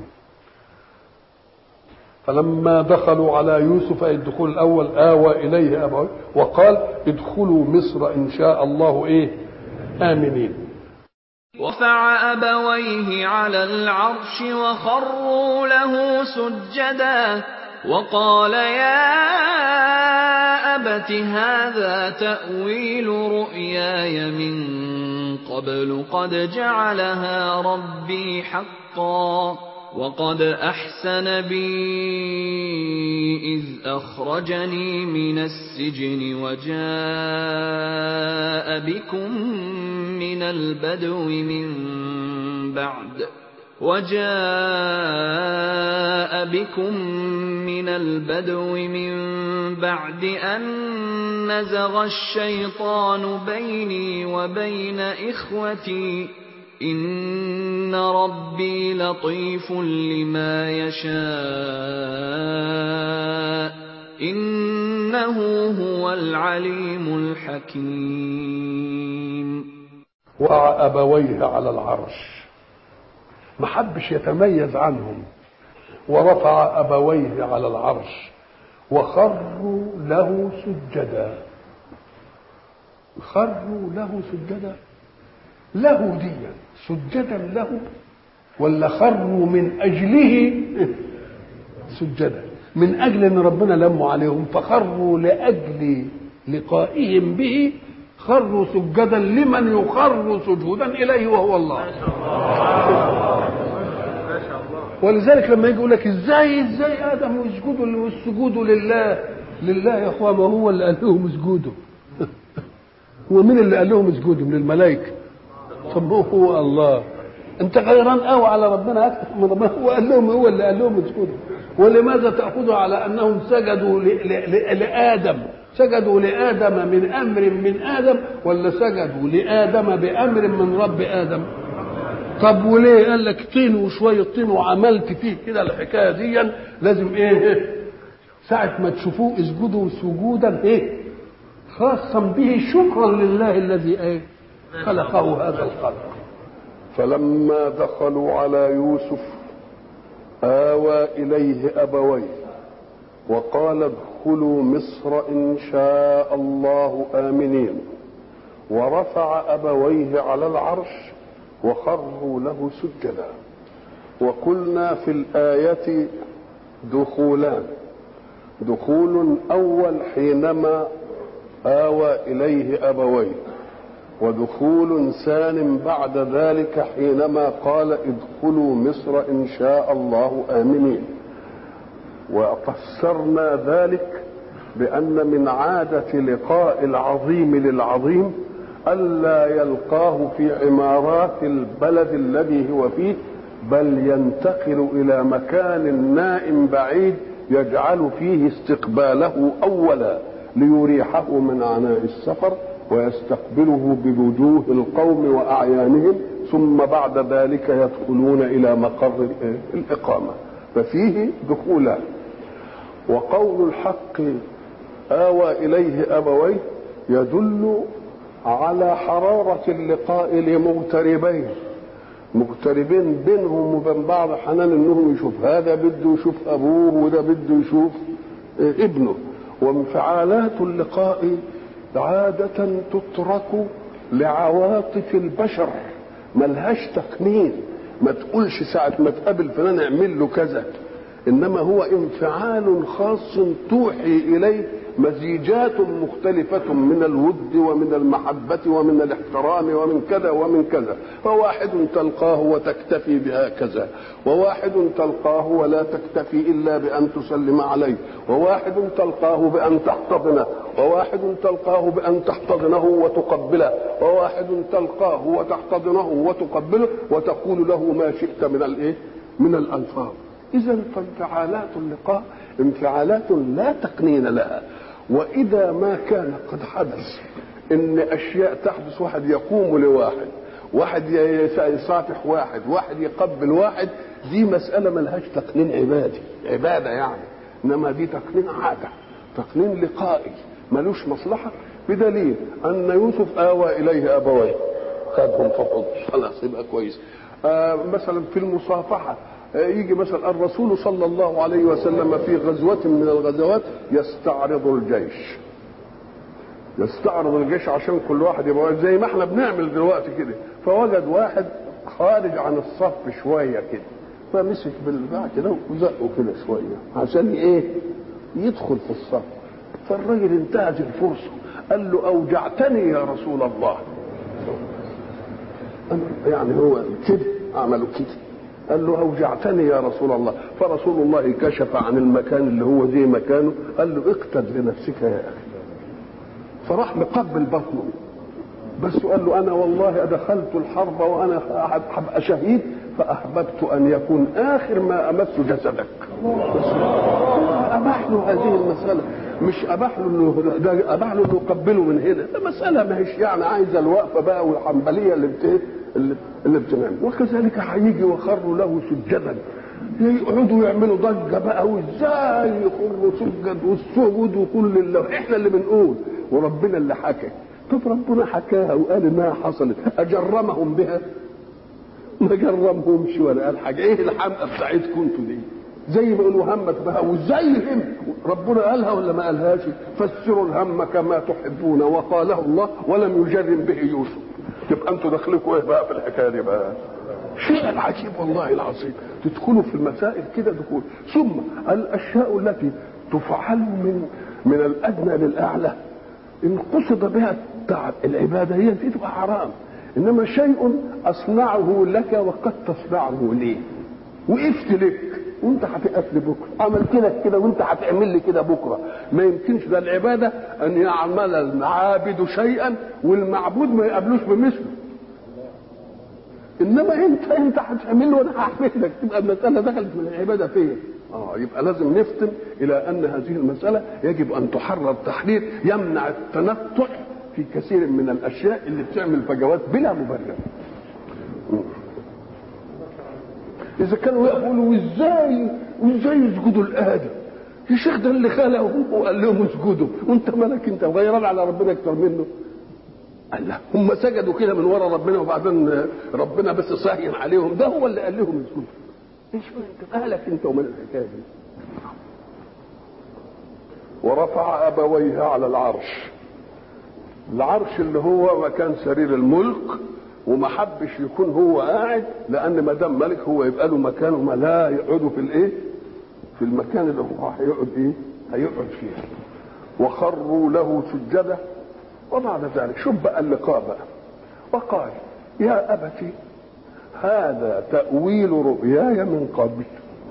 Speaker 3: فلما دخلوا على يوسف اي الدخول الاول آوى اليه ابويه وقال ادخلوا مصر ان شاء الله ايه آمنين.
Speaker 1: ورفع أبويه على العرش وخروا له سجدا وقال يا أبت هذا تأويل رؤياي من قبل قد جعلها ربي حقا وقد أحسن بي إذ أخرجني من السجن وجاء بكم من البدو من بعد أن نزغ الشيطان بيني وبين إخوتي إن ربي لطيف لما يشاء إنه هو العليم الحكيم.
Speaker 3: وأبويه على العرش، ما حبش يتميز عنهم، ورفع أبويه على العرش وخروا له سجدا. خروا له سجدا، له دي سجدا له ولا خروا من أجله سجدا؟ من أجل أن ربنا لموا عليهم فخروا لأجل لقائهم به، خروا سجدا لمن يخر سجودا إليه وهو الله. ولذلك لما يجي يقول لك ازاي ادم يسجدوا والسجود لله يا اخوان، ما هو اللي قال لهم اسجدوا؟ هو مين اللي قال لهم اسجدوا؟ من الملائكه؟ طب هو الله، انت غيران قوي على ربنا اكثر من ربنا، هو قال لهم، هو اللي قال لهم اسجدوا. ولماذا تاخذوا على انهم سجدوا لادم؟ سجدوا لادم من امر من ادم ولا سجدوا لادم بامر من رب ادم؟ طب وليه قال لك طين وشويه طين وعملت فيه كده الحكايه دي؟ لازم ايه ساعه ما تشوفوه اسجدوا سجودا ايه خاصا به شكرا لله الذي ايه خلقه هذا الخلق.
Speaker 2: فلما دخلوا على يوسف آوى إليه أبويه وقال ادخلوا مصر إن شاء الله آمنين ورفع أبويه على العرش وخروا له سجدا. وقلنا في الآية دخولان، دخول أول حينما آوى إليه أبويه، ودخول ثان بعد ذلك حينما قال ادخلوا مصر إن شاء الله آمنين. وفسرنا ذلك بأن من عادة لقاء العظيم للعظيم ألا يلقاه في عمارات البلد الذي هو فيه، بل ينتقل إلى مكان نائم بعيد يجعل فيه استقباله أولا ليريحه من عناء السفر ويستقبله بوجوه القوم وأعيانهم، ثم بعد ذلك يدخلون إلى مقر الإقامة. ففيه دخولا. وقول الحق آوى إليه أبويه يدل على حرارة اللقاء لمغتربين، مغتربين بينهم وبين بعض حنان انهم يشوف هذا بده يشوف ابوه وده بده يشوف ابنه. وانفعالات اللقاء عادة تترك لعواطف البشر، ملهاش تقنين. ما تقولش ساعة ما تقابل فلان اعمل له كذا،
Speaker 3: إنما هو انفعال خاص توحي إليه مزيجات مختلفة من الود ومن المحبة ومن الاحترام ومن كذا ومن كذا. فواحد تلقاه وتكتفي بهكذا، وواحد تلقاه ولا تكتفي إلا بأن تسلم عليه، وواحد تلقاه بأن تحتضنه، وواحد تلقاه بأن تحتضنه وتقبله، وواحد تلقاه وتحتضنه وتقبله وتقول له ما شئت من الألفاظ. إذا فانفعالات اللقاء انفعالات لا تقنين لها. وإذا ما كان قد حدث إن أشياء تحدث، واحد يقوم لواحد، واحد يصافح واحد، واحد يقبل واحد، دي مسألة ملهاش تقنين عبادة يعني، إنما دي تقنين عادة، تقنين لقائي ملوش مصلحة. بدليل أن يوسف آوى إليه أبويه خدهم فقط خلاص يبقى كويس. مثلا في المصافحة يجي مثلا الرسول صلى الله عليه وسلم في غزوة من الغزوات يستعرض الجيش عشان كل واحد يبقى زي ما احنا بنعمل دلوقتي كده. فوجد واحد خارج عن الصف شوية كده، فمسك بالبتاع كده وزقه كده شوية عشان يدخل في الصف. فالراجل انتهز الفرصة قال له أوجعتني يا رسول الله. يعني هو كده عملوا كده، قال له أوجعتني يا رسول الله. فرسول الله كشف عن المكان اللي هو زي مكانه، قال له اقتد لنفسك يا أخي. فراح مقبل بطنه، بس قال له أنا والله أدخلت الحرب وأنا أبقى شهيد، فأحببت أن يكون آخر ما أمس جسدك. أباح له هذه المسألة، مش أباح له أنه يقبله من هنا. ده مسألة ما هيش يعني عايزة الوقفة بقى والحنبلية اللي بتنعمل. وكذلك هيجي وخروا له سجدا، يقعدوا يعملوا ضجة بقى، وازاي يخروا سجد والسجود وكل الله. احنا اللي بنقول وربنا اللي حكى. طب ربنا حكاها وقال انها حصلت، اجرمهم بها؟ ما جرمهمش ولا قال حاجه. ايه الحمقى بتاعتكم انتوا دي؟ زي ما يقولوا همك بها، وازاي هم ربنا قالها ولا ما قالهاش؟ فسروا الهم كما تحبون وقاله الله ولم يجرم به يوسف. يبقى انتوا دخلكم ايه بقى في الحكايه دي بقى؟ شيء عجيب والله العظيم. تدخلوا في المسائل كده دخول. ثم الاشياء التي تفعل من الادنى للاعلى ان قصد بها العباده هي دي تبقى حرام. انما شيء اصنعه لك وقد تصنعه لي، وقفت لك وانت هتقف لي بكره، عملت لك كده وانت هتعمل لي كده بكره. ما يمكنش. ده العباده ان يعمل العابد شيئا والمعبود ما يقابلوش بمثله. انما انت هتعمل له وانا هعمل لك، تبقى المساله دخلت من العباده فين؟ يبقى لازم نفتن الى ان هذه المساله يجب ان تحرر تحرير يمنع التنطع في كثير من الاشياء اللي بتعمل فجوات بلا مبرر. اذا كانوا يقولوا وازاي يسجدوا لآدم؟ يا شيخ ده اللي خلقهم وقال لهم اسجدوا، وانت مالك؟ انت غيران على ربنا اكتر منه؟ قال لا، هم سجدوا كده من ورا ربنا وبعدين ربنا بس صاهين عليهم، ده هو اللي قال لهم اسجدوا. ايش انت مالك انت ومال الحكايه دي؟ ورفع ابويه على العرش اللي هو مكان سرير الملك، وما حبش يكون هو قاعد، لان ما دام ملك هو يبقى له مكان، وما لا يقعدوا في المكان اللي هو هيقعد فيه. وخروا له سجدا. وبعد ذلك شوف بقى اللقاء بقى، وقال يا أبتي هذا تأويل رؤياي من قبل.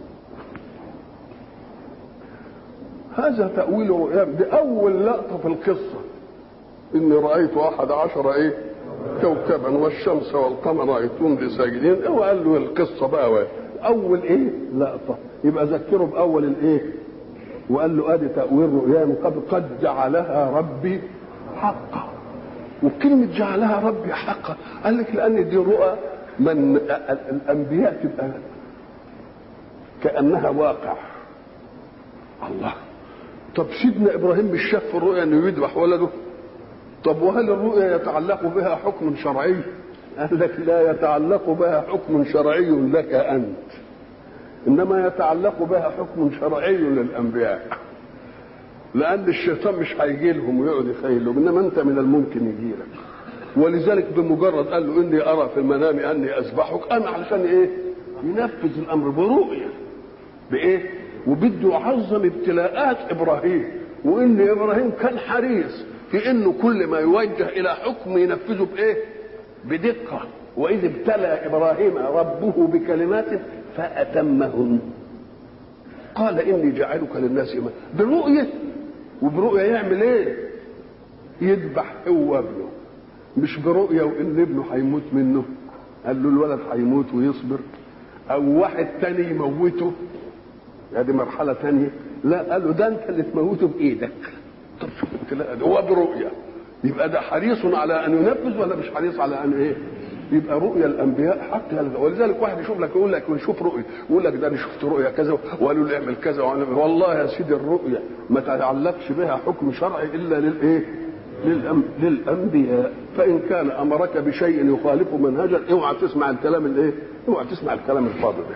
Speaker 3: هذا تأويل رؤياي، دي أول لقطة في القصة. إني رأيت 11 كوكبا والشمس والقمر رأيتهم لي ساجدين. هو قال له القصة بقى أول لقطة، يبقى ذكره بأول وقال له ادي تأويل رؤياي من قبل قد جعلها ربي حقا. وكلمة جعلها ربي حقا قال لك لأن دي رؤى من الأنبياء تبقى كأنها واقع. الله، طب سيدنا إبراهيم مش شاف في الرؤيا أنه يذبح ولده؟ طب وهل الرؤيا يتعلق بها حكم شرعي؟ قال لك لا يتعلق بها حكم شرعي لك أنت، إنما يتعلق بها حكم شرعي للأنبياء، لأن الشيطان مش هيجي لهم ويقعد يخيل لهم، إنما أنت من الممكن يجي لك. ولذلك بمجرد قال له إني أرى في المنام أني أذبحك، أنا علشان ينفذ الأمر برؤية وبده يعظم ابتلاءات ابراهيم، وان ابراهيم كان حريص في انه كل ما يوجه الى حكم ينفذه بايه؟ بدقه. واذ ابتلى ابراهيم ربه بكلمات فاتمهن قال اني جاعلك للناس اماما. برؤيه، وبرؤيه يعمل ايه؟ يذبح هو ابنه، مش برؤيه وان ابنه هيموت منه، قال له الولد هيموت ويصبر، او واحد تاني يموته، هذه مرحله تانيه. لا، قال له ده انت اللي تموته بايدك. طب شوف الابتلاء ده، هو برؤيه. يبقى ده حريص على ان ينفذ ولا مش حريص على ان ايه؟ يبقى رؤيا الانبياء حق. ولذلك واحد يشوف لك يقول لك نشوف رؤيا، يقول لك ده انا شفت رؤيا كذا وقالوا لي اعمل كذا. والله يا سيدي الرؤيا ما تعلقش بها حكم شرعي الا للايه؟ للانبياء. فان كان امرك بشيء يخالف منهجا اوعى تسمع الكلام الايه؟ اوعى تسمع الكلام الفاضي ده.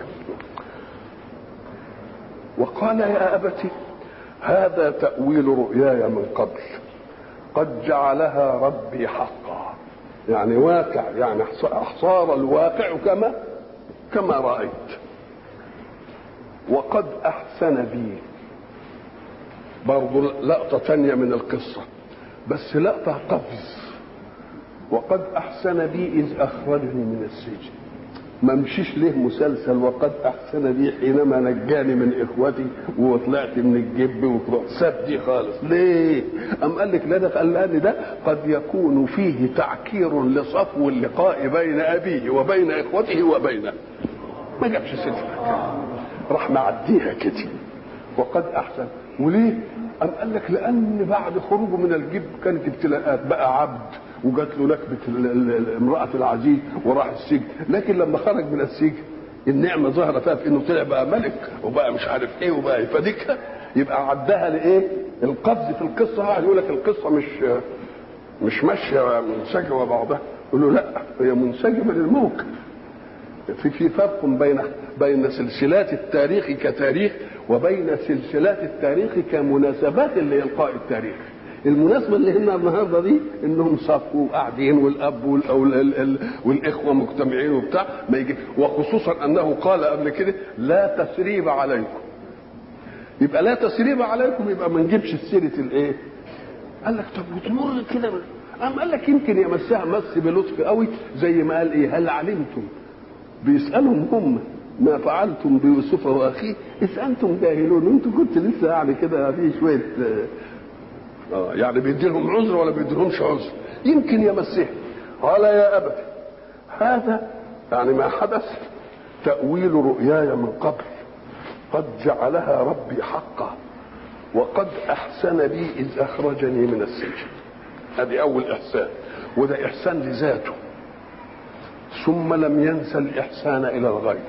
Speaker 3: وقال يا ابت هذا تاويل رؤياي من قبل قد جعلها ربي حقا. يعني واقع، يعني صار الواقع كما رأيت. وقد أحسن بي، برضو لقطة تانية من القصة بس لقطة قفز. وقد أحسن بي إذ أخرجني من السجن. ما مشيش ليه مسلسل وقد أحسن بي حينما نجاني من إخوتي وطلعت من الجب وكده، ساب دي خالص. ليه؟ أم قال لك لا، ده قال لأن ده قد يكون فيه تعكير لصفو اللقاء بين أبيه وبين إخوته وبينه. ما جابش سلسلة، راح معديها كده. وقد أحسن. وليه؟ أم قال لك لأن بعد خروجه من الجب كانت ابتلاءات، بقى عبد وجات له نكبه امراه العزيز وراح السجن. لكن لما خرج من السجن النعمه ظهرت فيها في انه طلع بقى ملك وبقى مش عارف ايه وبقى فديكها. يبقى عدها لايه؟ القفز في القصه. واحد يقول لك القصه مش ماشيه منسجمه بعضها، يقول له لا، هي منسجمه للموج. في فرق بين سلسلات التاريخ كتاريخ وبين سلسلات التاريخ كمناسبات لإلقاء التاريخ. المناسبة اللي هنا النهاردة دي انهم صفوا وقاعدين والاب والاخوة مجتمعين وبتاع ما يجي. وخصوصا انه قال قبل كده لا تسريب عليكم. يبقى لا تسريب عليكم، يبقى ما نجيبش سيرة الايه؟ قال لك طب وتمر كده. قال لك يمكن يمسها مس بلطف قوي، زي ما قال ايه؟ هل علمتم، بيسألهم هم ما فعلتم بيوسف واخيه اذ انتم جاهلون. انتم كنت لسه يعني كده في شويه يعني بيديلهم عذر ولا بيديلهمش عذر. يمكن يمسهم. قال يا ابت هذا يعني ما حدث تأويل رؤياي من قبل قد جعلها ربي حقا وقد احسن بي اذ اخرجني من السجن. هذه اول احسان، وده احسان لذاته. ثم لم ينسى الاحسان الى الغير.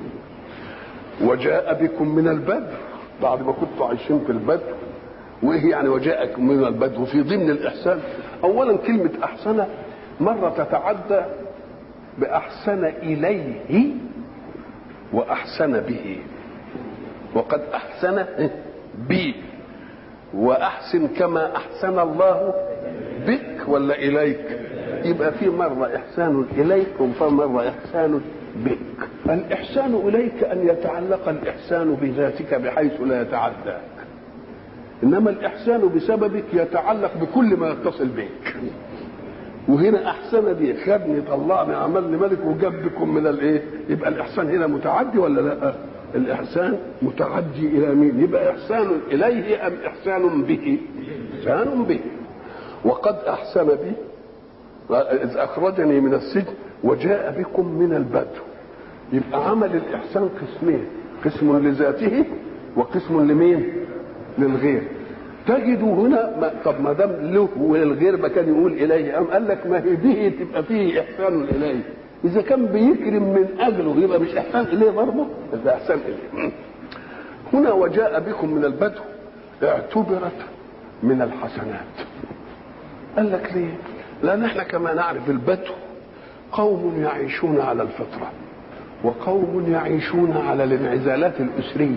Speaker 3: وجاء بكم من البدو، بعد ما كنتوا عايشين في البدو. وايه يعني وجاءكم من البدو؟ في ضمن الاحسان اولا كلمه احسن مره تتعدى باحسن اليه واحسن به. وقد احسن بي، واحسن كما احسن الله بك ولا اليك. يبقى في مره احسان اليك ومره احسان بك. الاحسان اليك ان يتعلق الاحسان بذاتك بحيث لا يتعداك، انما الاحسان بسببك يتعلق بكل ما يتصل بك. وهنا احسن بي، خدني طلعني عملني ملك وجاب بكم من الايه. يبقى الاحسان هنا متعدي ولا لا؟ الاحسان متعدي الى مين؟ يبقى احسان اليه ام احسان به؟ احسان به. وقد احسن بي اذ اخرجني من السجن وجاء بكم من البدو. يبقى عمل الاحسان قسمين، قسم لذاته وقسم لمين؟ للغير. تجدوا هنا طب ما دام له وللغير ما كان يقول اليه، قام قال لك ما هي به تبقى فيه احسان اليه. اذا كان بيكرم من اجله يبقى مش احسان اليه برضه؟ ده احسان اليه. هنا وجاء بكم من البدو اعتبرت من الحسنات. قال لك ليه؟ لان احنا كما نعرف البدو قوم يعيشون على الفطره، وقوم يعيشون على الانعزالات الاسريه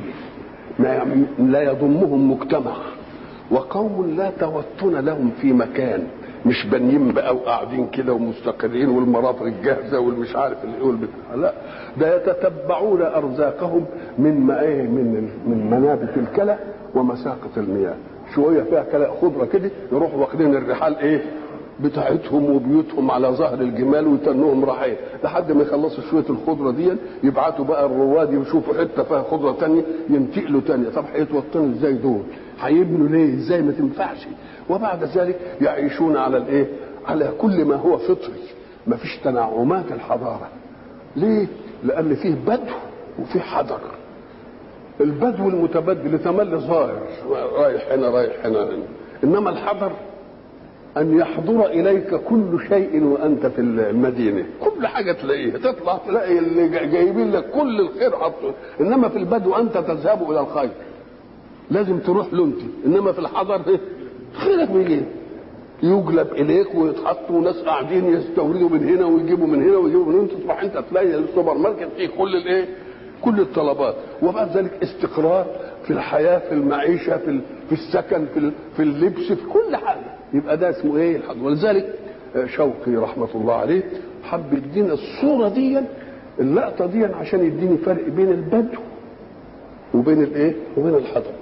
Speaker 3: لا يضمهم مجتمع، وقوم لا توطن لهم في مكان مش بانيين بقى وقاعدين كده ومستقرين والمرافق الجاهزه والمش عارف اللي يقول بتاع، لا، ده يتتبعون ارزاقهم من منابت الكلى ومساقط المياه. شويه فيها كلى خضره كده يروحوا واخدين الرحال بتاعتهم وبيوتهم على ظهر الجمال ويتنوهم راحين لحد ما يخلصوا شويه الخضره دي، يبعتوا بقى الرواد يشوفوا حته فيها خضره ثانيه ينتقلوا ثانيه. طب هيتوطنوا ازاي دول؟ هيبنوا ليه؟ ازاي؟ ما تنفعش. وبعد ذلك يعيشون على على كل ما هو فطري، ما فيش تنعمات الحضاره. ليه؟ لان فيه بدو وفيه حضر. البدو المتبدل تملي ظاهر رايح هنا رايح هنا، انما الحضر ان يحضر اليك كل شيء وانت في المدينه، كل حاجه تلاقيها، تطلع تلاقي اللي جايبين لك كل الخير حطه. انما في البدو انت تذهب الى الخير، لازم تروح له انت. انما في الحضر خيرك بيجي يجلب اليك ويتحط وناس قاعدين يستوردوا من هنا ويجيبوا من هنا ويجيبوا من هنا، تصبح انت تلاقي السوبر ماركت فيه كل الطلبات. وبعد ذلك استقرار في الحياه، في المعيشه، في السكن، في اللبس، في كل حاجه. يبقى ده اسمه الحضر. ولذلك شوقي رحمه الله عليه حب يدينا الصوره دي، اللقطه دي، عشان يديني فرق بين البدو وبين وبين الحضر.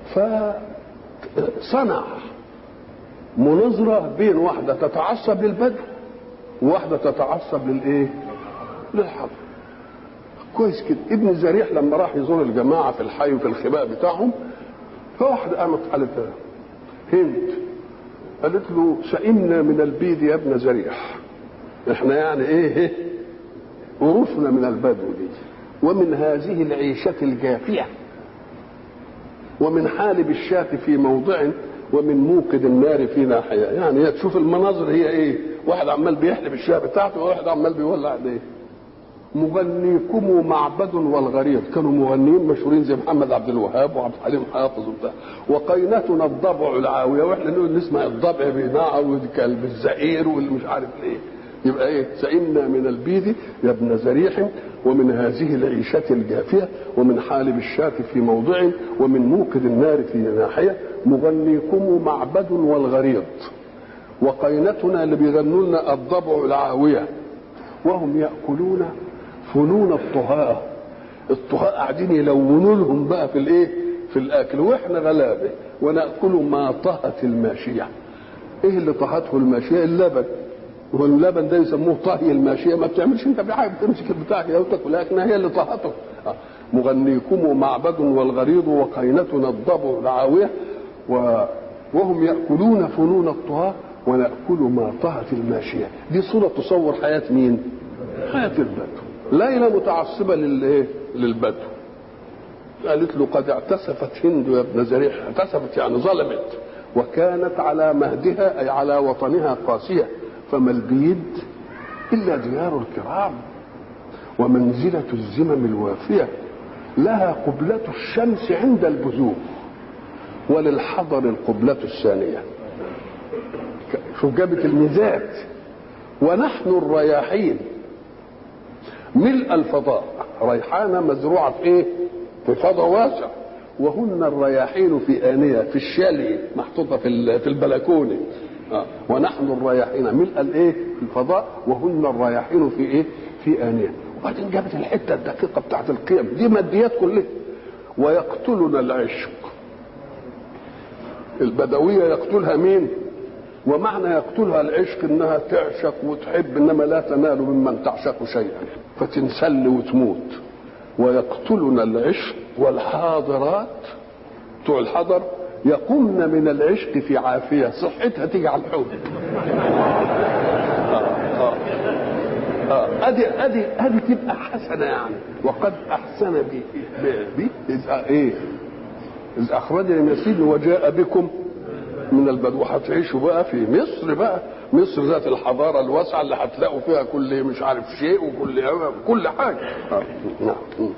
Speaker 3: فصنع مناظره بين واحده تتعصب للبدو وواحده تتعصب للحضر. كويس كده. ابن زريح لما راح يزور الجماعه في الحي وفي الخباء بتاعهم، فواحده قامت قالت هند، قالت له سئمنا من البيد يا ابن زريح، احنا يعني قرفنا من البدو دي، ومن هذه العيشه الجافيه، ومن حالب الشاة في موضع، ومن موقد النار في ناحيه. يعني هي تشوف المناظر هي واحد عمال بيحلب الشاة بتاعته وواحد عمال بيولع مغنيكم معبد والغريض، كانوا مغنيين مشهورين زي محمد عبد الوهاب وعبد الحليم حافظ وبتاع. وقينتنا الضبع العاويه، واحنا نقول نسمع الضبع بينعوا كلب الزئير واللي مش عارف ليه. يبقى سئمنا من البيد يا ابن زريح، ومن هذه العيشه الجافيه، ومن حالب الشاة في موضع، ومن موقد النار في ناحيه، مغنيكم معبد والغريض، وقينتنا اللي بيغنوا لنا الضبع العاويه، وهم ياكلون فنون الطهاة. الطهاة قاعدين يلونوا لهم بقى في الاكل، واحنا غلابه وناكل ما طهت الماشيه. ايه اللي طهته الماشيه؟ اللبن. واللبن ده يسموه طهي الماشيه. ما بتعملش انت بحاجه، بتمسك البتاع كده وتاكل، لكن هي اللي طهته. مغنيكم معبد والغريض، وقينتنا الضبع العاويه، وهم ياكلون فنون الطهاة وناكل ما طهت الماشيه. دي صوره تصور حياه مين؟ حياه البدو. ليلى متعصبه للبدو، قالت له قد اعتسفت هند يا ابن زريح. اعتسفت يعني ظلمت، وكانت على مهدها اي على وطنها قاسيه، فما البيد الا ديار الكرام، ومنزله الزمم الوافيه، لها قبله الشمس عند البزوغ، وللحضر القبله الثانيه. شوف جابت الميزات. ونحن الرياحين ملء الفضاء، ريحانه مزروعه في فضاء واسع، وهن الرياحين في آنية، في الشالي محطوطه في البلكونه. ونحن الرياحين ملء الفضاء، وهن الرياحين في آنية. وبعدين جابت الحته الدقيقه بتاعت القيم دي، ماديات كلها. ويقتلنا العشق. البدويه يقتلها مين؟ ومعنى يقتلها العشق انها تعشق وتحب، انما لا تنال ممن تعشق شيئا فتنسل وتموت. ويقتلنا العشق، والحاضرات بتوع الحضر يقومن من العشق في عافيه، صحتها تيجي على الحوض. ادي تبقى حسنه يعني. وقد احسن بي اذ اخرجني من السجن وجاء بكم من البدو. هتعيشوا بقى في مصر، بقى مصر ذات الحضاره الواسعه اللي هتلاقوا فيها كل مش عارف شيء وكل حاجه. نعم.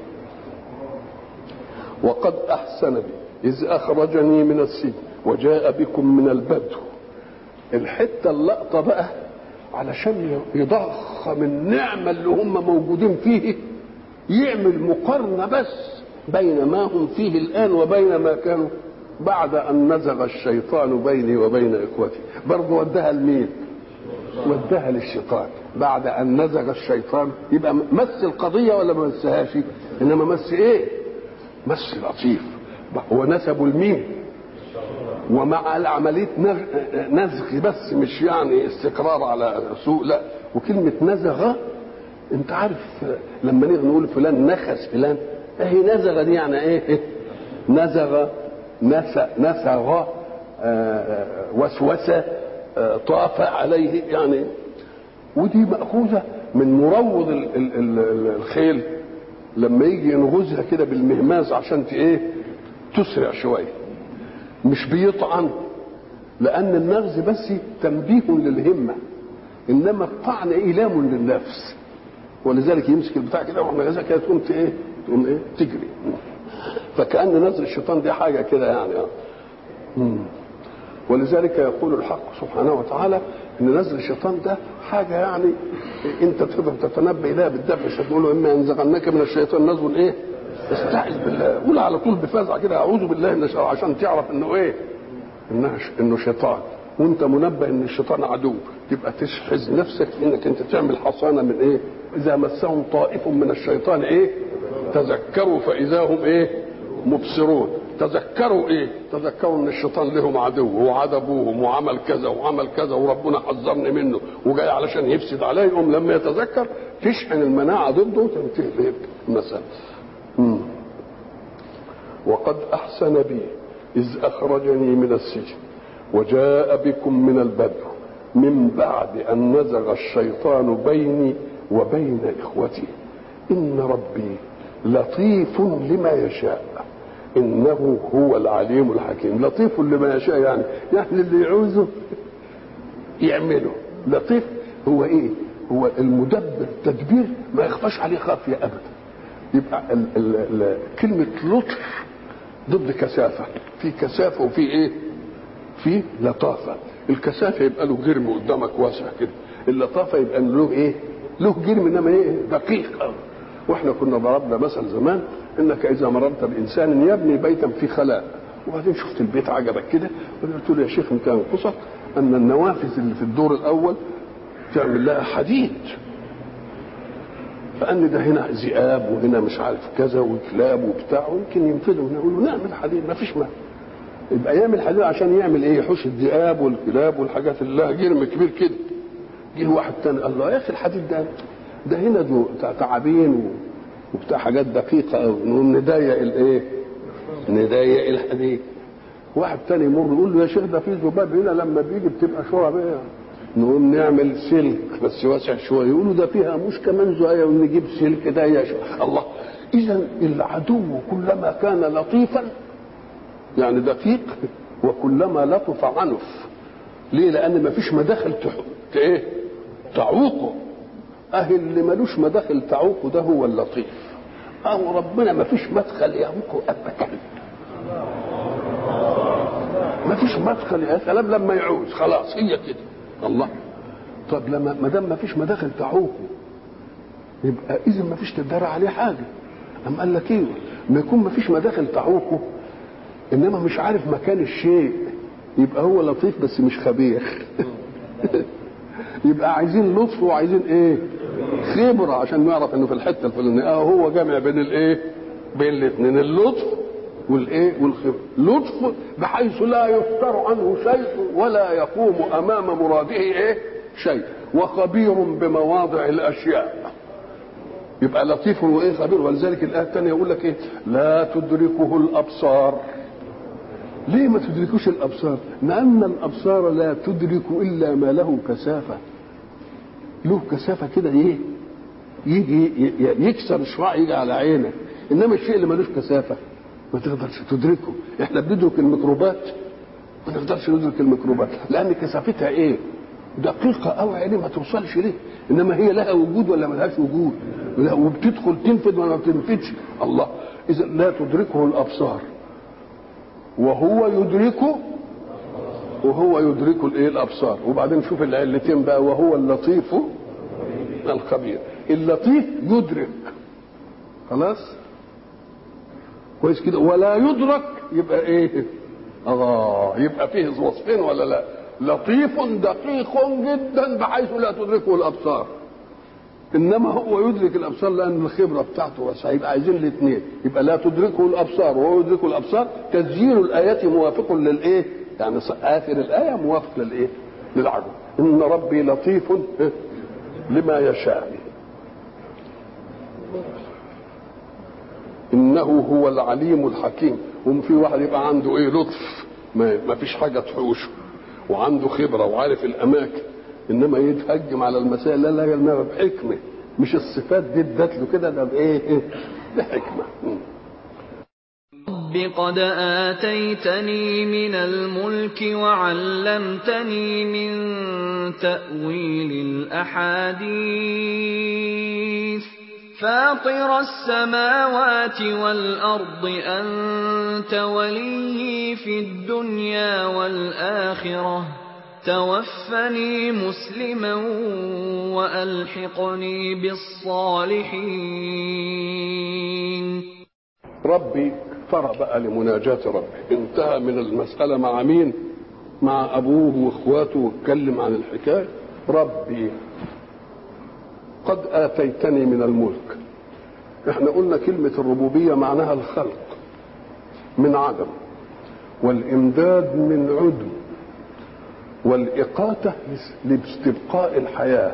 Speaker 3: وقد احسن بي اذ اخرجني من السجن وجاء بكم من البدو. الحته اللقطه بقى علشان يضخم النعمه اللي هم موجودين فيه، يعمل مقارنه بس بين ما هم فيه الان وبين ما كانوا بعد أن نزغ الشيطان بيني وبين إخوتي، برضه ودها لمين؟ ودها للشيطان. بعد أن نزغ الشيطان يبقى مس القضية ولا ما مسهاش؟ إنما مس إيه؟ مس لطيف. هو نسبوا الميم ومع العملية نزغ بس، مش يعني استقرار على سوء، لا. وكلمة نزغ انت عارف لما نيجي نقول فلان نخس فلان، اهي نزغ دي يعني ايه؟ نزغ، نسغ، وسوسة، طاف عليه يعني. ودي مأخوذة من مروض الخيل لما يجي ينغزها كده بالمهماز عشان ايه؟ تسرع شوية، مش بيطعن، لأن النغز بس تنبيه للهمة، إنما الطعن إيلام للنفس. ولذلك يمسك البتاع كده واحنا غزها كده تقوم ايه؟ تقوم ايه؟ تجري. فكأن نزل الشيطان دي حاجة كده يعني. ولذلك يقول الحق سبحانه وتعالى ان نزل الشيطان ده حاجه يعني انت تقدر تتنبه اليها بالدفع. مش هتقول له اما ينزغنك من الشيطان نزغ ايه؟ استعذ بالله، قول على طول بفزع كده اعوذ بالله من الشيطان، عشان تعرف انه ايه؟ انه شيطان، وانت منبه ان الشيطان عدو، تبقى تشحذ نفسك في انك انت تعمل حصانه من ايه؟ اذا مسهم طائف من الشيطان ايه؟ تذكروا فاذا هم ايه؟ مبصرون. تذكروا ايه؟ تذكروا ان الشيطان لهم عدو وعذبوهم وعمل كذا وعمل كذا وربنا حذرني منه وجاي علشان يفسد عليهم. لما يتذكر تشحن المناعه ضده وتنتهي المسألة. وقد احسن بي اذ اخرجني من السجن وجاء بكم من البدو من بعد ان نزغ الشيطان بيني وبين اخوتي ان ربي لطيف لما يشاء انه هو العليم الحكيم. لطيف لما يشاء يعني اللي يعوزه يعمله. لطيف هو ايه؟ هو المدبر، تدبير ما يخفاش عليه خافيه ابدا. يبقى كلمه لطف ضد كثافه، في كثافه وفي ايه؟ في لطافه. الكثافه يبقى له جرم قدامك واسع كده، اللطافه يبقى له ايه؟ له جرم انما ايه؟ دقيق قوي. واحنا كنا ضربنا مثل زمان انك اذا مررت بانسان يبني بيتا في خلاء وبعدين شفت البيت عجبك كده وقلت له يا شيخ انت ينقصك ان النوافذ اللي في الدور الاول تعمل لها حديد، فان ده هنا ذئاب وهنا مش عارف كذا وكلاب وبتاع ويمكن ينفذوا هنا. نقول له نعمل حديد ما فيش مانع. يبقى يعمل حديد عشان يعمل ايه؟ يحوش الذئاب والكلاب والحاجات اللي لها جرم كبير كده. جه واحد تاني قال له يا اخي الحديد ده هنا تعابين وبتاع حاجات دقيقه قوي، نقوم نضيق الايه؟ نضيق الحديد. واحد تاني يمر يقول له يا شيخ ده في ذباب هنا لما بيجي بتبقى شرب ايه؟ نقوم نعمل سلك بس واسع شويه. يقولوا ده فيها مش كمان زوايا ونجيب سلك ده يا شيخ. الله، اذا العدو كلما كان لطيفا يعني دقيق وكلما لطف عنف. ليه؟ لان ما فيش مداخل ايه؟ تعوقه. اهل اللي ملوش مداخل تعوقه ده هو اللطيف. اهو ربنا ما فيش مدخل يعوقه ابدا، ما فيش مدخل. يا سلام لما يعوز خلاص هي كده. الله، طب لما ما دام ما فيش مداخل تعوقه يبقى اذا ما فيش تدار عليه حاجه. أم قال لك ايه؟ ما يكون ما فيش مداخل تعوقه انما مش عارف مكان الشيء يبقى هو لطيف بس مش خبير. يبقى عايزين لطف وعايزين ايه؟ خبره عشان نعرف انه في الحته الفلانيه هو جامع بين الايه؟ بين الاثنين، اللطف والايه؟ والخبره. لطف بحيث لا يفتر عنه شيء ولا يقوم امام مراده ايه؟ شيء، وخبير بمواضع الاشياء. يبقى لطيف وايه؟ خبير. ولذلك الايه الثانيه يقول لك ايه؟ لا تدركه الابصار. ليه ما تدركوش الابصار؟ لان الابصار لا تدرك الا ما له كثافه. له كثافه كده ايه؟ يجي يكسر الشعاع يجي على عينك، انما الشيء اللي ملوش كثافه ما تقدرش تدركه. احنا بندرك الميكروبات، ما نقدرش ندرك الميكروبات لان كثافتها ايه؟ دقيقه قوي، عيني ما توصلش ليه. انما هي لها وجود ولا ما لهاش وجود؟ لا، وبتدخل تنفذ ولا ما بتنفذش. الله، اذا لا تدركه الابصار وهو يدركه الايه؟ الابصار. وبعدين شوف العلتين بقى، وهو اللطيف الخبير. اللطيف يدرك خلاص كويس كده، ولا يدرك يبقى ايه؟ يبقى فيه وصفين ولا لا؟ لطيف دقيق جدا بحيث لا تدركه الابصار، انما هو يدرك الابصار لان الخبره بتاعته واسعه. هيبقى عايزين الاثنين، يبقى لا تدركه الابصار وهو يدركه الابصار. تسجيل الايات موافق للايه؟ يعني اخر الايه موافق للايه؟ للعجب. ان ربي لطيف لما يشاء انه هو العليم الحكيم. في واحد يبقى عنده ايه؟ لطف، ما فيش حاجه تحوشه، وعنده خبره وعارف الاماكن، انما يتهجم على المسائل لا يلمها بحكمه. مش الصفات دي ادت له كده، ده بايه؟ بحكمه.
Speaker 1: رب قد آتيتني من الملك وعلمتني من تأويل الأحاديث فاطر السماوات والأرض أنت وليي في الدنيا والآخرة توفني مسلما وألحقني بالصالحين.
Speaker 3: ربي فرغ بقى لمناجاة ربه، انتهى من المسألة مع مين؟ مع أبوه وإخواته، واتكلم عن الحكاية. ربي قد آتيتني من الملك. احنا قلنا كلمة الربوبية معناها الخلق من عدم، والإمداد من عدم، والإقاتة لاستبقاء الحياة،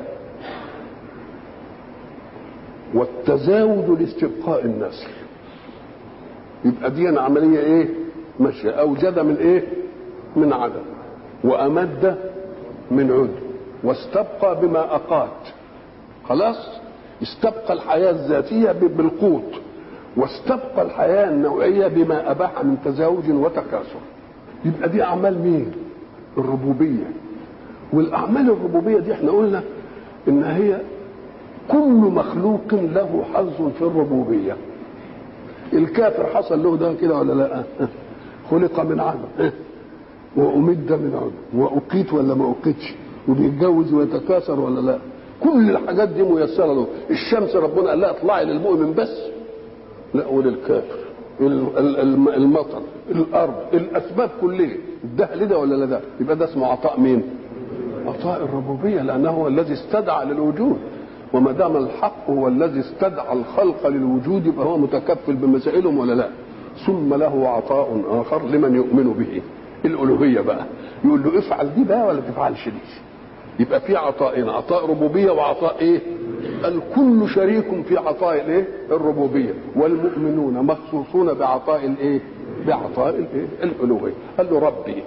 Speaker 3: والتزاوج لاستبقاء النسل. يبقى دي عملية ايه؟ ماشية. أوجد من ايه؟ من عدم، وأمد من عدم، واستبقى بما أقات. خلاص؟ استبقى الحياة الذاتية بالقوت، واستبقى الحياة النوعية بما أباح من تزاوج وتكاثر. يبقى دي أعمال مين؟ الربوبية. والأعمال الربوبية دي احنا قلنا إن هي كل مخلوق له حظ في الربوبية. الكافر حصل له ده كده ولا لا؟ خلق من عدم وأمد من عدم، وأقيت ولا ما أقيتش، وبيتجوز ويتكاثر ولا لا؟ كل الحاجات دي ميسرة له. الشمس ربنا قال لها اطلعي للمؤمن بس، لا، وللكافر. المطر، الأرض، الأسباب كلها ده لده ولا لا ده؟ يبقى ده اسمه عطاء مين؟ عطاء الربوبية، لأنه هو الذي استدعى للوجود. وما دام الحق هو الذي استدعى الخلق للوجود يبقى هو متكفل بمسائلهم ولا لا؟ ثم له عطاء آخر لمن يؤمن به، الألوهية بقى. يقول له افعل دي بقى ولا تفعلش دي. يبقى في عطائين، عطاء ربوبية وعطاء ايه؟ الكل شريك في عطاء الايه؟ الربوبية، والمؤمنون مخصوصون بعطاء الايه؟ بعطاء الايه؟ الألوهية. قال له ربي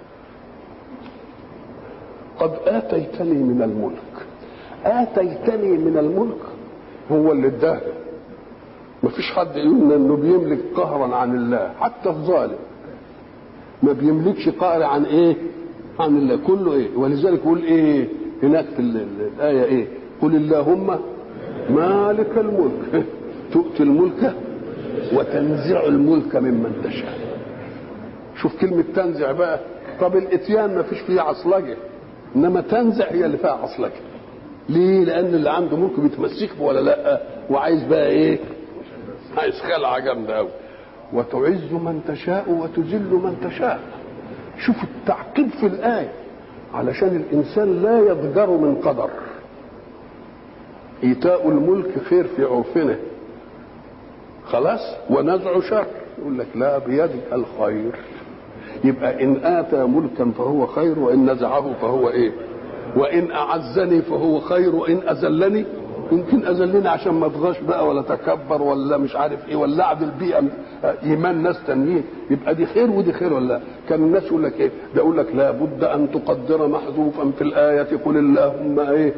Speaker 3: قد آتيتني من الملك. آتيتني من الملك هو اللي اداه. مفيش حد يقول انه بيملك قهرا عن الله، حتى الظالم ما بيملكش قهر عن ايه؟ عن الله. كله ايه؟ ولذلك يقول ايه هناك في الآية ايه؟ قل اللهم مالك الملك تؤتي الملك وتنزع الملك ممن تشاء. شوف كلمة تنزع بقى. طب الاتيان ما فيش فيه عصلجة، انما تنزع هي اللي فيها عصلجة. ليه؟ لان اللي عنده ملك بيتمسك به ولا لا؟ وعايز بقى ايه؟ عايز خلعة جامدة قوي. وتعز من تشاء وتذل من تشاء. شوف التعقيب في الآية علشان الإنسان لا يضجر من قدر. إيتاء الملك خير في عرفنا، خلاص، ونزع شر. يقول لك لا، بيدك الخير. يبقى إن آتى ملكا فهو خير، وإن نزعه فهو إيه؟ وإن أعزني فهو خير، وإن أذلني يمكن أذلني عشان ما اتغاش بقى ولا تكبر ولا مش عارف إيه، ولا أعدل بيئة إيمان ناس تانيين. يبقى دي خير ودي خير ولا لا؟ كان الناس يقول لك إيه؟ ده يقول لك لا بد أن تقدر محذوفا في الآية قل اللهم إيه؟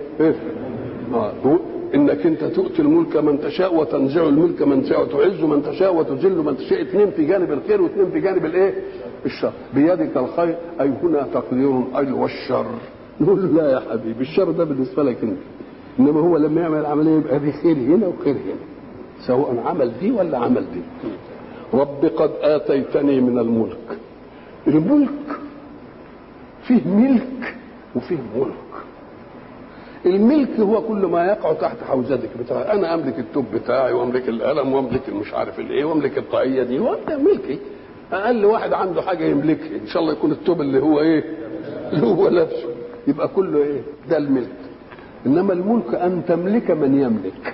Speaker 3: إنك أنت تؤتي الملك من تشاء وتنزع الملك من تشاء وتعز من تشاء وتذل من تشاء. اثنين في جانب الخير واثنين في جانب الإيه؟ الشر. بيدك الخير، أي هنا تقدير أي والشر. نقول لا يا حبيبي، الشر ده بالنسبة لك أنت، إنما هو لما يعمل العملية يبقى دي خير هنا وخير هنا، سواء عمل دي ولا عمل دي. رب قد آتيتني من الملك. الملك فيه ملك وفيه ملك. الملك هو كل ما يقع تحت حوزتك بتاعي. أنا أملك التوب بتاعي، وأملك القلم، وأملك المش عارف الإيه، وأملك الطاقية دي، وأبدأ ملكي. اقل واحد عنده حاجه يملكها ان شاء الله يكون التوب اللي هو ايه اللي هو لابسه يبقى كله ايه ده الملك. انما الملك ان تملك من يملك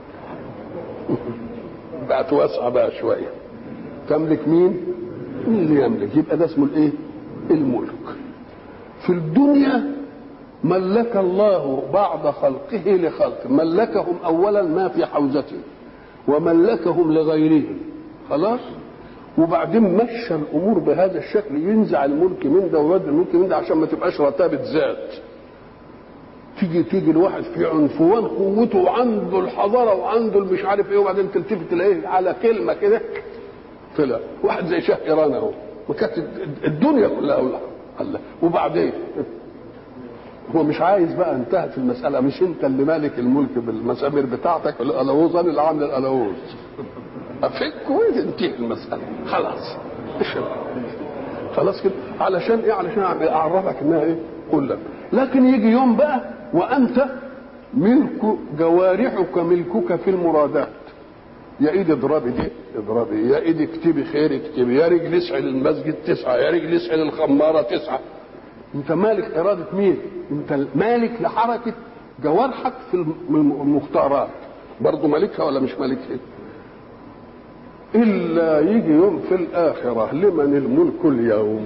Speaker 3: بقت واسعه بقى شويه. تملك مين اللي يملك، يبقى ده اسمه الايه الملك. في الدنيا ملك الله بعض خلقه لخلق، ملكهم اولا ما في حوزته وملكهم لغيرهم خلاص، وبعدين مشى الامور بهذا الشكل، ينزع الملك من ده ويودي الملك من ده عشان ما تبقاش رتابه ذات. تيجي الواحد في عنفوان قوته وعنده الحضاره وعنده المش عارف ايه، وبعدين تلتفت تلاقيه على كلمه كده طلع واحد زي شاه ايران اهو، وكانت الدنيا كلها الله. وبعدين هو مش عايز بقى، انتهت المساله، مش انت اللي مالك الملك بالمسامير بتاعتك، الالوز انا اللي عامل الالوز افك وتنتهي المساله خلاص. خلاص كده علشان ايه؟ علشان اعرفك انها ايه كلها. لكن يجي يوم بقى وانت ملك جوارحك ملكك في المرادات. يا ايدي اضربي دي اضربي، يا ايدي اكتبي خير اكتبي، يا رجل اسعي للمسجد تسعى، يا رجل اسعي للخماره تسعى. انت مالك اراده مين؟ انت مالك لحركه جوارحك في المختارات، برضه مالكها ولا مش مالكها؟ الا يجي يوم في الاخره لمن الملك اليوم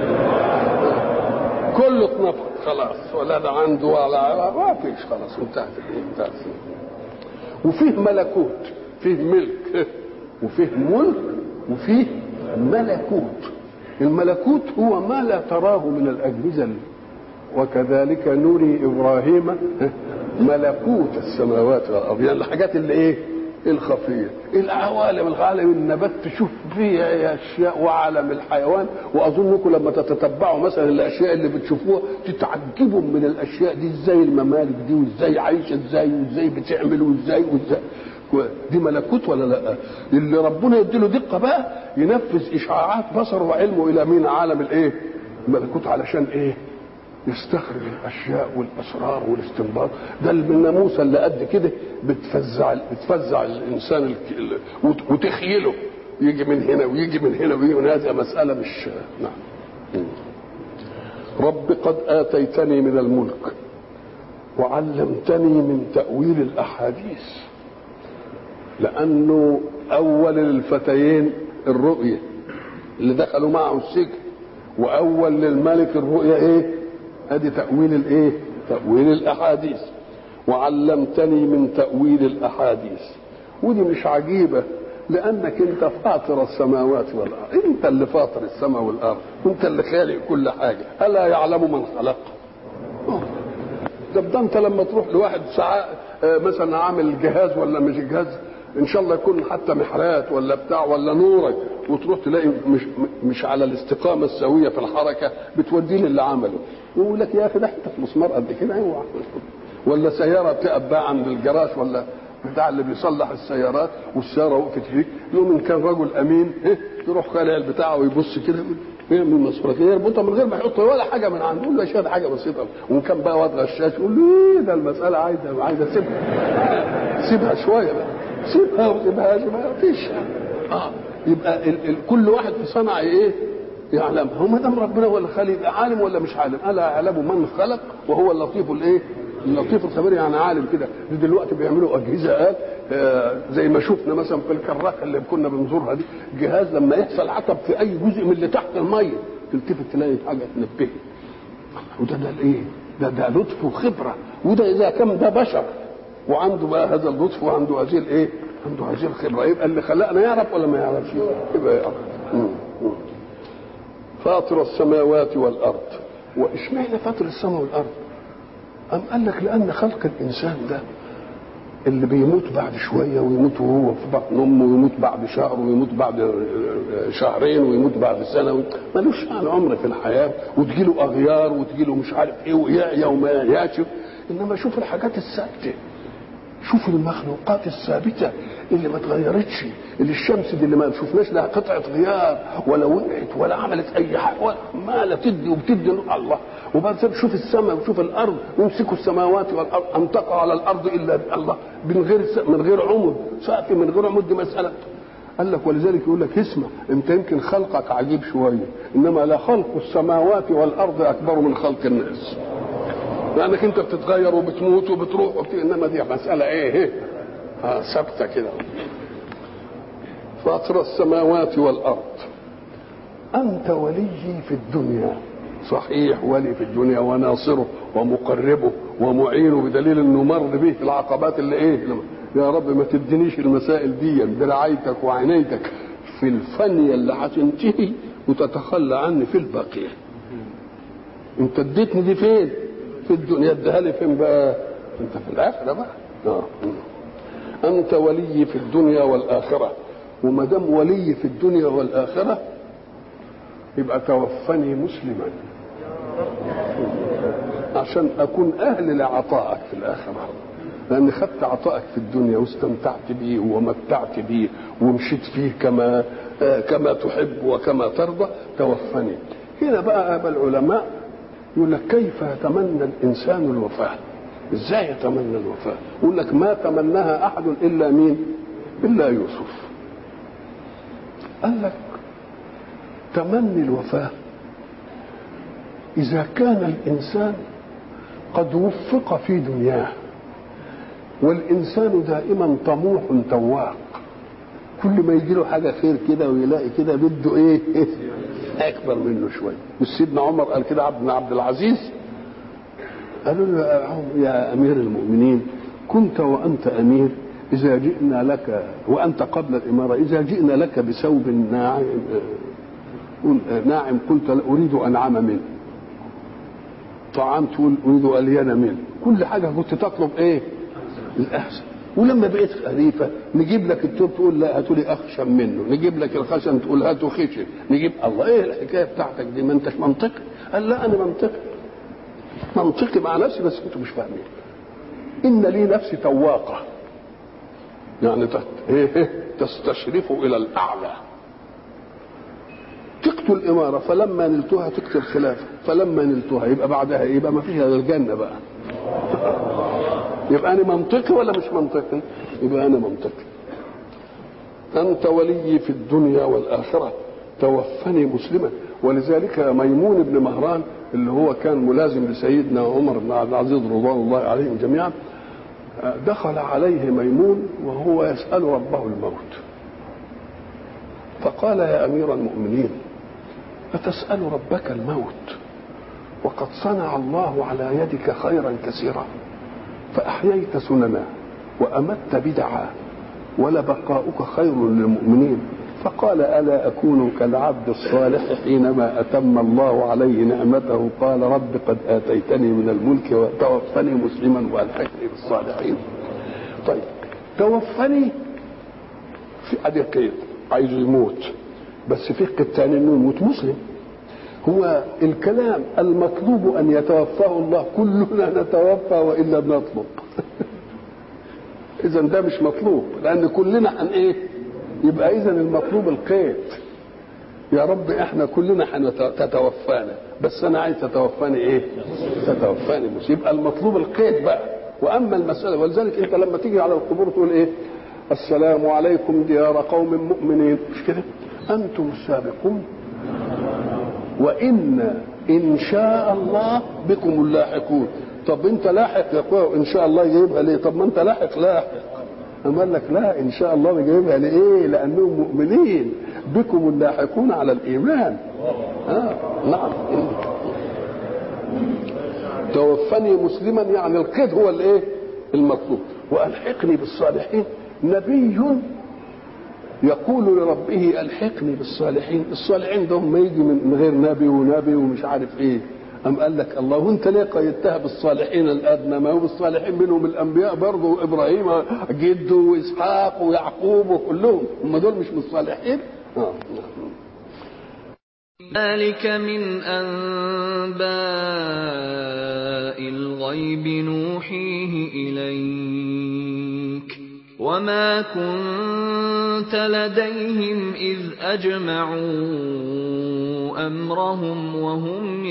Speaker 3: كله اتنفض خلاص، ولا ده عنده ولا ما فيش، خلاص انتهت. وفيه ملكوت، فيه ملك وفيه ملك وفيه ملكوت. الملكوت هو ما لا تراه من الأجهزة، وكذلك نري إبراهيم ملكوت السماوات والأرض، يعني الحاجات اللي ايه الخفيه، العالم النبات تشوف فيها اشياء، وعالم الحيوان. واظنكم لما تتتبعوا مثلا الاشياء اللي بتشوفوها تتعجبوا من الاشياء دي، ازاي الممالك دي وازاي عايشه ازاي وازاي بتعمل وازاي دي ملكوت ولا لا؟ اللي ربنا يديله دقه بقى ينفذ اشعاعات بصره وعلمه الى مين؟ عالم الايه الملكوت، علشان ايه؟ يستخرج الاشياء والاسرار والاستنباط. ده الناموسه اللي قد كده بتفزع الانسان وتخيله يجي من هنا ويجي من هنا ويجي من هذه مساله مش نعم. رب قد اتيتني من الملك وعلمتني من تاويل الاحاديث، لانه اول الفتيين الرؤيه اللي دخلوا معه السجن، واول للملك الرؤيه ايه؟ ادي تأويل الايه؟ تأويل الاحاديث. وعلمتني من تأويل الاحاديث، ودي مش عجيبة لانك انت فاطر السماوات والارض، انت اللي فاطر السماء والارض، وانت اللي خالق كل حاجة. الا يعلم من خلق؟ ده انت لما تروح لواحد ساعة مثلا عامل جهاز ولا مش جهاز، ان شاء الله يكون حتى محرات ولا بتاع ولا نورك، وتروح تلاقي مش على الاستقامه السويه في الحركه، بتوديه للي عمله، ويقول لك يا اخي ده حته مسمار قد كده اوعى. ولا سياره بتقف بقى عند الجراج ولا بتاع اللي بيصلح السيارات، والسياره وقفت فيك، يوم ان كان رجل امين يروح خالع البتاع ويبص كده يعمل مسمار يربطها من غير ما يحط ولا حاجه من عنده، يقول له شاد حاجه بسيطه. وان كان بقى واد غشاش يقول له ده المساله عايزه سيبها شويه بقى، سيبها وسيبهاش ما فيش. يبقى كل واحد في صنعه ايه يعلم. هو ما دام ربنا هو اللي خالق، عالم ولا مش عالم؟ الا يعلم من خلق وهو اللطيف الايه اللطيف الخبير. يعني عالم كده. دلوقتي بيعملوا اجهزه زي ما شفنا مثلا في الكراكه اللي كنا بنزورها دي، جهاز لما يحصل عطب في اي جزء من اللي تحت الميه تلتفت تلاقي حاجه تنبهك. وده الايه ده لطف وخبره. وده اذا كان ده بشر وعنده بقى هذا اللطف وعنده هذه الايه عنده هذه الخبره، يبقى اللي خلقنا يعرف ولا ما يعرفش؟ يبقى يعرف. فاطر السماوات والارض. واشمعنى فاطر السماء والارض؟ أم قال لك لأن خلق الإنسان ده اللي بيموت بعد شوية ويموت وهو في بطن أمه، ويموت بعد شهر ويموت بعد شهرين ويموت بعد سنة، ملوش يعني عمر في الحياة، وتجيله أغيار وتجيله مش عارف إيه ويعيا وما يعياش. إنما شوف الحاجات الثابتة، شوف المخلوقات الثابتة اللي ما اتغيرتش، اللي الشمس دي اللي ما شفناش لها قطعة غيار ولا وقعت ولا عملت أي حاجة، ما لا تدي وبتدي الله. وبعد كده شوف السماء وشوف الأرض، يمسكوا السماوات والأرض أن تقع على الأرض إلا الله من غير عمد، سقف من غير عمد. دي مسألة قال لك ولذلك يقول لك اسمع انت يمكن خلقك عجيب شويه، انما لا خلق السماوات والارض اكبر من خلق الناس. لانك انت بتتغير وبتموت وبتروح انما دي مساله ايه ثابته كده. فاطر السماوات والارض انت ولي في الدنيا، صحيح ولي في الدنيا وناصره ومقربه ومعينه، بدليل انه مر به العقبات اللي يا رب ما تدينيش المسائل دي برعايتك وعنايتك في الفنية اللي هتنتهي وتتخلى عني في الباقية. انت اديتني دي فين؟ في الدنيا. اديها لي فين بقى؟ انت في الاخرة بقى. انت ولي في الدنيا والاخرة، وما دام ولي في الدنيا والاخرة يبقى توفني مسلما عشان اكون اهل لعطائك في الاخره، لان خدت عطائك في الدنيا واستمتعت بيه ومتعت بيه ومشيت فيه كما تحب وكما ترضى. توفني. هنا بقى العلماء يقول لك كيف يتمنى الانسان الوفاه؟ ازاي يتمنى الوفاه؟ يقول لك ما تمناها احد الا مين؟ الا يوسف. قال لك تمني الوفاه إذا كان الإنسان قد وفق في دنياه، والإنسان دائما طموح تواق، كل ما يجي له حاجة خير كده ويلاقي كده بده إيه أكبر منه شوية. والسيدنا عمر قال كده عبد العزيز قالوا له يا أمير المؤمنين كنت وأنت أمير إذا جئنا لك وأنت قبل الإمارة إذا جئنا لك بثوب ناعم قلت أريد أنعم منه، طعام تقول اريد الين منه، كل حاجه كنت تطلب ايه؟ الاحسن. ولما بقيت خليفه نجيب لك التوب تقول لا هاتوا لي اخشن منه، نجيب لك الخشن تقول هاتوا خشن، نجيب الله ايه الحكايه بتاعتك دي؟ ما انتش منطقي. قال لا انا منطقي مع نفسي بس انتوا مش فاهمين. ان لي نفسي تواقه، يعني تستشرف الى الاعلى. تقتل الاماره فلما نلتها تقتل الخلافه فلما نلتها يبقى بعدها يبقى ما فيش الا الجنه بقى. يبقى انا منطقي ولا مش منطقي؟ يبقى انا منطقي. انت ولي في الدنيا والاخره توفني مسلما. ولذلك ميمون بن مهران اللي هو كان ملازم لسيدنا عمر بن عبد العزيز رضوان الله عليهم جميعا، دخل عليه ميمون وهو يسأل ربه الموت، فقال يا أمير المؤمنين أتسأل ربك الموت وقد صنع الله على يدك خيرا كثيرا، فأحييت سننا وأمت بدعا ولبقاؤك خير للمؤمنين. فقال ألا أكون كالعبد الصالح حينما أتم الله عليه نعمته قال رب قد آتيتني من الملك وتوفني مسلما وألحقني بالصالحين. طيب توفني في أديكيت عايز يموت، بس في الثاني انه يموت مسلم. هو الكلام المطلوب ان يتوفاه الله، كلنا نتوفى والا بنطلب. اذا ده مش مطلوب لان كلنا ايه؟ يبقى اذا المطلوب القيد. يا رب احنا كلنا تتوفانا بس انا عايز تتوفاني ايه؟ تتوفاني مسلم. يبقى المطلوب القيد بقى. واما المساله ولذلك انت لما تيجي على القبور تقول ايه؟ السلام عليكم ديار قوم مؤمنين، مش كده؟ انتم السابقون وان ان شاء الله بكم اللاحقون. طب انت لاحق يا اخويا ان شاء الله جايبها ليه؟ طب ما انت لاحق اما قال لك لا ان شاء الله جايبها ليه؟ لانهم مؤمنين بكم اللاحقون على الايمان. نعم. توفني مسلما يعني القيد هو الايه؟ المطلوب. والحقني بالصالحين. نبي يقول لربه الحقني بالصالحين. الصالحين ده ما يجي من غير نبي ونبي ومش عارف ايه. أم قال لك الله وانت ليه قيدتها بالصالحين الادنى؟ ما هو بالصالحين منهم الانبياء برضه، ابراهيم جده واسحاق ويعقوب وكلهم، هم دول مش من الصالحين؟
Speaker 1: ذلك من أنباء الغيب نوحيه إليك وما كنت لديهم إذ أجمعوا أمرهم وهم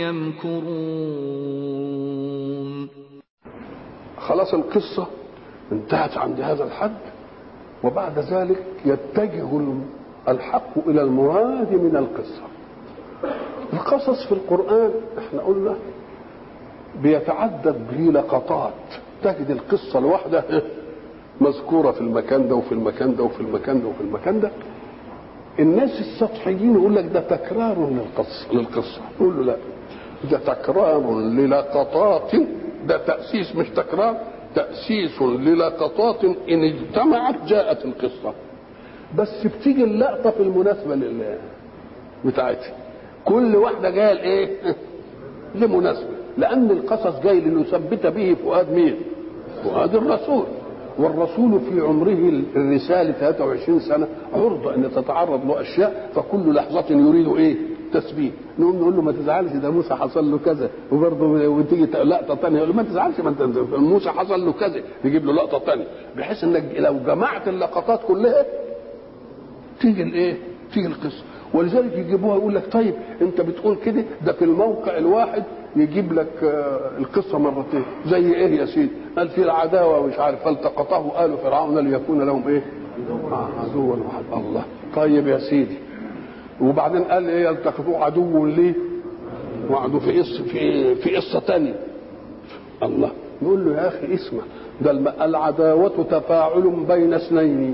Speaker 1: يمكرون.
Speaker 3: خلاص القصة انتهت عند هذا الحد. وبعد ذلك يتجه الحق إلى المراد من القصة. القصص في القرآن احنا قلنا بيتعدد بلقطات، تجد القصة الواحدة مذكورة في المكان ده وفي المكان ده وفي المكان ده وفي المكان ده. الناس السطحيين يقول لك ده تكرار للقصة، يقول له لا، ده تكرار للقطات، ده تأسيس مش تكرار، تأسيس للقطات إن اجتمعت جاءت القصة، بس بتيجي اللقطة في المناسبة بتاعتها، كل واحدة جاية لإيه؟ لمناسبة، لأن القصص جاي لنثبت به فؤاد مين؟ فؤاد الرسول، والرسول في عمره الرسالة 23 سنة عرضة أن تتعرض له أشياء، فكل لحظة يريد إيه؟ تثبيت. نقول له ما تزعلش، ده موسى حصل له كذا، وبرضه وتيجي لقطة ثانية يقول له ما تزعلش، ما انت موسى حصل له كذا، يجيب له لقطة ثانية، بحيث انك لو جمعت اللقطات كلها تيجي الايه؟ تيجي القصة. ولذلك يجيبوها يقول لك طيب انت بتقول كده، ده في الموقع الواحد يجيب لك القصة مرتين، زي ايه يا سيدي؟ قال في العداوة مش عارف فالتقطه آل فرعون ليكون لهم ايه؟ عدوا واحد. الله، طيب يا سيدي، وبعدين قال ايه؟ يلتقطوه عدو ليه وعدو في قصه ثانيه. الله، نقول له يا اخي اسمع، ده العداوه تفاعل بين اثنين،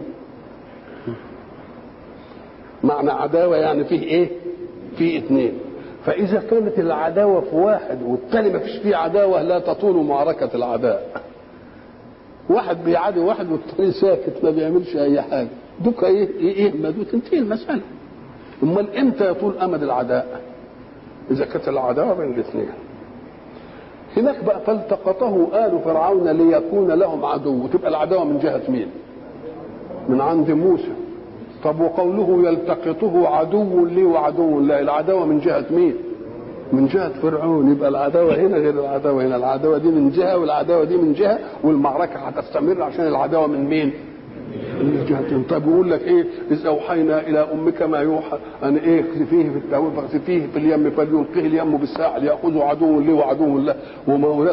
Speaker 3: معنى عداوه يعني فيه ايه؟ فيه اثنين، فاذا كانت العداوه في واحد والثاني ما فيش فيه عداوه لا تطول معركه العداء، واحد بيعادي واحد والثاني ساكت ما بيعملش اي حاجه، دوك ايه ما دوك تنتهي المساله. امال امتى يطول امد العداء؟ اذا كانت العداوه بين الاثنين. هناك بقى فالتقطه آل فرعون ليكون لهم عدو، تبقى العداوه من جهه مين؟ من عند موسى. طب وقوله يلتقطه عدو لي وعدو لا، العداوه من جهه مين؟ من جهه فرعون. يبقى العداوه هنا غير العداوه هنا، العداوه دي من جهه والعداوه دي من جهه، والمعركه هتستمر عشان العداوه من مين؟ من جهتين. طب يقول لك ايه؟ اذ اوحينا الى امك ما يوحى ان ايه؟ اخسفيه في التابوت فاخسفيه في اليم فليلقيه اليم بالساحل ياخذه عدو لي وعدو له، وما هناك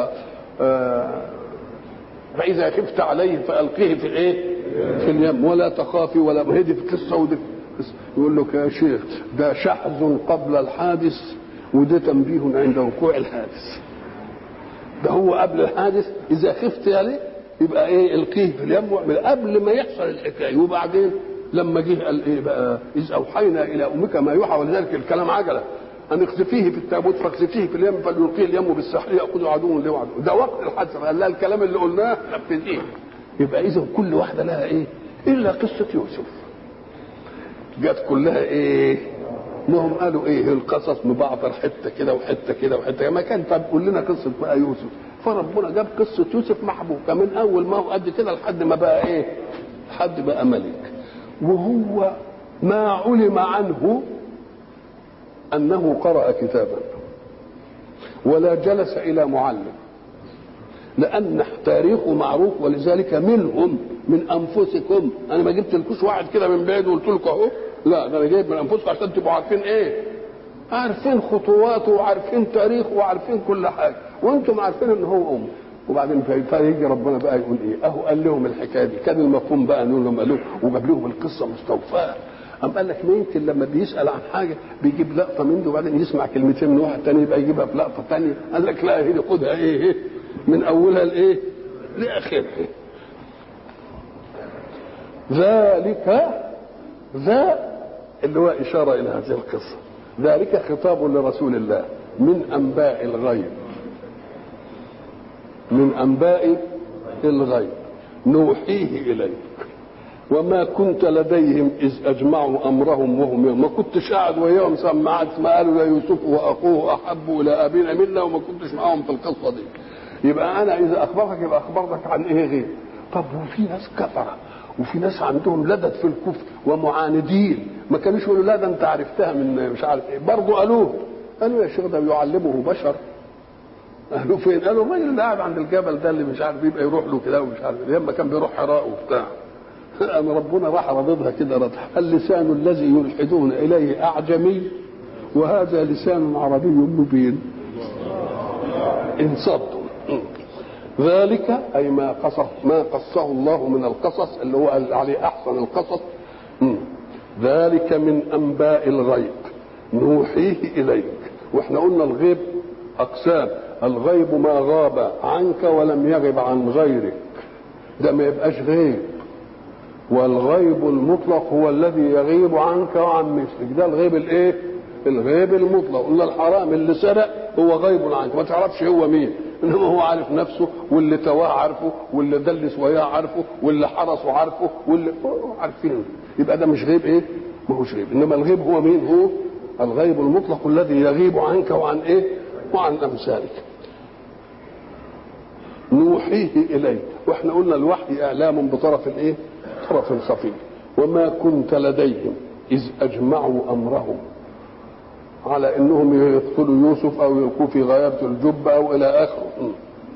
Speaker 3: فاذا خفت عليه فالقيه في الايه؟ في اليم ولا تخافي ولا مهدي في قصه ودي يقول لك يا شيخ ده شحذ قبل الحادث وده تنبيه عند وقوع الحادث. ده هو قبل الحادث اذا خفت عليه يبقى ايه؟ القيه في اليم من قبل ما يحصل الحكايه، وبعدين لما جه قال ايه بقى؟ اذ اوحينا الى امك ما يوحى، ولذلك الكلام عجله، ان اخسفيه في التابوت فاخسفيه في اليم فليلقيه اليم بالساحل ياخذ عدو لي وعدو. ده وقت الحادثه قال لها الكلام اللي قلناه نفذيه. يبقى اذا كل واحده لها ايه؟ الا قصه يوسف جت كلها ايه؟ ما هم قالوا ايه؟ القصص مبعثر حته كده وحته كده وحته، ما كان طب قول لنا قصه بقى يوسف، فربنا جاب قصه يوسف محبوكه من اول ما هو قد كده لحد ما بقى ايه؟ لحد بقى ملك. وهو ما علم عنه انه قرأ كتابا ولا جلس الى معلم، لان تاريخه معروف، ولذلك منهم من انفسكم. انا ما جبت لكوش واحد كده من بعيد وقلت لكم اهو، لا ده انا جايب من انفسكم عشان تبقوا عارفين ايه؟ عارفين خطواته وعارفين تاريخه وعارفين كل حاجه، وانتم عارفين ان هو وبعدين فيجي ربنا بقى يقول ايه؟ اهو قال لهم الحكايه دي، كان المفهوم بقى نقول لهم قال لهم وجاب لهم القصه مستوفاه. قام قال لك ما يمكن لما بيسال عن حاجه بيجيب لقطه منه وبعدين يسمع كلمتين من واحد ثاني يبقى يجيبها في لقطه ثانيه. قال لك لا، هي خدها ايه؟ من اولها لايه؟ لاخرها. ذلك ذا اللي هو اشاره الى هذه القصه، ذلك خطاب لرسول الله من انباء الغيب، من انباء الغيب نوحيه اليك وما كنت لديهم اذ اجمعوا امرهم وهم، ما كنتش قاعد وياهم سمعت ما قالوا لا يوسف واخوه احب الى ابينا منا وما كنتش معاهم في القصه دي. يبقى انا اذا اخبرتك يبقى اخبرتك عن ايه غير؟ طب وفي ناس كفره وفي ناس عندهم لدد في الكفر ومعاندين، ما كانوش يقولوا لا ده انت عرفتها من مش عارف ايه، برضه قالوا يا شيخ ده يعلمه بشر. قالوا فين؟ قالوا الراجل اللي قاعد عند الجبل ده اللي مش عارف يبقى يروح له كده ومش عارف ايه، لما كان بيروح حراء وبتاع. أما ربنا راح رددها كده ردح، اللسان الذي يلحدون اليه اعجمي وهذا لسان عربي مبين. انصدوا ذلك أي ما قصه الله من القصص اللي هو قال عليه أحسن القصص. ذلك من أنباء الغيب نوحيه إليك. واحنا قلنا الغيب أقسام، الغيب ما غاب عنك ولم يغب عن غيرك، ده ما يبقاش غيب. والغيب المطلق هو الذي يغيب عنك وعن مثلك، ده الغيب الايه؟ الغيب المطلق. قلنا الحرام اللي سرق هو غيب عنك، ما تعرفش هو مين، انما هو عارف نفسه، واللي تواه عارفه، واللي دلس وياه عارفه، واللي حرسه عارفه، واللي عارفينه. يبقى ده مش غيب ايه؟ ما هوش غيب. انما الغيب هو مين؟ هو الغيب المطلق الذي يغيب عنك وعن ايه؟ وعن امثالك. نوحيه اليك. واحنا قلنا الوحي اعلام بطرف الايه؟ طرف خفي. وما كنت لديهم اذ اجمعوا امرهم على انهم يقتلوا يوسف او يلقوا في غيابه الجب او الى اخره.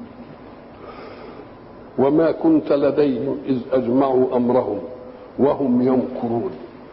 Speaker 3: وما كنت لديهم اذ اجمعوا امرهم وهم يمكرون.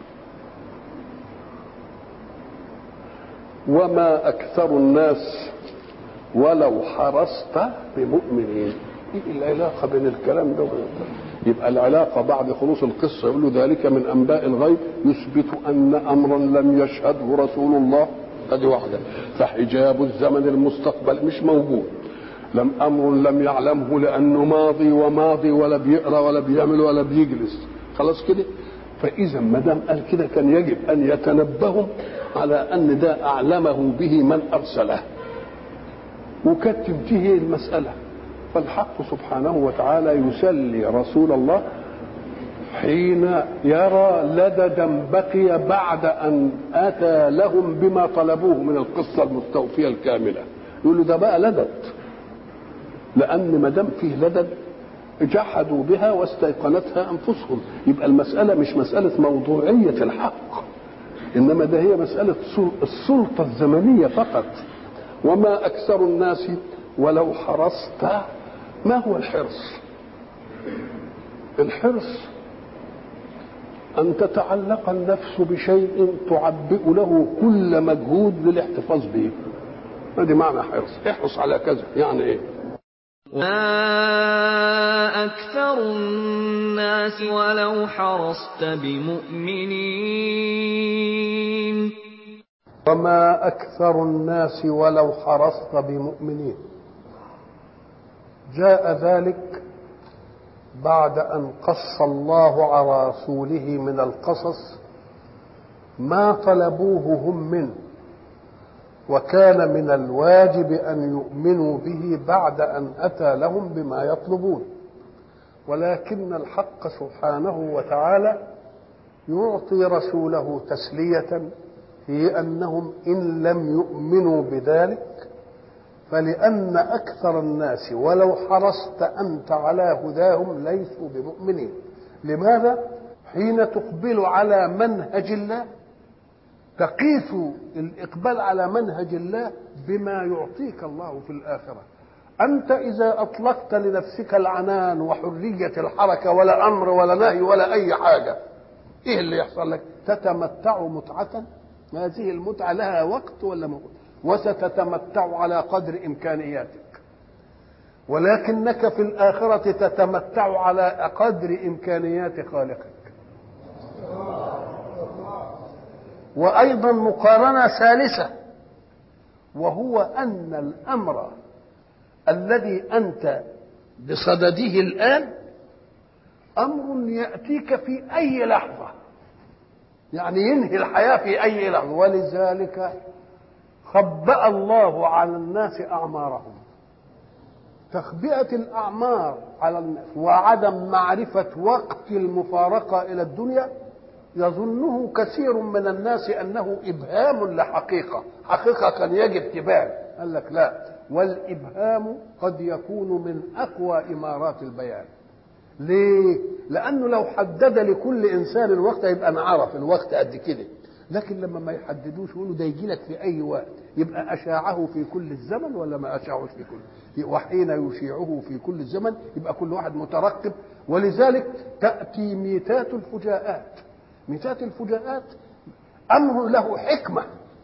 Speaker 3: وما اكثر الناس ولو حرصت بمؤمنين. ايه العلاقه بين الكلام ده؟ يبقى العلاقه بعد خلوص القصه يقول له ذلك من انباء الغيب يثبت ان امرا لم يشهده رسول الله، هذه واحده. فحجاب الزمن المستقبل مش موجود، امر لم يعلمه لانه ماضي وماضي، ولا بيقرا ولا بيعمل ولا بيجلس، خلاص كده. فاذا ما دام قال كده كان يجب ان يتنبهوا على ان ده اعلمه به من ارسله، وكانت تنتهي المساله. فالحق سبحانه وتعالى يسلي رسول الله حين يرى لددا بقي بعد ان اتى لهم بما طلبوه من القصه المستوفيه الكامله. يقول له ده بقى لدد، لان ما دام فيه لدد جحدوا بها واستيقنتها انفسهم. يبقى المساله مش مساله موضوعيه الحق، انما ده هي مساله السلطه الزمنيه فقط. وما اكثر الناس ولو حرصت. ما هو الحرص؟ الحرص أن تتعلق النفس بشيء تعبئ له كل مجهود للاحتفاظ به. هذه معنى حرص. احرص على كذا، يعني ايه؟
Speaker 1: وما أكثر الناس ولو حرصت بمؤمنين.
Speaker 2: وما أكثر الناس ولو حرصت بمؤمنين. جاء ذلك بعد أن قص الله على رسوله من القصص ما طلبوه هم منه، وكان من الواجب أن يؤمنوا به بعد أن أتى لهم بما يطلبون. ولكن الحق سبحانه وتعالى يعطي رسوله تسلية في أنهم إن لم يؤمنوا بذلك فلأن أكثر الناس ولو حرصت أنت على هداهم ليسوا بمؤمنين. لماذا؟ حين تقبل على منهج الله تقيس الإقبال على منهج الله بما يعطيك الله في الآخرة. أنت إذا أطلقت لنفسك العنان وحرية الحركة ولا أمر ولا نهي ولا أي حاجة، إيه اللي يحصل لك؟ تتمتع متعة، هذه المتعة لها وقت ولا موجود، وستتمتع على قدر إمكانياتك، ولكنك في الآخرة تتمتع على قدر إمكانيات خالقك. وأيضا مقارنة ثالثة، وهو أن الأمر الذي أنت بصدده الآن أمر يأتيك في أي لحظة، يعني ينهي الحياة في أي لحظة. ولذلك خبأ الله على الناس أعمارهم. تخبئة الأعمار على الناس وعدم معرفة وقت المفارقة إلى الدنيا يظنه كثير من الناس أنه إبهام لحقيقة، حقيقة كان يجب تبان. قال لك لا، والإبهام قد يكون من أقوى إمارات البيان. ليه؟ لأنه لو حدد لكل إنسان الوقت يبقى أنا عرف الوقت قد كده، لكن لما ما يحددوش يقولوا ده يجي لك في أي وقت، يبقى أشاعه في كل الزمن ولا ما أشاعوش في كل، وحين يشيعه في كل الزمن يبقى كل واحد مترقب. ولذلك تأتي ميتات الفجاءات. ميتات الفجاءات أمر له حكمة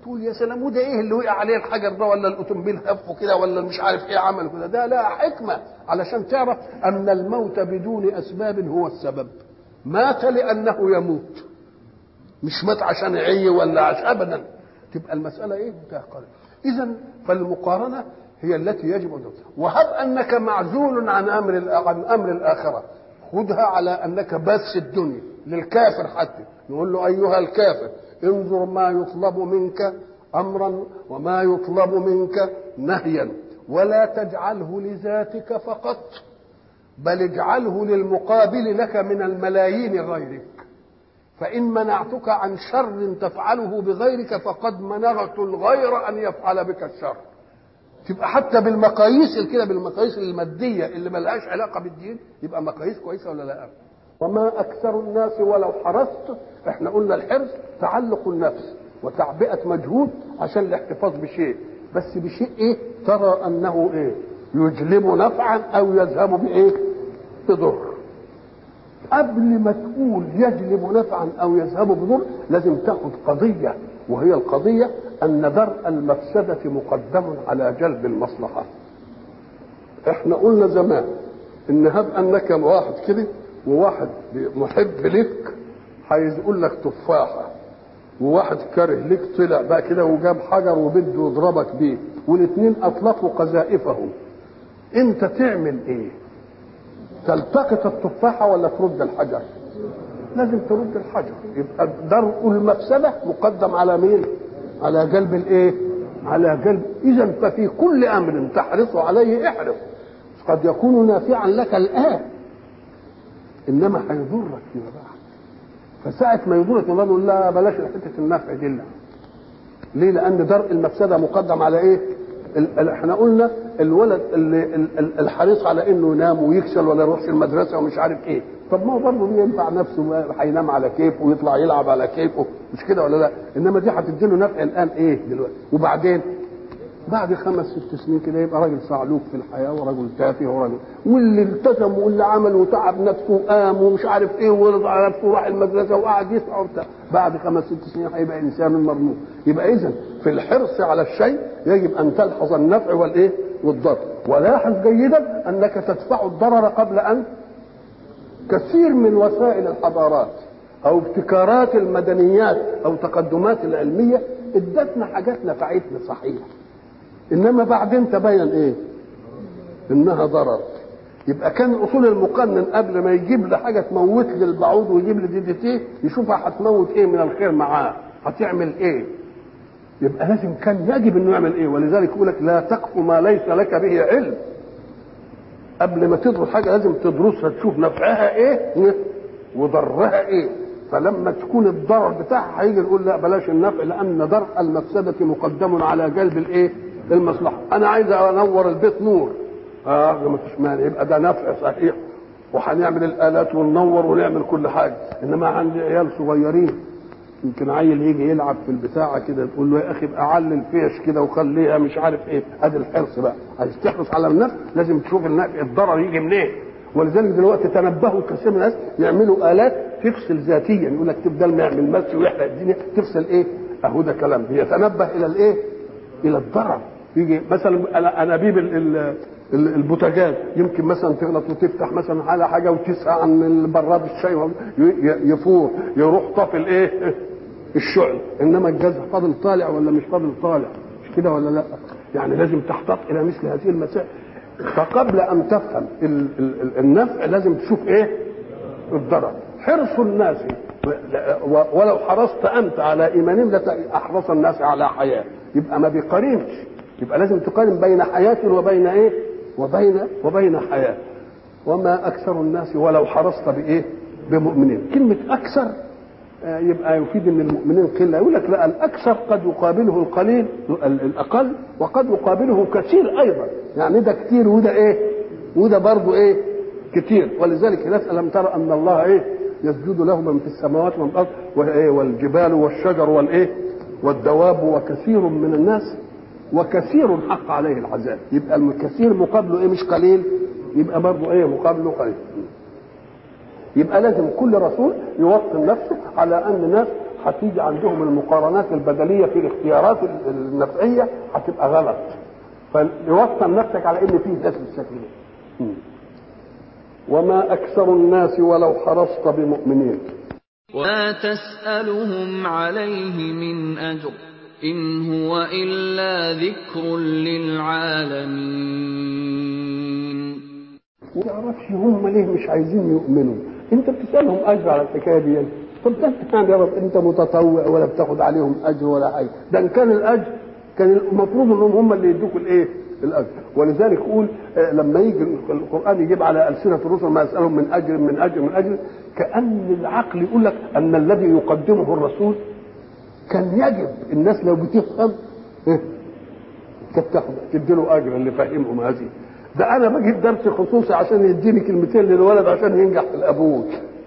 Speaker 2: تقول يا سلام وده ايه اللي وقع عليه الحجر ده ولا الاوتومبيل هفه كده ولا مش عارف ايه عمل كده، ده لا حكمه علشان تعرف ان الموت بدون اسباب هو السبب. مات لانه يموت، مش مات عشان يعي ولا عشان ابدا. تبقى المساله ايه؟ متقاربه. اذا فالمقارنه هي التي يجب ان تدرسها. وهب انك معزول عن امر الاخره، خذها على انك بس الدنيا. للكافر حتى نقول له ايها الكافر انظر ما يطلب منك امرا وما يطلب منك نهيا، ولا تجعله لذاتك فقط، بل اجعله للمقابل لك من الملايين غيرك. فإن منعتك عن شر تفعله بغيرك فقد منعت الغير أن يفعل بك الشر. تبقى حتى بالمقاييس كده، بالمقاييس المادية اللي ملهاش علاقة بالدين، يبقى مقاييس كويسة ولا لا؟ وما أكثر الناس ولو حرصت. احنا قلنا الحرص تعلق النفس وتعبئة مجهود عشان الاحتفاظ بشيء، بس بشيء ايه؟ ترى أنه ايه؟ يجلب نفعا أو يذهب بايه؟ بضر. قبل ما تقول يجلب نفعا او يذهب بضر لازم تاخد قضيه، وهي القضيه ان درء المفسده مقدم على جلب المصلحه. احنا قلنا زمان ان هب انك واحد كده وواحد محب لك هيقول لك تفاحه، وواحد كاره لك طلع بقى كده وجاب حجر وبده يضربك بيه، والاثنين اطلقوا قذائفهم، انت تعمل ايه؟ تلتقط التفاحه ولا ترد الحجر؟ لازم ترد الحجر. يبقى درء المفسده مقدم على مين؟ على جلب الايه؟ على جلب. اذا ففي كل امر تحرص عليه احرص. قد يكون نافعا لك الان انما هيضرك فيما بعد، فساعه ما يضرك نقول لا بلاش حته النفع دي. ليه؟ لان درء المفسده مقدم على ايه؟ احنا قلنا الولد اللي الحريص على انه ينام ويكسل ولا يروحش المدرسه ومش عارف ايه، طب ما هو برضه بينفع نفسه، هينام على كيفه ويطلع يلعب على كيفه، مش كده ولا لا؟ انما دي هتديله نفع الان ايه دلوقتي، وبعدين بعد 5-6 سنين كده يبقى راجل صعلوك في الحياه ورجل تافه ورجل، واللي التزم واللي عمل وتعب نفسه وقام ومش عارف ايه ورضى على نفسه وراح المدرسه وقعد يسعى وبتاع، بعد 5-6 سنين هيبقى انسان مرموق. يبقى اذا في الحرص على الشيء يجب ان تلحظ النفع والايه؟ والضرر. ولاحظ جيدا انك تدفع الضرر قبل ان. كثير من وسائل الحضارات او ابتكارات المدنيات او تقدمات العلميه ادتنا حاجات نفعتنا صحيح، انما بعدين تبين ايه؟ انها ضرر. يبقى كان اصول المقنن قبل ما يجيب لي حاجه تموت لي البعوض ويجيب لي DDT يشوفها هتموت ايه من الخير معاه، هتعمل ايه؟ يبقى لازم كان يجب انه يعمل ايه؟ ولذلك يقول لك لا تقف ما ليس لك به علم. قبل ما تدرس حاجه لازم تدرسها تشوف نفعها ايه وضرها ايه. فلما تكون الضرر بتاعها هيجي نقول لا بلاش النفع، لان درء المفسده مقدم على جلب الايه؟ المصلحه. انا عايز انور البيت نور، ما فيش مانع، يبقى ده نفع صحيح، وهنعمل الالات وننور ونعمل كل حاجه. انما عندي عيال صغيرين يمكن عيل يجي يلعب في البتاعه كده تقول له يا اخي ابقى علل فيش كده وخليها مش عارف ايه. ادي الحرص بقى، عايز تحرص على النفع لازم تشوف النفع الضرر يجي منين. ولذلك دلوقتي تنبهوا كثير من الناس يعملوا الات تفصل ذاتيا، يقول لك تبدل ما يعمل مس ويحرق الدنيا تفصل ايه؟ اهو ده كلام بيتنبه الى الايه؟ الى الضرر. يجي مثلا انابيب البوتاجاز يمكن مثلا تغلط وتفتح مثلا على حاجه وتسعى عن البراد الشاي يفور يروح طافي الايه؟ الشعل. انما الجاز فاضل طالع ولا مش فاضل طالع، مش كده ولا لا؟ يعني لازم تحتاط الى مثل هذه المسائل. فقبل ان تفهم النفع لازم تشوف ايه؟ الضرر. حرص الناس ولو حرصت انت على ايمانهم لاحرص الناس على حياه، يبقى ما بيقارنش، يبقى لازم تقارن بين حياه وبين ايه؟ وبين حياه. وما اكثر الناس ولو حرصت بايه؟ بمؤمنين. كلمه اكثر يبقى يفيد ان المؤمنين قله. يقول لك لا، الاكثر قد يقابله القليل الاقل، وقد يقابله كثير ايضا. يعني ده كتير وده ايه؟ وده برضه ايه؟ كتير. ولذلك نسأل ألم ترى ان الله ايه؟ يسجد له من في السماوات ومن الارض والجبال والشجر والايه؟ والدواب وكثير من الناس وكثير حق عليه العذاب. يبقى الكثير مقابله ايه؟ مش قليل، يبقى برضه ايه؟ مقابله قليل. يبقى لازم كل رسول يوطن نفسه على ان الناس هتيجي عندهم المقارنات البدليه في الاختيارات النفعيه هتبقى غلط، فيوصل نفسك على ان في ناس بالشكل ده. وما اكثر الناس ولو حرصت بمؤمنين
Speaker 1: وما تسألهم عليه من أجر إن هو إلا ذكر للعالمين.
Speaker 2: ويعرفش هم ليه مش عايزين يؤمنوا. انت بتسألهم اجر على الحكايه دي؟ طب انت يا رب انت متطوع ولا بتاخد عليهم اجر ولا حاجه؟ ده ان كان الاجر كان المفروض انهم هم اللي يدوك الايه؟ الاجر. ولذلك يقول لما يجي القران يجيب على السنه الرسل ما يسالهم من اجر من اجر من اجر، كان العقل يقول لك ان الذي يقدمه الرسول كان يجب الناس لو بتفهم كانت تدي له اجر اللي فاهمهم هذه. ده انا بجيب درس خصوصي عشان يديني كلمتين للولد عشان ينجح في الابوج.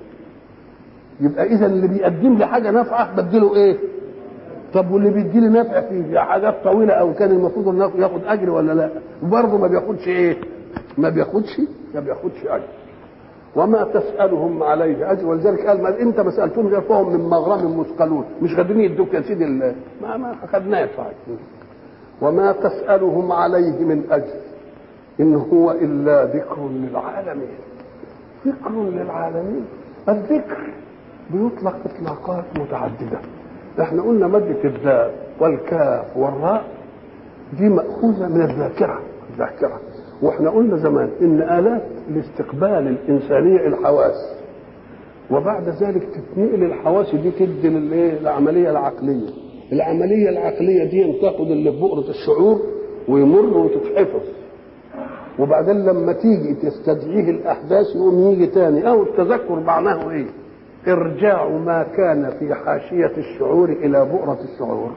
Speaker 2: يبقى اذا اللي بيقدم لي حاجه نافعه بديله ايه؟ طب واللي بيدي لي نافع في حاجات طويله او كان المفروض انه ياخد اجر ولا لا؟ وبرضه ما بياخدش ايه؟ ما بياخدش اجر. وما تسالهم عليه اجر. ولذلك قال ما انت ما سالتهم فهم من مغرم مثقلون، مش قادرين يدوك يا سيدي ما خدناش حاجه. وما تسالهم عليه من اجر إن هو إلا ذكر للعالمين. ذكر للعالمين. الذكر بيطلق إطلاقات متعددة. احنا قلنا مادة الذال والكاف والراء دي مأخوذة من الذاكرة. واحنا قلنا زمان إن آلات الاستقبال الإنسانية الحواس، وبعد ذلك تتنقل الحواس دي تدي للعملية العقلية. العملية العقلية دي تاخد اللي في بؤرة الشعور ويمر وتتحفظ، وبعدين لما تيجي تستدعيه الاحداث يقوم يجي تاني. او التذكر معناه ايه؟ ارجاع ما كان في حاشيه الشعور الى بؤره الشعور.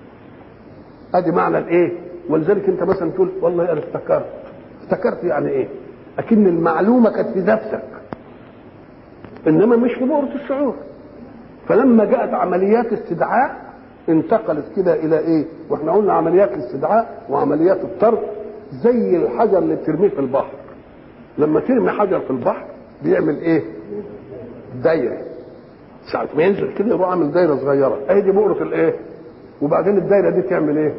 Speaker 2: ادي معنى الايه. ولذلك انت مثلا تقول والله انا افتكرت يعني ايه؟ اكن المعلومه كانت في نفسك انما مش في بؤره الشعور. فلما جاءت عمليات استدعاء انتقلت كده الى ايه؟ واحنا قلنا عمليات الاستدعاء وعمليات الطرد زي الحجر اللي بترميه في البحر. لما ترمي حجر في البحر بيعمل ايه؟ دايره. ساعه ما ينزل كده يروح عامل دايره صغيره، اهي دي بؤره الايه؟ وبعدين الدايره دي تعمل ايه؟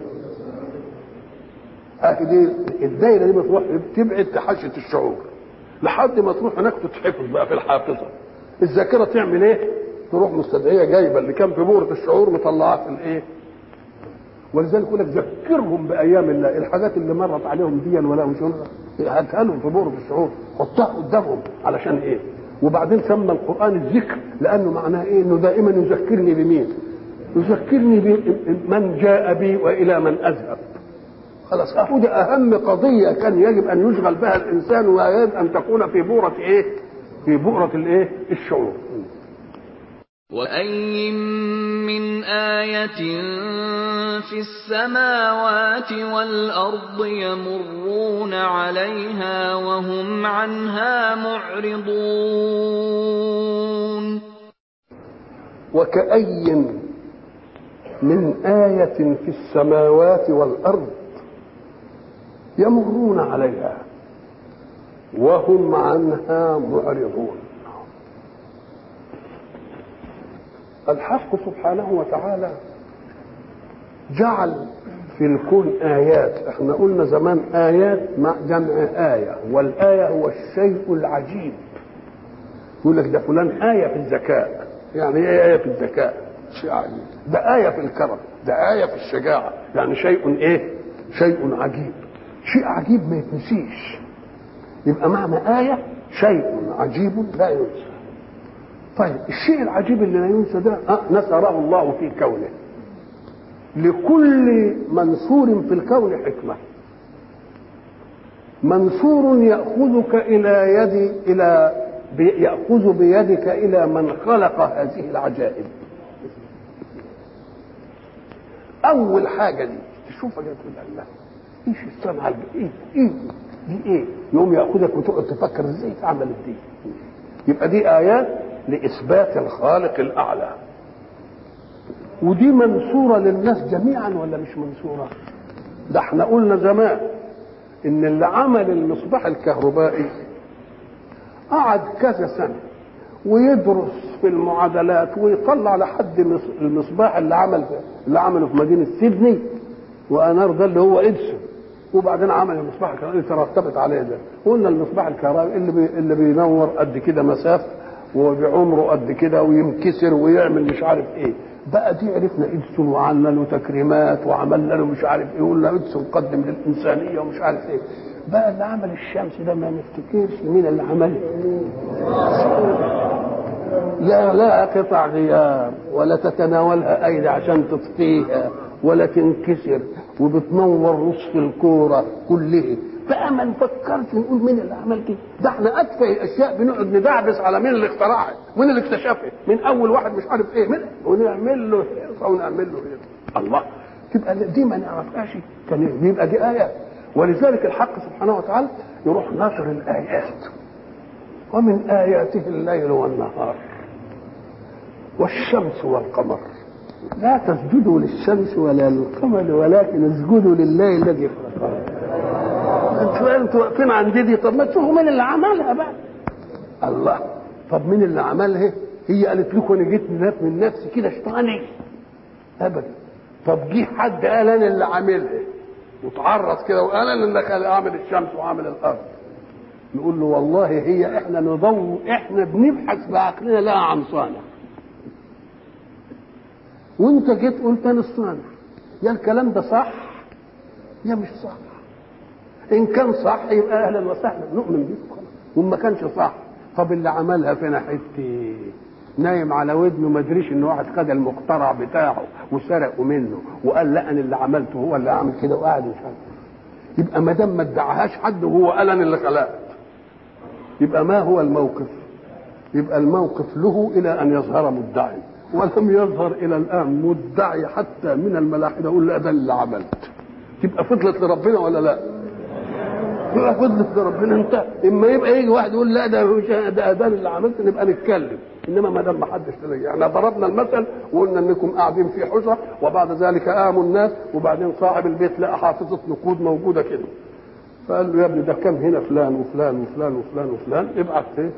Speaker 2: دي الدايره دي بتروح تبعد تحاشيه الشعور لحد ما تروح هناك تتحفظ بقى في الحافظه. الذاكره تعمل ايه؟ تروح مستدعيه جايبه اللي كان في بؤره الشعور مطلعاه في الايه؟ ولذلك يقول لك ذكرهم بايام الله. الحاجات اللي مرت عليهم دي ولا مش هاتها لهم في بؤره الشعور، حطها قدامهم علشان ايه؟ وبعدين سمى القران الذكر لانه معناه ايه؟ انه دائما يذكرني بمين؟ يذكرني بمن جاء بي والى من اذهب. خلاص اهو ده اهم قضيه كان يجب ان يشغل بها الانسان، ويجب ان تكون في بؤره ايه؟ في بؤره الايه؟ الشعور.
Speaker 1: وأي من آية في السماوات والأرض يمرون عليها وهم عنها معرضون.
Speaker 2: وكأي من آية في السماوات والأرض يمرون عليها وهم عنها معرضون. الحق سبحانه وتعالى جعل في الكون آيات. احنا قلنا زمان آيات مع جمع آية، والآية هو الشيء العجيب. يقول لك ده فلان آية في الذكاء. يعني ايه آية في الذكاء؟ شيء عجيب. ده آية في الكرم، ده آية في الشجاعة. يعني شيء ايه؟ شيء عجيب. شيء عجيب ما يتنسيش. يبقى معنى آية شيء عجيب لا ينسى. طيب الشيء العجيب اللي لا ينسى ده نثره الله في كونه. لكل منصور في الكون حكمة. منصور يأخذك يأخذ بيدك إلى من خلق هذه العجائب. أول حاجة دي تشوفها كده تقول الله إيش الصنعة إيه دي إيه؟ يوم يأخذك وتقعد تفكر إزاي تعمل دي. يبقى دي آيات لإثبات الخالق الأعلى. ودي منصورة للناس جميعا ولا مش منصورة؟ ده احنا قلنا زمان ان اللي عمل المصباح الكهربائي قعد كذا سنة ويدرس في المعادلات ويطلع لحد المصباح اللي عمله في مدينه سيدني وانار، ده اللي هو اديسون. وبعدين عمل المصباح الكهربائي اللي ترتبط عليه ده. قلنا المصباح الكهربائي اللي بينور قد كده مسافه وبعمره قد كده وينكسر ويعمل مش عارف ايه. بقى دي عرفنا اديسون وعملنا له تكريمات وعملنا له مش عارف ايه، قلنا اديسون قدم للانسانيه ومش عارف ايه. بقى اللي عمل الشمس ده ما نفتكرش مين اللي عمله. لا قطع غيار ولا تتناولها ايدي عشان تطفيها ولا تنكسر، وبتنور نصف الكوره كلها. بقى ما نفكرش نقول مين اللي عمل كده. ده احنا اتفه الاشياء بنقعد ندعبس على مين اللي اخترعها، مين اللي اكتشفها، من اول واحد مش عارف ايه، من ونعمل له هيصه ونعمل له هيصه. الله، تبقى دي ما نعرفهاش كان يبقى دي ايه. ولذلك الحق سبحانه وتعالى يروح ناشر الايات. ومن اياته الليل والنهار والشمس والقمر لا تسجدوا للشمس ولا للقمر ولكن اسجدوا لله الذي خلقها. انتوا واقفين عند دي، طب ما تشوفوا مين اللي عملها بقى. الله، طب مين اللي عملها؟ هي قالت لكم انا جيت من نفسي كده شيطاني؟ ابدا. طب جه حد قال انا اللي عاملها وتعرض كده وقال انا اللي اعمل الشمس وعامل الارض، نقول له والله هي احنا نضوء، احنا بنبحث بعقلنا لها عن صانع، وانت جيت قلت انا الصانع. يا الكلام ده صح يا مش صح. ان كان صح يبقى اهلا وسهلا نؤمن بيه خلاص، وما كانش صح طب اللي عملها فينا حته نايم على ودنه ما ادريش ان واحد خد المخترع بتاعه وسرقه منه وقال لا انا اللي عملته، هو اللي عمل كده وقاعد مش عارف. يبقى ما دام ما ادعاهاش حد وهو قال انا اللي خلقت، يبقى ما هو الموقف؟ يبقى الموقف له الى ان يظهر مدعي، ولم يظهر الى الان مدعي حتى من الملاحده يقول لا ده اللي عملت. تبقى فضلت لربنا ولا لا؟ يبقى فضلت لربنا. انت اما يبقى يجي واحد يقول لا ده مش ده اللي عملت نبقى نتكلم، انما ما دام ما حدش تلاقي. احنا ضربنا المثل وقلنا انكم قاعدين في حجره وبعد ذلك قاموا الناس وبعدين صاحب البيت لقى حافظه نقود موجوده كده، فقال له يا ابني ده كم هنا فلان وفلان وفلان وفلان وفلان، ابعت ايه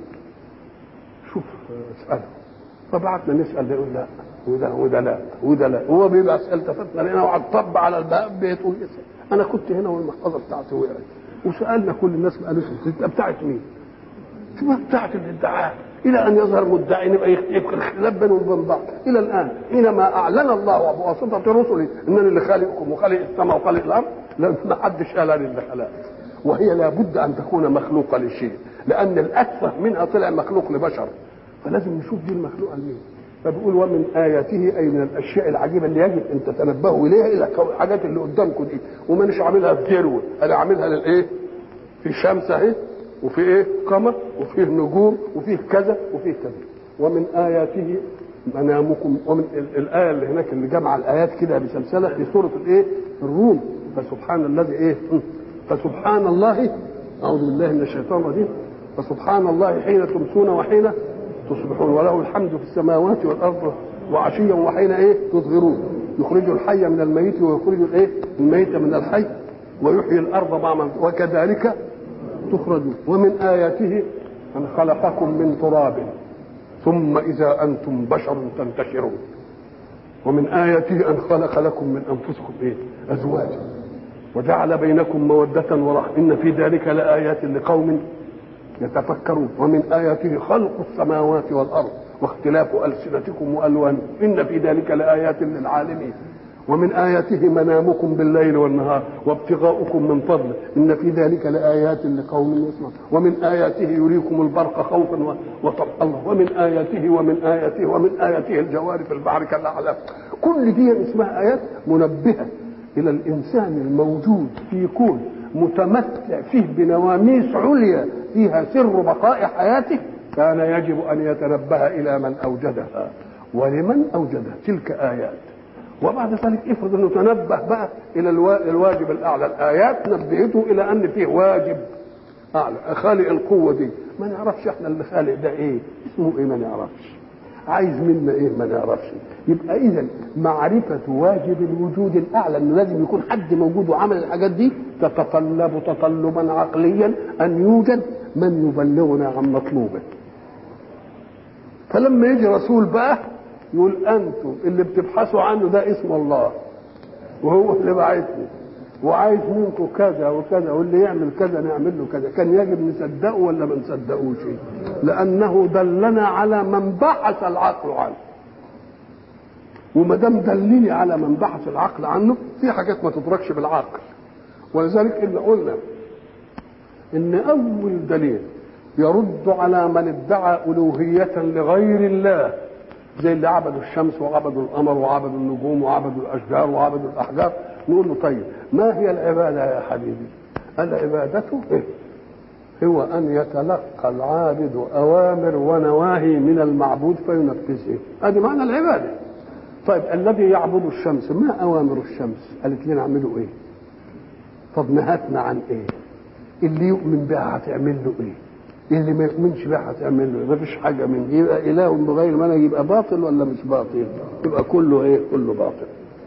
Speaker 2: شوف اساله. فبعتنا نسال ده يقول لا وده لا وده لا. هو بيبقى التفتنا لقينا واحد طب على الباب بيت ويسال انا كنت هنا والمحفظه بتاعتي وقعت. وسالنا كل الناس ما قالوش بتاعت مين؟ تبقى بتاعت الادعاء الى ان يظهر مدعي نبقى يبقى الخلاف بينهم وبين بعض. الى الان حينما اعلن الله بواسطه رسله انني اللي خالقكم وخالق السماء وخالق الارض، ما حدش قال انا اللي خلقت. وهي لابد ان تكون مخلوقه لشيء، لان الاتفه منها طلع مخلوق لبشر، فلازم نشوف دي المخلوقه لمين. فبيقول ومن اياته اي من الاشياء العجيبه اللي يجب ان تتنبهوا اليها الى الحاجات اللي قدامكم دي. وما نش عاملها في جروه، انا عاملها للايه؟ في شمس اهي وفي ايه؟ قمر وفيه نجوم وفيه كذا وفيه كذا. ومن اياته منامكم. ومن الايه اللي هناك اللي جمع الايات كده بسلسله في سوره الايه؟ الروم. فسبحان الذي ايه؟ فسبحان الله، اعوذ بالله من الشيطان الرجيم، فسبحان الله حين تمسون وحين تصبحون وله الحمد في السماوات والارض وعشيا وحين ايه؟ تظهرون يخرج الحي من الميت ويخرج الايه؟ الميت من الحي ويحيي الارض بعد وكذلك تخرجون. ومن اياته ان خلقكم من تراب ثم اذا انتم بشر تنتشرون. ومن اياته ان خلق لكم من انفسكم ايه؟ ازواجا وجعل بينكم موده ورحمه ان في ذلك لايات لقوم يتفكرون. ومن آياته خلق السماوات والأرض واختلاف ألسنتكم وألوانكم إن في ذلك لآيات للعالمين. ومن آياته منامكم بالليل والنهار وابتغاؤكم من فضله إن في ذلك لآيات لقوم يسمعون. ومن آياته يريكم البرق خوفا وطمعا. الله. ومن آياته الجوار في البحر كالأعلام. كل دي اسمها آيات منبهة إلى الإنسان الموجود في كون متمتع فيه بنواميس عليا فيها سر بقاء حياته، كان يجب ان يتنبه الى من اوجدها ولمن اوجدها. تلك ايات. وبعد ذلك افرض انه تنبه بقى الى الواجب الاعلى. الايات نبهته الى ان فيه واجب اعلى. خالق القوه دي ما نعرفش احنا اللي خالق ده ايه اسمه ايه، ما نعرفش عايز منا ايه ما نعرفش. يبقى اذا معرفه واجب الوجود الاعلى انه لازم يكون حد موجود وعمل الحاجات دي تتطلب تطلبا عقليا ان يوجد من يبلغنا عن مطلوبه. فلما يجي رسول بقى يقول انتم اللي بتبحثوا عنه ده اسم الله وهو اللي بعتني وعايز منكم كذا وكذا واللي يعمل كذا نعمل له كذا. كان يجب نصدقه ولا ما نصدقوش؟ لانه دلنا على من بحث العقل عنه، وما دام دلني على من بحث العقل عنه في حاجات ما تدركش بالعقل. ولذلك اللي قلنا ان اول دليل يرد على من ادعى الوهيه لغير الله زي اللي عبدوا الشمس وعبدوا القمر وعبدوا النجوم وعبدوا الاشجار وعبدوا الاحجار، نقول له طيب ما هي العباده يا حبيبي؟ العباده هو ان يتلقى العابد اوامر ونواهي من المعبود فينفذها، هذه معنى العباده. طيب الذي يعبد الشمس ما اوامر الشمس؟ قالت لنا اعملوا ايه؟ طب نهتنا عن ايه؟ اللي يؤمن بها هتعمل له ايه؟ اللي ما يؤمنش بها هتعمل له؟ ما فيش حاجه من دي. يبقى اله بغير منهج يبقى باطل ولا مش باطل؟ يبقى كله ايه؟ كله باطل.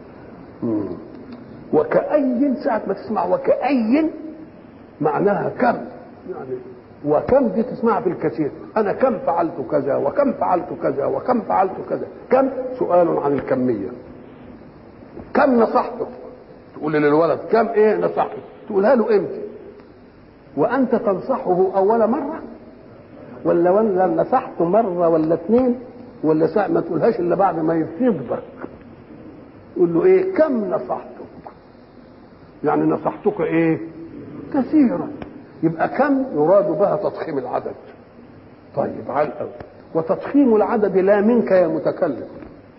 Speaker 2: وكأي ساعة ما تسمع وكأي معناها كم، يعني وكم دي تسمعها في الكثير. انا كم فعلت كذا وكم فعلت كذا وكم فعلت كذا. كم سؤال عن الكميه. كم نصحته؟ تقول للولد كم ايه نصحته؟ تقولها له امتى؟ وانت تنصحه اول مره ولا نصحته مره ولا اثنين ولا ساعه؟ ما تقولهاش الا بعد ما يفيضك. قول له ايه؟ كم نصحتك؟ يعني نصحتك ايه؟ كثيرا. يبقى كم يراد بها تضخيم العدد. طيب على الاول. وتضخيم العدد لا منك يا متكلم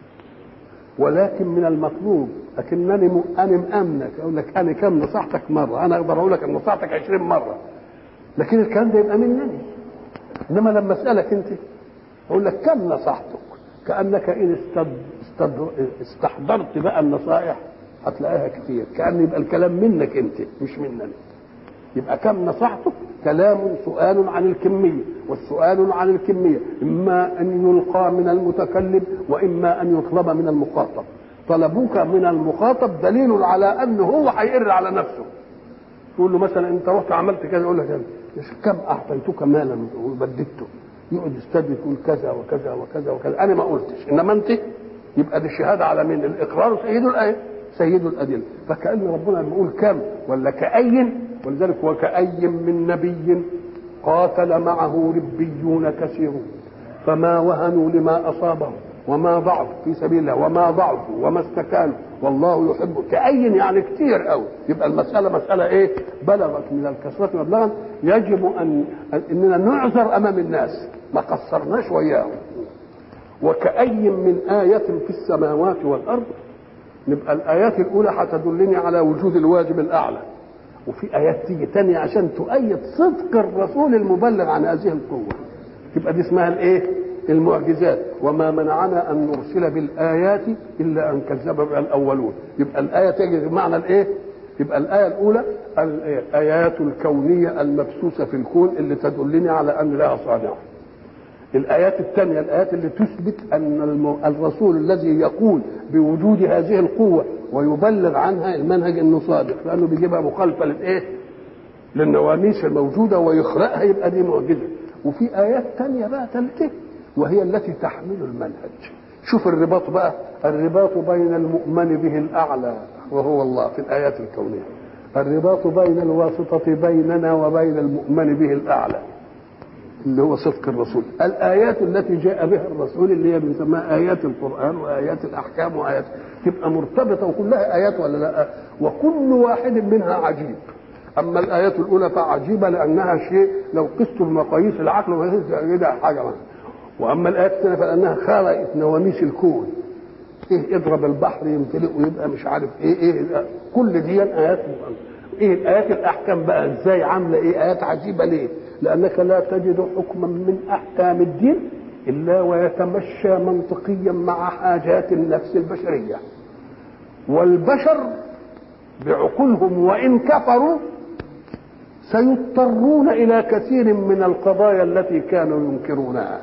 Speaker 2: ولكن من المطلوب. لكنني انا مامنك اقول لك انا كم نصحتك مره، انا اقدر اقول لك ان نصحتك 20 مره، لكن الكلام ده يبقى منني. انما لما اسالك انت اقول لك كم نصحتك، كانك ان استحضرت بقى النصائح هتلاقيها كتير، كأن يبقى الكلام منك انت مش مننا. يبقى كم نصحتك كلام سؤال عن الكميه، والسؤال عن الكميه اما ان يلقى من المتكلم واما ان يطلب من المخاطب. طلبوك من المخاطب دليل على انه هو هيقر على نفسه. تقول له مثلا انت رحت عملت كذا، يقول لك كم اعطيتك مالا وبددته، يقعد يستدل يقول كذا وكذا وكذا وكذا، انا ما قلتش. انما انت يبقى دي شهاده على مين؟ الاقرار سيد الايه، سيد الادله. فكأن ربنا لما يقول كم ولا كأي، ولذلك وكأي من نبي قاتل معه ربيون كثيرون فما وهنوا لما اصابهم وما ضعفوا في سبيل الله وما ضعفوا وما استكانوا والله يحب. كأي يعني كتير قوي. يبقى المساله مساله ايه؟ بلغت من الكثره مبلغا يجب اننا نعذر امام الناس، ما قصرناش وياهم. وكأي من آية في السماوات والأرض، نبقى الآيات الأولى هتدلني على وجود الواجب الأعلى، وفي آيات تيجي تانية عشان تؤيد صدق الرسول المبلغ عن هذه القوة. تبقى دي اسمها الإيه؟ المعجزات. وما منعنا أن نرسل بالآيات إلا أن كذب بها الأولون. يبقى الآية تيجي بمعنى الإيه؟ يبقى الآية الأولى الآيات الكونية المبثوثة في الكون اللي تدلني على أن لها صانع. الآيات الثانية الآيات اللي تثبت أن الرسول الذي يقول بوجود هذه القوة ويبلغ عنها المنهج إنه صادق، لأنه بيجيبها مخالفة للإيه؟ للنواميس الموجودة ويخرقها، يبقى دي معجزة. وفي آيات ثانية بقى ثالثة وهي التي تحمل المنهج. شوف الرباط بقى، الرباط بين المؤمن به الأعلى وهو الله في الآيات الكونية، الرباط بين الواسطة بيننا وبين المؤمن به الأعلى اللي هو صدق الرسول. الآيات التي جاء بها الرسول اللي هي بنسميها آيات القرآن وآيات الأحكام وآيات، تبقى مرتبطة وكلها آيات ولا لا؟ وكل واحد منها عجيب. أما الآيات الأولى فعجيبة لأنها شيء لو قست بمقاييس العقل وهي حاجة منها. وأما الآيات الثانية فلأنها خلقت نواميس الكون، إيه اضرب البحر يمتلئ ويبقى مش عارف إيه كل دي آيات. إيه الآيات الأحكام بقى إزاي عاملة إيه؟ آيات عجيبة ليه؟ لأنك لا تجد حكما من أحكام الدين إلا ويتمشى منطقيا مع حاجات النفس البشرية، والبشر بعقولهم وإن كفروا سيضطرون إلى كثير من القضايا التي كانوا ينكرونها.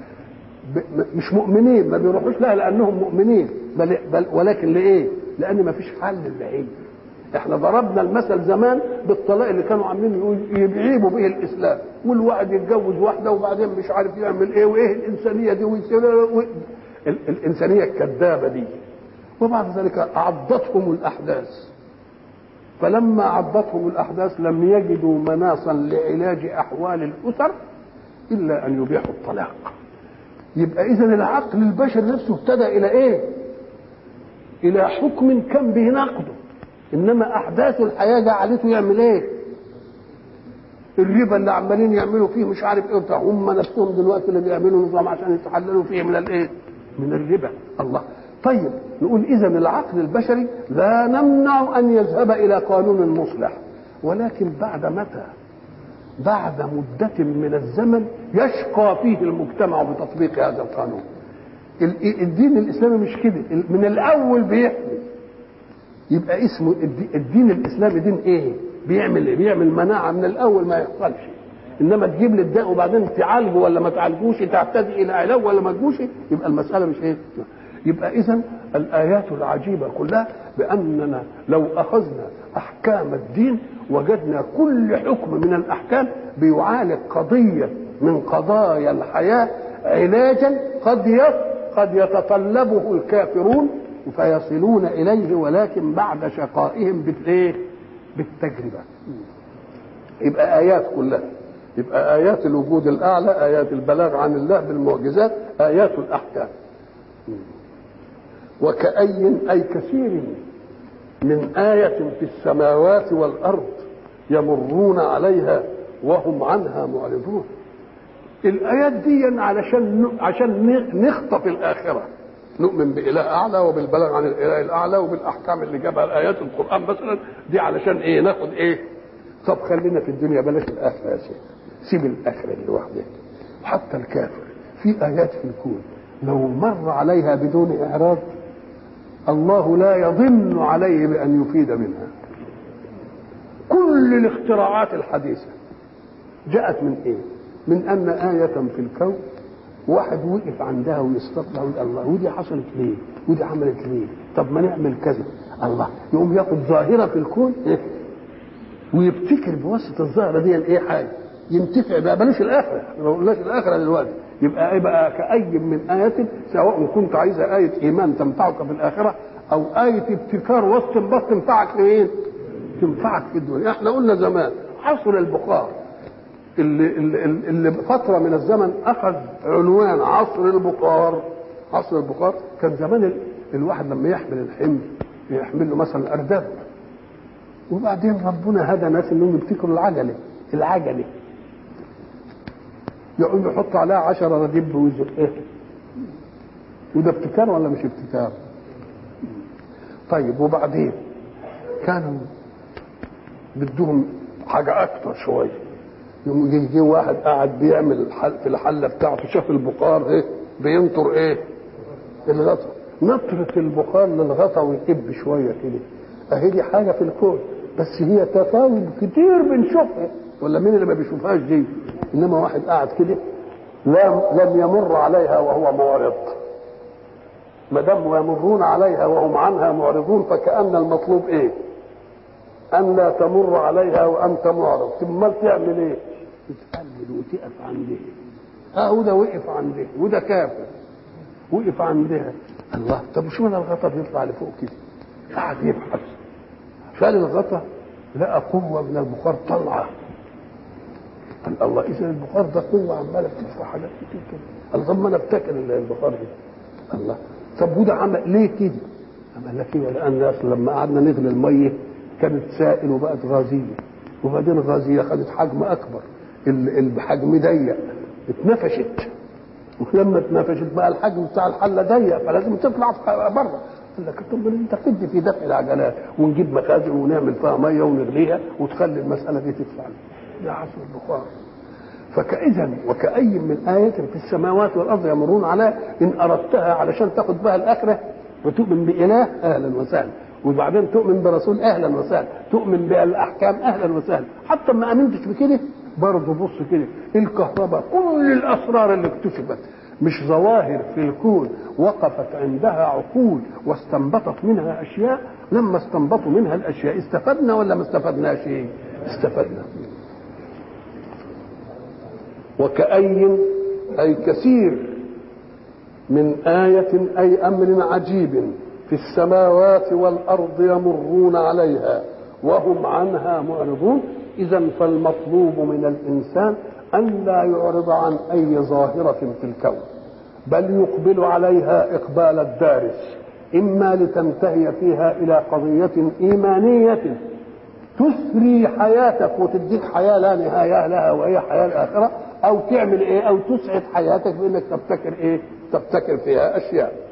Speaker 2: مش مؤمنين، ما بيروحوش لها لأنهم مؤمنين، بل ولكن لإيه؟ لأن ما فيش حل إلا هي. احنا ضربنا المثل زمان بالطلاق اللي كانوا عاملين يعيبوا به الاسلام، والواحد يتجوز واحده وبعدين مش عارف يعمل ايه، وايه الانسانيه دي الانسانيه الكذابه دي. وبعد ذلك عضتهم الاحداث، فلما عضتهم الاحداث لم يجدوا مناصا لعلاج احوال الاسر الا ان يبيحوا الطلاق. يبقى اذا العقل البشري نفسه ابتدى الى ايه؟ الى حكم كان بيناقضه، انما احداث الحياه جعلته يعمل ايه؟ الربا اللي عمالين يعملوا فيه مش عارف ايه، هم نفسهم دلوقتي اللي بيعملوا نظام عشان يتحللوا فيه من الايه؟ من الربا. الله. طيب نقول اذا العقل البشري لا نمنع ان يذهب الى قانون مصلح، ولكن بعد متى؟ بعد مدة من الزمن يشقى فيه المجتمع بتطبيق هذا القانون. الدين الاسلامي مش كده، من الاول بيحمي. يبقى اسمه الدين الاسلامي دين ايه؟ بيعمل ايه؟ بيعمل مناعه من الاول ما يحصلش. انما تجيب لي الداء وبعدين تعالجه ولا ما تعالجوش، تعتدي الى علاج ولا ما تجوش، يبقى المساله مش ايه. يبقى اذا الايات العجيبه كلها باننا لو اخذنا احكام الدين وجدنا كل حكم من الاحكام بيعالج قضيه من قضايا الحياه علاجا قد يتطلبه الكافرون فيصلون اليه، ولكن بعد شقائهم بالتجربه. يبقى ايات كلها، يبقى ايات الوجود الاعلى، ايات البلاغ عن الله بالمعجزات، ايات الاحكام. وكأي أي كثير من آية في السماوات والأرض يمرون عليها وهم عنها معرضون. الآيات دي عشان نخطف الآخرة، نؤمن بإله أعلى وبالبلاغ عن الإله الأعلى وبالأحكام اللي جابها الآيات القرآن مثلا دي، علشان إيه؟ ناخد إيه؟ طب خلينا في الدنيا بلاش الآخرة يا شيخ، سيب الآخرة دي لوحدها. حتى الكافر في آيات في الكون لو مر عليها بدون إعراض الله لا يظن عليه بأن يفيد منها. كل الاختراعات الحديثة جاءت من ايه؟ من ان آية في الكون واحد وقف عندها ويستطلع ويقول الله ودي حصلت ليه؟ ودي عملت ليه؟ طب ما نعمل كذا. الله يقوم ياخد ظاهرة في الكون إيه؟ ويبتكر بواسطة الظاهرة دي ايه حاجة ينتفع بقى. بلاش الآخرة، ما قلناش الآخرة دلوقتي. يبقى ايه بقى؟ كأي من آية، سواء كنت عايز آية إيمان تنفعك في الآخرة أو آية ابتكار واستنباط تنفعك لمين؟ تنفعك في الدنيا. احنا قلنا زمان عصر البخار اللي فترة من الزمن أخذ عنوان عصر البخار. عصر البخار كان زمان الواحد لما يحمل الحمل يحمل له مثلا أرداب، وبعدين ربنا هدى ناس انهم يبتكروا العجلة يقوم يحط عليها 10 رديب ويزق ايه؟ وده ابتكار ولا مش ابتكار؟ طيب وبعدين كانوا بدهم حاجة أكتر شوية. يوم يجي واحد قاعد بيعمل في الحلة بتاعته، شاف البخار ايه؟ بينطر ايه؟ الغطا. نطرة البخار للغطا ويكب شوية كده، اهي دي حاجة في الكون، بس هي تفاوت كتير بنشوفها، ولا مين اللي ما بيشوفهاش دي؟ انما واحد قاعد كده لم يمر عليها وهو معرض. ما دام يمرون عليها وهم عنها معرضون فكأن المطلوب ايه؟ ان لا تمر عليها وانت معرض. امال تعمل ايه؟ تتقلد وتقف عندها. وده وقف عندها، وده كافر وقف عندها. الله، طب شو من الغطا بيطلع لفوق كده؟ قاعد يبحث، شال الغطا لقى قوه من البخار طلعه. قال الله، اذا البخار ده قوه عماله بتفتح حاجات كتير كده. قال طب ما انا ابتكر البخار دي. الله، طب وده عمل ليه كده؟ قال لك ايه؟ لان اصلا لما قعدنا نغلي الميه كانت سائل وبقت غازيه، وبعدين الغازيه خدت حجم اكبر، الحجم ضيق اتنفشت، ولما اتنفشت بقى الحجم بتاع الحله ضيق فلازم تطلع بره. قال لك طب انت فد في دفع العجلات ونجيب مخازن ونعمل فيها ميه ونغليها وتخلي المساله دي تدفع. ده عصر البخار. فكإذا وكأي من آية في السماوات والأرض يمرون عليها إن أردتها علشان تاخد بها الآخرة وتؤمن بإله أهلا وسهلا، وبعدين تؤمن برسول أهلا وسهلا، تؤمن بالأحكام أهلا وسهلا. حتى ما أمنتش بكده برضه بص كده، الكهرباء كل الأسرار اللي اكتشفت
Speaker 3: مش ظواهر في الكون وقفت عندها عقول واستنبطت منها أشياء. لما استنبطوا منها الأشياء استفدنا ولا ما استفدناش؟ استفدنا. وكأي أي كثير من آية أي أمر عجيب في السماوات والأرض يمرون عليها وهم عنها معرضون. إذن فالمطلوب من الإنسان أن لا يعرض عن أي ظاهرة في الكون، بل يقبل عليها إقبال الدارس، إما لتنتهي فيها إلى قضية إيمانية تثري حياتك وتديك حياة لا نهاية لها وهي حياة الآخرة، أو تعمل إيه؟ أو تسعد حياتك بأنك تبتكر إيه؟ تبتكر فيها أشياء.